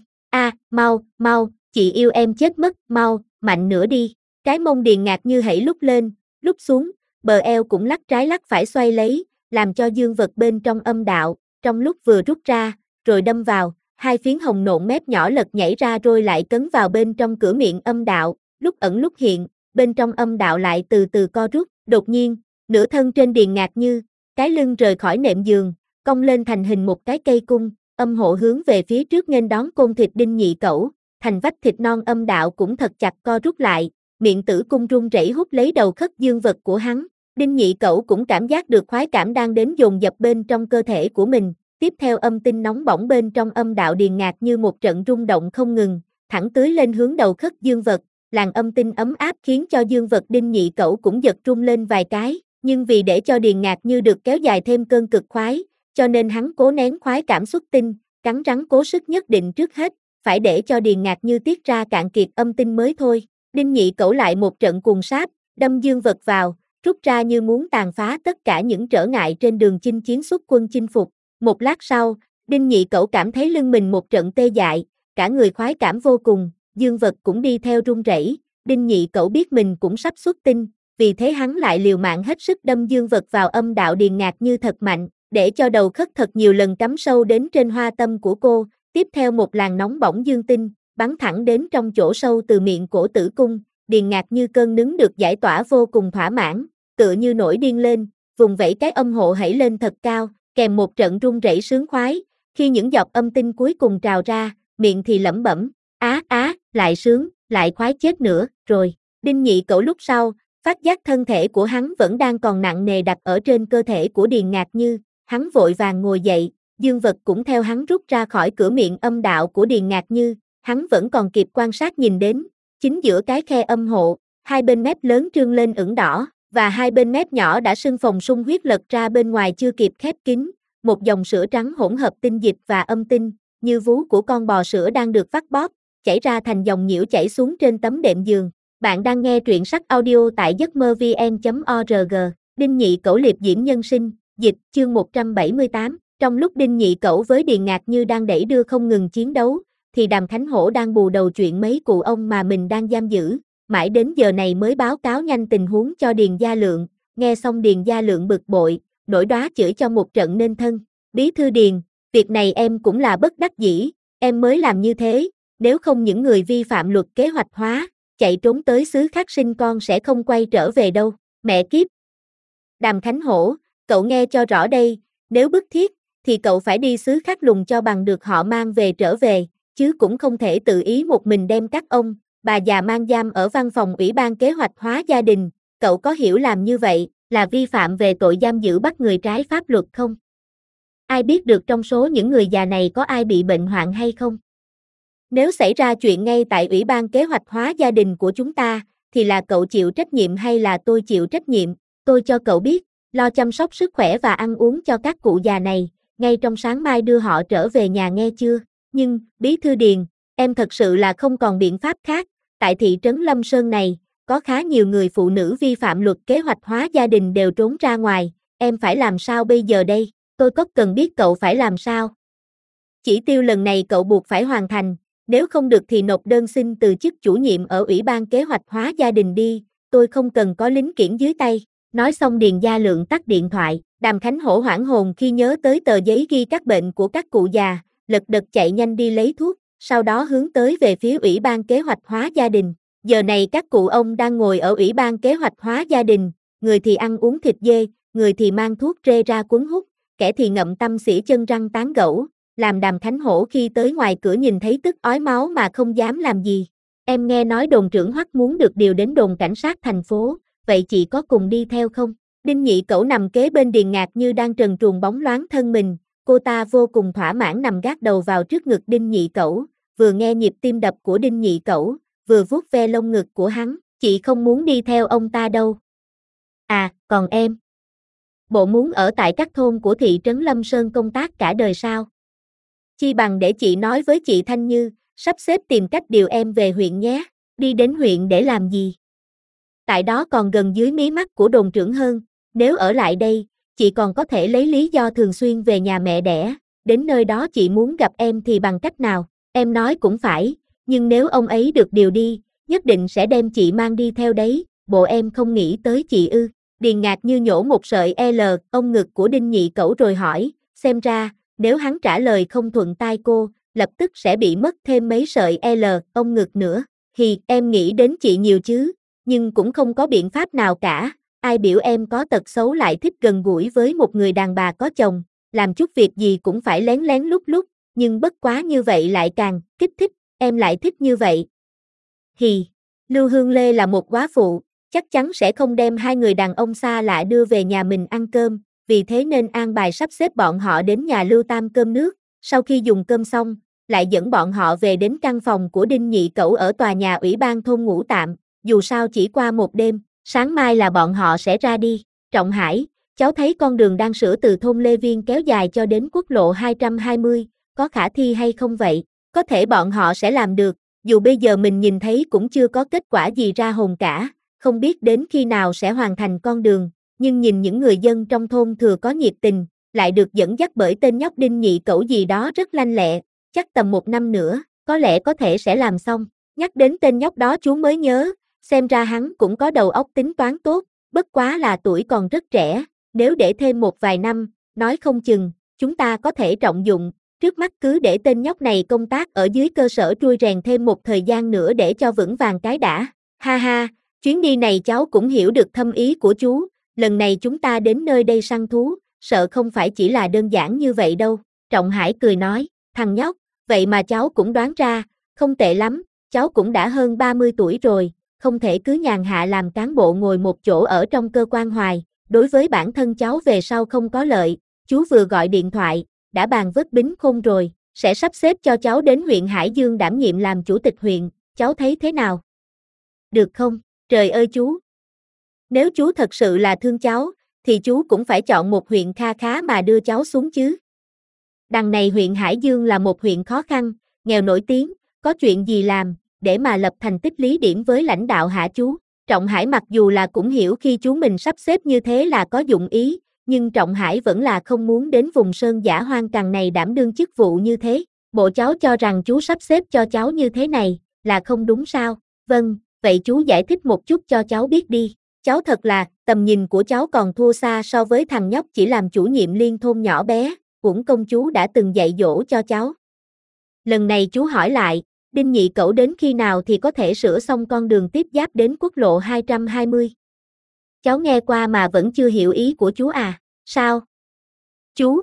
Mau, chị yêu em chết mất, mau, mạnh nữa đi. Cái mông Điền Ngạc Như hãy lúc lên, lúc xuống, bờ eo cũng lắc trái lắc phải xoay lấy, làm cho dương vật bên trong âm đạo, trong lúc vừa rút ra, rồi đâm vào, hai phiến hồng nộn mép nhỏ lật nhảy ra rồi lại cấn vào bên trong cửa miệng âm đạo, lúc ẩn lúc hiện, bên trong âm đạo lại từ từ co rút, đột nhiên, nửa thân trên Điền Ngạc Như, cái lưng rời khỏi nệm giường, cong lên thành hình một cái cây cung, âm hộ hướng về phía trước nghênh đón côn thịt Đinh Nhị Cẩu, thành vách thịt non âm đạo cũng thật chặt co rút lại, miệng tử cung run rẩy hút lấy đầu khất dương vật của hắn. Đinh Nhị Cẩu cũng cảm giác được khoái cảm đang đến dồn dập bên trong cơ thể của mình, tiếp theo âm tinh nóng bỏng bên trong âm đạo Điền Ngạc Như một trận rung động không ngừng, thẳng tưới lên hướng đầu khất dương vật, làn âm tinh ấm áp khiến cho dương vật Đinh Nhị Cẩu cũng giật rung lên vài cái, nhưng vì để cho Điền Ngạc Như được kéo dài thêm cơn cực khoái, cho nên hắn cố nén khoái cảm xuất tinh, cắn rắn cố sức nhất định trước hết, phải để cho Điền Ngạc Như tiết ra cạn kiệt âm tinh mới thôi. Đinh Nhị Cẩu lại một trận cuồng sát, đâm dương vật vào, rút ra như muốn tàn phá tất cả những trở ngại trên đường chinh chiến xuất quân chinh phục. Một lát sau, Đinh Nhị Cẩu cảm thấy lưng mình một trận tê dại, cả người khoái cảm vô cùng, dương vật cũng đi theo run rẩy. Đinh Nhị Cẩu biết mình cũng sắp xuất tinh, vì thế hắn lại liều mạng hết sức đâm dương vật vào âm đạo Điền Ngạc Như thật mạnh, để cho đầu khất thật nhiều lần cắm sâu đến trên hoa tâm của cô, tiếp theo một làn nóng bỏng dương tinh, bắn thẳng đến trong chỗ sâu từ miệng cổ tử cung. Điền Ngạc Như cơn nứng được giải tỏa vô cùng thỏa mãn, tựa như nổi điên lên, vùng vẫy cái âm hộ hẩy lên thật cao, kèm một trận rung rẩy sướng khoái, khi những giọt âm tinh cuối cùng trào ra, miệng thì lẩm bẩm, lại sướng, lại khoái chết nữa, rồi. Đinh Nhị Cẩu lúc sau, phát giác thân thể của hắn vẫn đang còn nặng nề đặt ở trên cơ thể của Điền Ngạc Như, hắn vội vàng ngồi dậy, dương vật cũng theo hắn rút ra khỏi cửa miệng âm đạo của Điền Ngạc Như, hắn vẫn còn kịp quan sát nhìn đến, chính giữa cái khe âm hộ, hai bên mép lớn trương lên ửng đỏ, và hai bên mép nhỏ đã sưng phồng sung huyết lật ra bên ngoài chưa kịp khép kín, một dòng sữa trắng hỗn hợp tinh dịch và âm tinh, như vú của con bò sữa đang được vắt bóp, chảy ra thành dòng nhiễu chảy xuống trên tấm đệm giường. Bạn đang nghe truyện sách audio tại giấc mơ vn.org. Đinh Nhị Cẩu liệp diễm nhân sinh, dịch, chương 178. Trong lúc Đinh Nhị Cẩu với Điền Ngạc Như đang đẩy đưa không ngừng chiến đấu, thì Đàm Khánh Hổ đang bù đầu chuyện mấy cụ ông mà mình đang giam giữ, mãi đến giờ này mới báo cáo nhanh tình huống cho Điền Gia Lượng. Nghe xong Điền Gia Lượng bực bội, nổi đoá chửi cho một trận nên thân. Bí thư Điền, việc này em cũng là bất đắc dĩ, em mới làm như thế, nếu không những người vi phạm luật kế hoạch hóa, chạy trốn tới xứ khác sinh con sẽ không quay trở về đâu, mẹ kiếp. Đàm Khánh Hổ, cậu nghe cho rõ đây, nếu bức thiết, thì cậu phải đi xứ khác lùng cho bằng được họ mang về trở về, chứ cũng không thể tự ý một mình đem các ông, bà già mang giam ở văn phòng Ủy ban Kế hoạch hóa gia đình, cậu có hiểu làm như vậy là vi phạm về tội giam giữ bắt người trái pháp luật không? Ai biết được trong số những người già này có ai bị bệnh hoạn hay không? Nếu xảy ra chuyện ngay tại Ủy ban Kế hoạch hóa gia đình của chúng ta, thì là cậu chịu trách nhiệm hay là tôi chịu trách nhiệm? Tôi cho cậu biết, lo chăm sóc sức khỏe và ăn uống cho các cụ già này, ngay trong sáng mai đưa họ trở về nhà nghe chưa? Nhưng, Bí thư Điền, em thật sự là không còn biện pháp khác, tại thị trấn Lâm Sơn này, có khá nhiều người phụ nữ vi phạm luật kế hoạch hóa gia đình đều trốn ra ngoài, em phải làm sao bây giờ đây? Tôi có cần biết cậu phải làm sao? Chỉ tiêu lần này cậu buộc phải hoàn thành, nếu không được thì nộp đơn xin từ chức chủ nhiệm ở Ủy ban Kế hoạch hóa gia đình đi, tôi không cần có lính kiển dưới tay. Nói xong Điền Gia Lượng tắt điện thoại, Đàm Khánh Hổ hoảng hồn khi nhớ tới tờ giấy ghi các bệnh của các cụ già, lật đật chạy nhanh đi lấy thuốc, sau đó hướng tới về phía Ủy ban Kế hoạch hóa gia đình. Giờ này các cụ ông đang ngồi ở Ủy ban Kế hoạch hóa gia đình, người thì ăn uống thịt dê, người thì mang thuốc rê ra cuốn hút, kẻ thì ngậm tâm xỉa chân răng tán gẫu, làm Đàm Khánh Hổ khi tới ngoài cửa nhìn thấy tức ói máu mà không dám làm gì. Em nghe nói đồn trưởng Hoắc muốn được điều đến đồn cảnh sát thành phố, vậy chị có cùng đi theo không? Đinh Nhị Cẩu nằm kế bên Điền Ngạc Như đang trần truồng bóng loáng thân mình, cô ta vô cùng thỏa mãn nằm gác đầu vào trước ngực Đinh Nhị Cẩu, vừa nghe nhịp tim đập của Đinh Nhị Cẩu, vừa vuốt ve lông ngực của hắn, chị không muốn đi theo ông ta đâu. À, còn em? Bộ muốn ở tại các thôn của thị trấn Lâm Sơn công tác cả đời sao? Chi bằng để chị nói với chị Thanh Như, sắp xếp tìm cách điều em về huyện nhé, đi đến huyện để làm gì? Tại đó còn gần dưới mí mắt của đồn trưởng hơn, nếu ở lại đây, chị còn có thể lấy lý do thường xuyên về nhà mẹ đẻ, đến nơi đó chị muốn gặp em thì bằng cách nào, em nói cũng phải, nhưng nếu ông ấy được điều đi, nhất định sẽ đem chị mang đi theo đấy, bộ em không nghĩ tới chị ư? Điền Ngạc Như nhổ một sợi L, ông ngực của Đinh Nhị Cẩu rồi hỏi, xem ra, nếu hắn trả lời không thuận tai cô, lập tức sẽ bị mất thêm mấy sợi L, ông ngực nữa. Em nghĩ đến chị nhiều chứ, nhưng cũng không có biện pháp nào cả, ai biểu em có tật xấu lại thích gần gũi với một người đàn bà có chồng, làm chút việc gì cũng phải lén lén lút lút, nhưng bất quá như vậy lại càng kích thích, em lại thích như vậy. Lưu Hương Lê là một góa phụ, chắc chắn sẽ không đem hai người đàn ông xa lạ đưa về nhà mình ăn cơm, vì thế nên an bài sắp xếp bọn họ đến nhà Lưu Tam cơm nước, sau khi dùng cơm xong, lại dẫn bọn họ về đến căn phòng của Đinh Nhị Cẩu ở tòa nhà Ủy ban thôn ngủ tạm, dù sao chỉ qua một đêm, sáng mai là bọn họ sẽ ra đi. Trọng Hải, cháu thấy con đường đang sửa từ thôn Lê Viên kéo dài cho đến quốc lộ 220, có khả thi hay không vậy? Có thể bọn họ sẽ làm được, dù bây giờ mình nhìn thấy cũng chưa có kết quả gì ra hồn cả, không biết đến khi nào sẽ hoàn thành con đường, nhưng nhìn những người dân trong thôn thừa có nhiệt tình, lại được dẫn dắt bởi tên nhóc Đinh Nhị Cẩu gì đó rất lanh lẹ, chắc tầm 1 năm nữa, có lẽ có thể sẽ làm xong. Nhắc đến tên nhóc đó chú mới nhớ, xem ra hắn cũng có đầu óc tính toán tốt, bất quá là tuổi còn rất trẻ, nếu để thêm một vài năm, nói không chừng, chúng ta có thể trọng dụng, trước mắt cứ để tên nhóc này công tác ở dưới cơ sở trui rèn thêm một thời gian nữa để cho vững vàng cái đã. Ha ha, chuyến đi này cháu cũng hiểu được thâm ý của chú, lần này chúng ta đến nơi đây săn thú, sợ không phải chỉ là đơn giản như vậy đâu. Trọng Hải cười nói, thằng nhóc, vậy mà cháu cũng đoán ra, không tệ lắm, cháu cũng đã hơn 30 tuổi rồi, không thể cứ nhàn hạ làm cán bộ ngồi một chỗ ở trong cơ quan hoài, đối với bản thân cháu về sau không có lợi. Chú vừa gọi điện thoại, đã bàn với Bính Khôn rồi, sẽ sắp xếp cho cháu đến huyện Hải Dương đảm nhiệm làm chủ tịch huyện, cháu thấy thế nào? Được không? Trời ơi chú! Nếu chú thật sự là thương cháu, thì chú cũng phải chọn một huyện kha khá mà đưa cháu xuống chứ. Đằng này huyện Hải Dương là một huyện khó khăn, nghèo nổi tiếng, có chuyện gì làm, để mà lập thành tích lý điểm với lãnh đạo hả chú? Trọng Hải mặc dù là cũng hiểu khi chú mình sắp xếp như thế là có dụng ý, nhưng Trọng Hải vẫn là không muốn đến vùng sơn dã hoang cằn này đảm đương chức vụ như thế. Bộ cháu cho rằng chú sắp xếp cho cháu như thế này, là không đúng sao? Vâng, vậy chú giải thích một chút cho cháu biết đi. Cháu thật là, tầm nhìn của cháu còn thua xa so với thằng nhóc chỉ làm chủ nhiệm liên thôn nhỏ bé, uổng công chú đã từng dạy dỗ cho cháu. Lần này chú hỏi lại, Đinh Nhị Cẩu đến khi nào thì có thể sửa xong con đường tiếp giáp đến quốc lộ 220? Cháu nghe qua mà vẫn chưa hiểu ý của chú à, sao? Chú?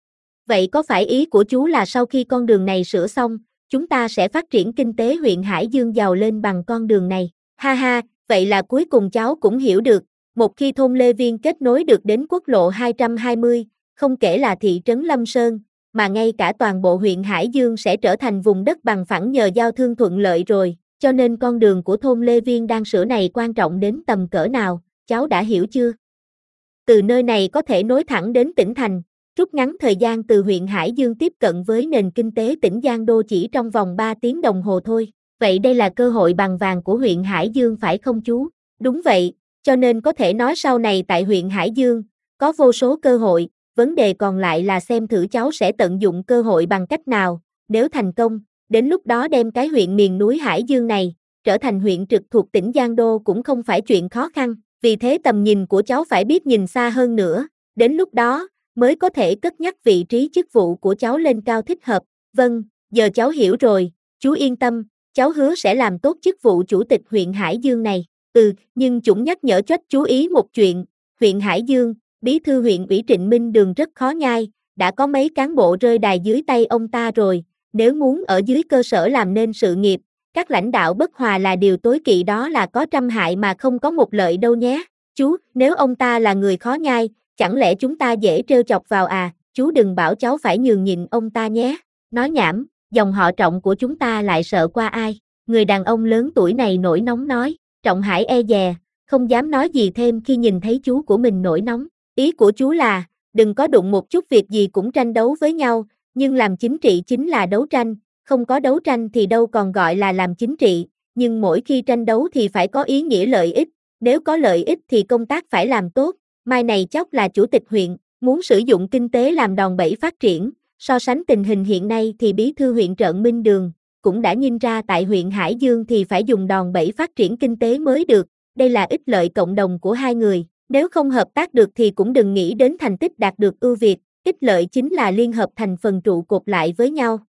Vậy có phải ý của chú là sau khi con đường này sửa xong, chúng ta sẽ phát triển kinh tế huyện Hải Dương giàu lên bằng con đường này? Ha ha, vậy là cuối cùng cháu cũng hiểu được, một khi thôn Lê Viên kết nối được đến quốc lộ 220, không kể là thị trấn Lâm Sơn, mà ngay cả toàn bộ huyện Hải Dương sẽ trở thành vùng đất bằng phẳng nhờ giao thương thuận lợi rồi, cho nên con đường của thôn Lê Viên đang sửa này quan trọng đến tầm cỡ nào, cháu đã hiểu chưa? Từ nơi này có thể nối thẳng đến tỉnh thành, rút ngắn thời gian từ huyện Hải Dương tiếp cận với nền kinh tế tỉnh Giang Đô chỉ trong vòng 3 tiếng đồng hồ thôi. Vậy đây là cơ hội bằng vàng của huyện Hải Dương phải không chú? Đúng vậy, cho nên có thể nói sau này tại huyện Hải Dương, có vô số cơ hội, vấn đề còn lại là xem thử cháu sẽ tận dụng cơ hội bằng cách nào, nếu thành công, đến lúc đó đem cái huyện miền núi Hải Dương này, trở thành huyện trực thuộc tỉnh Giang Đô cũng không phải chuyện khó khăn, vì thế tầm nhìn của cháu phải biết nhìn xa hơn nữa, đến lúc đó, mới có thể cất nhắc vị trí chức vụ của cháu lên cao thích hợp. Vâng, giờ cháu hiểu rồi, chú yên tâm, cháu hứa sẽ làm tốt chức vụ chủ tịch huyện Hải Dương này. Nhưng chúng nhắc nhở choách chú ý một chuyện, huyện Hải Dương, bí thư huyện ủy Trịnh Minh Đường rất khó nhai, đã có mấy cán bộ rơi đài dưới tay ông ta rồi, nếu muốn ở dưới cơ sở làm nên sự nghiệp, các lãnh đạo bất hòa là điều tối kỵ, đó là có trăm hại mà không có một lợi đâu nhé. Chú, nếu ông ta là người khó nhai, chẳng lẽ chúng ta dễ trêu chọc vào à, chú đừng bảo cháu phải nhường nhịn ông ta nhé. Nói nhảm, dòng họ Trọng của chúng ta lại sợ qua ai? Người đàn ông lớn tuổi này nổi nóng nói. Trọng Hải e dè, không dám nói gì thêm khi nhìn thấy chú của mình nổi nóng. Ý của chú là, đừng có đụng một chút việc gì cũng tranh đấu với nhau, nhưng làm chính trị chính là đấu tranh, không có đấu tranh thì đâu còn gọi là làm chính trị, nhưng mỗi khi tranh đấu thì phải có ý nghĩa lợi ích, nếu có lợi ích thì công tác phải làm tốt. Mai này chốc là chủ tịch huyện, muốn sử dụng kinh tế làm đòn bẩy phát triển, so sánh tình hình hiện nay thì bí thư huyện Trợn Minh Đường cũng đã nhìn ra tại huyện Hải Dương thì phải dùng đòn bẩy phát triển kinh tế mới được, đây là ích lợi cộng đồng của hai người, nếu không hợp tác được thì cũng đừng nghĩ đến thành tích đạt được ưu việt, ích lợi chính là liên hợp thành phần trụ cột lại với nhau.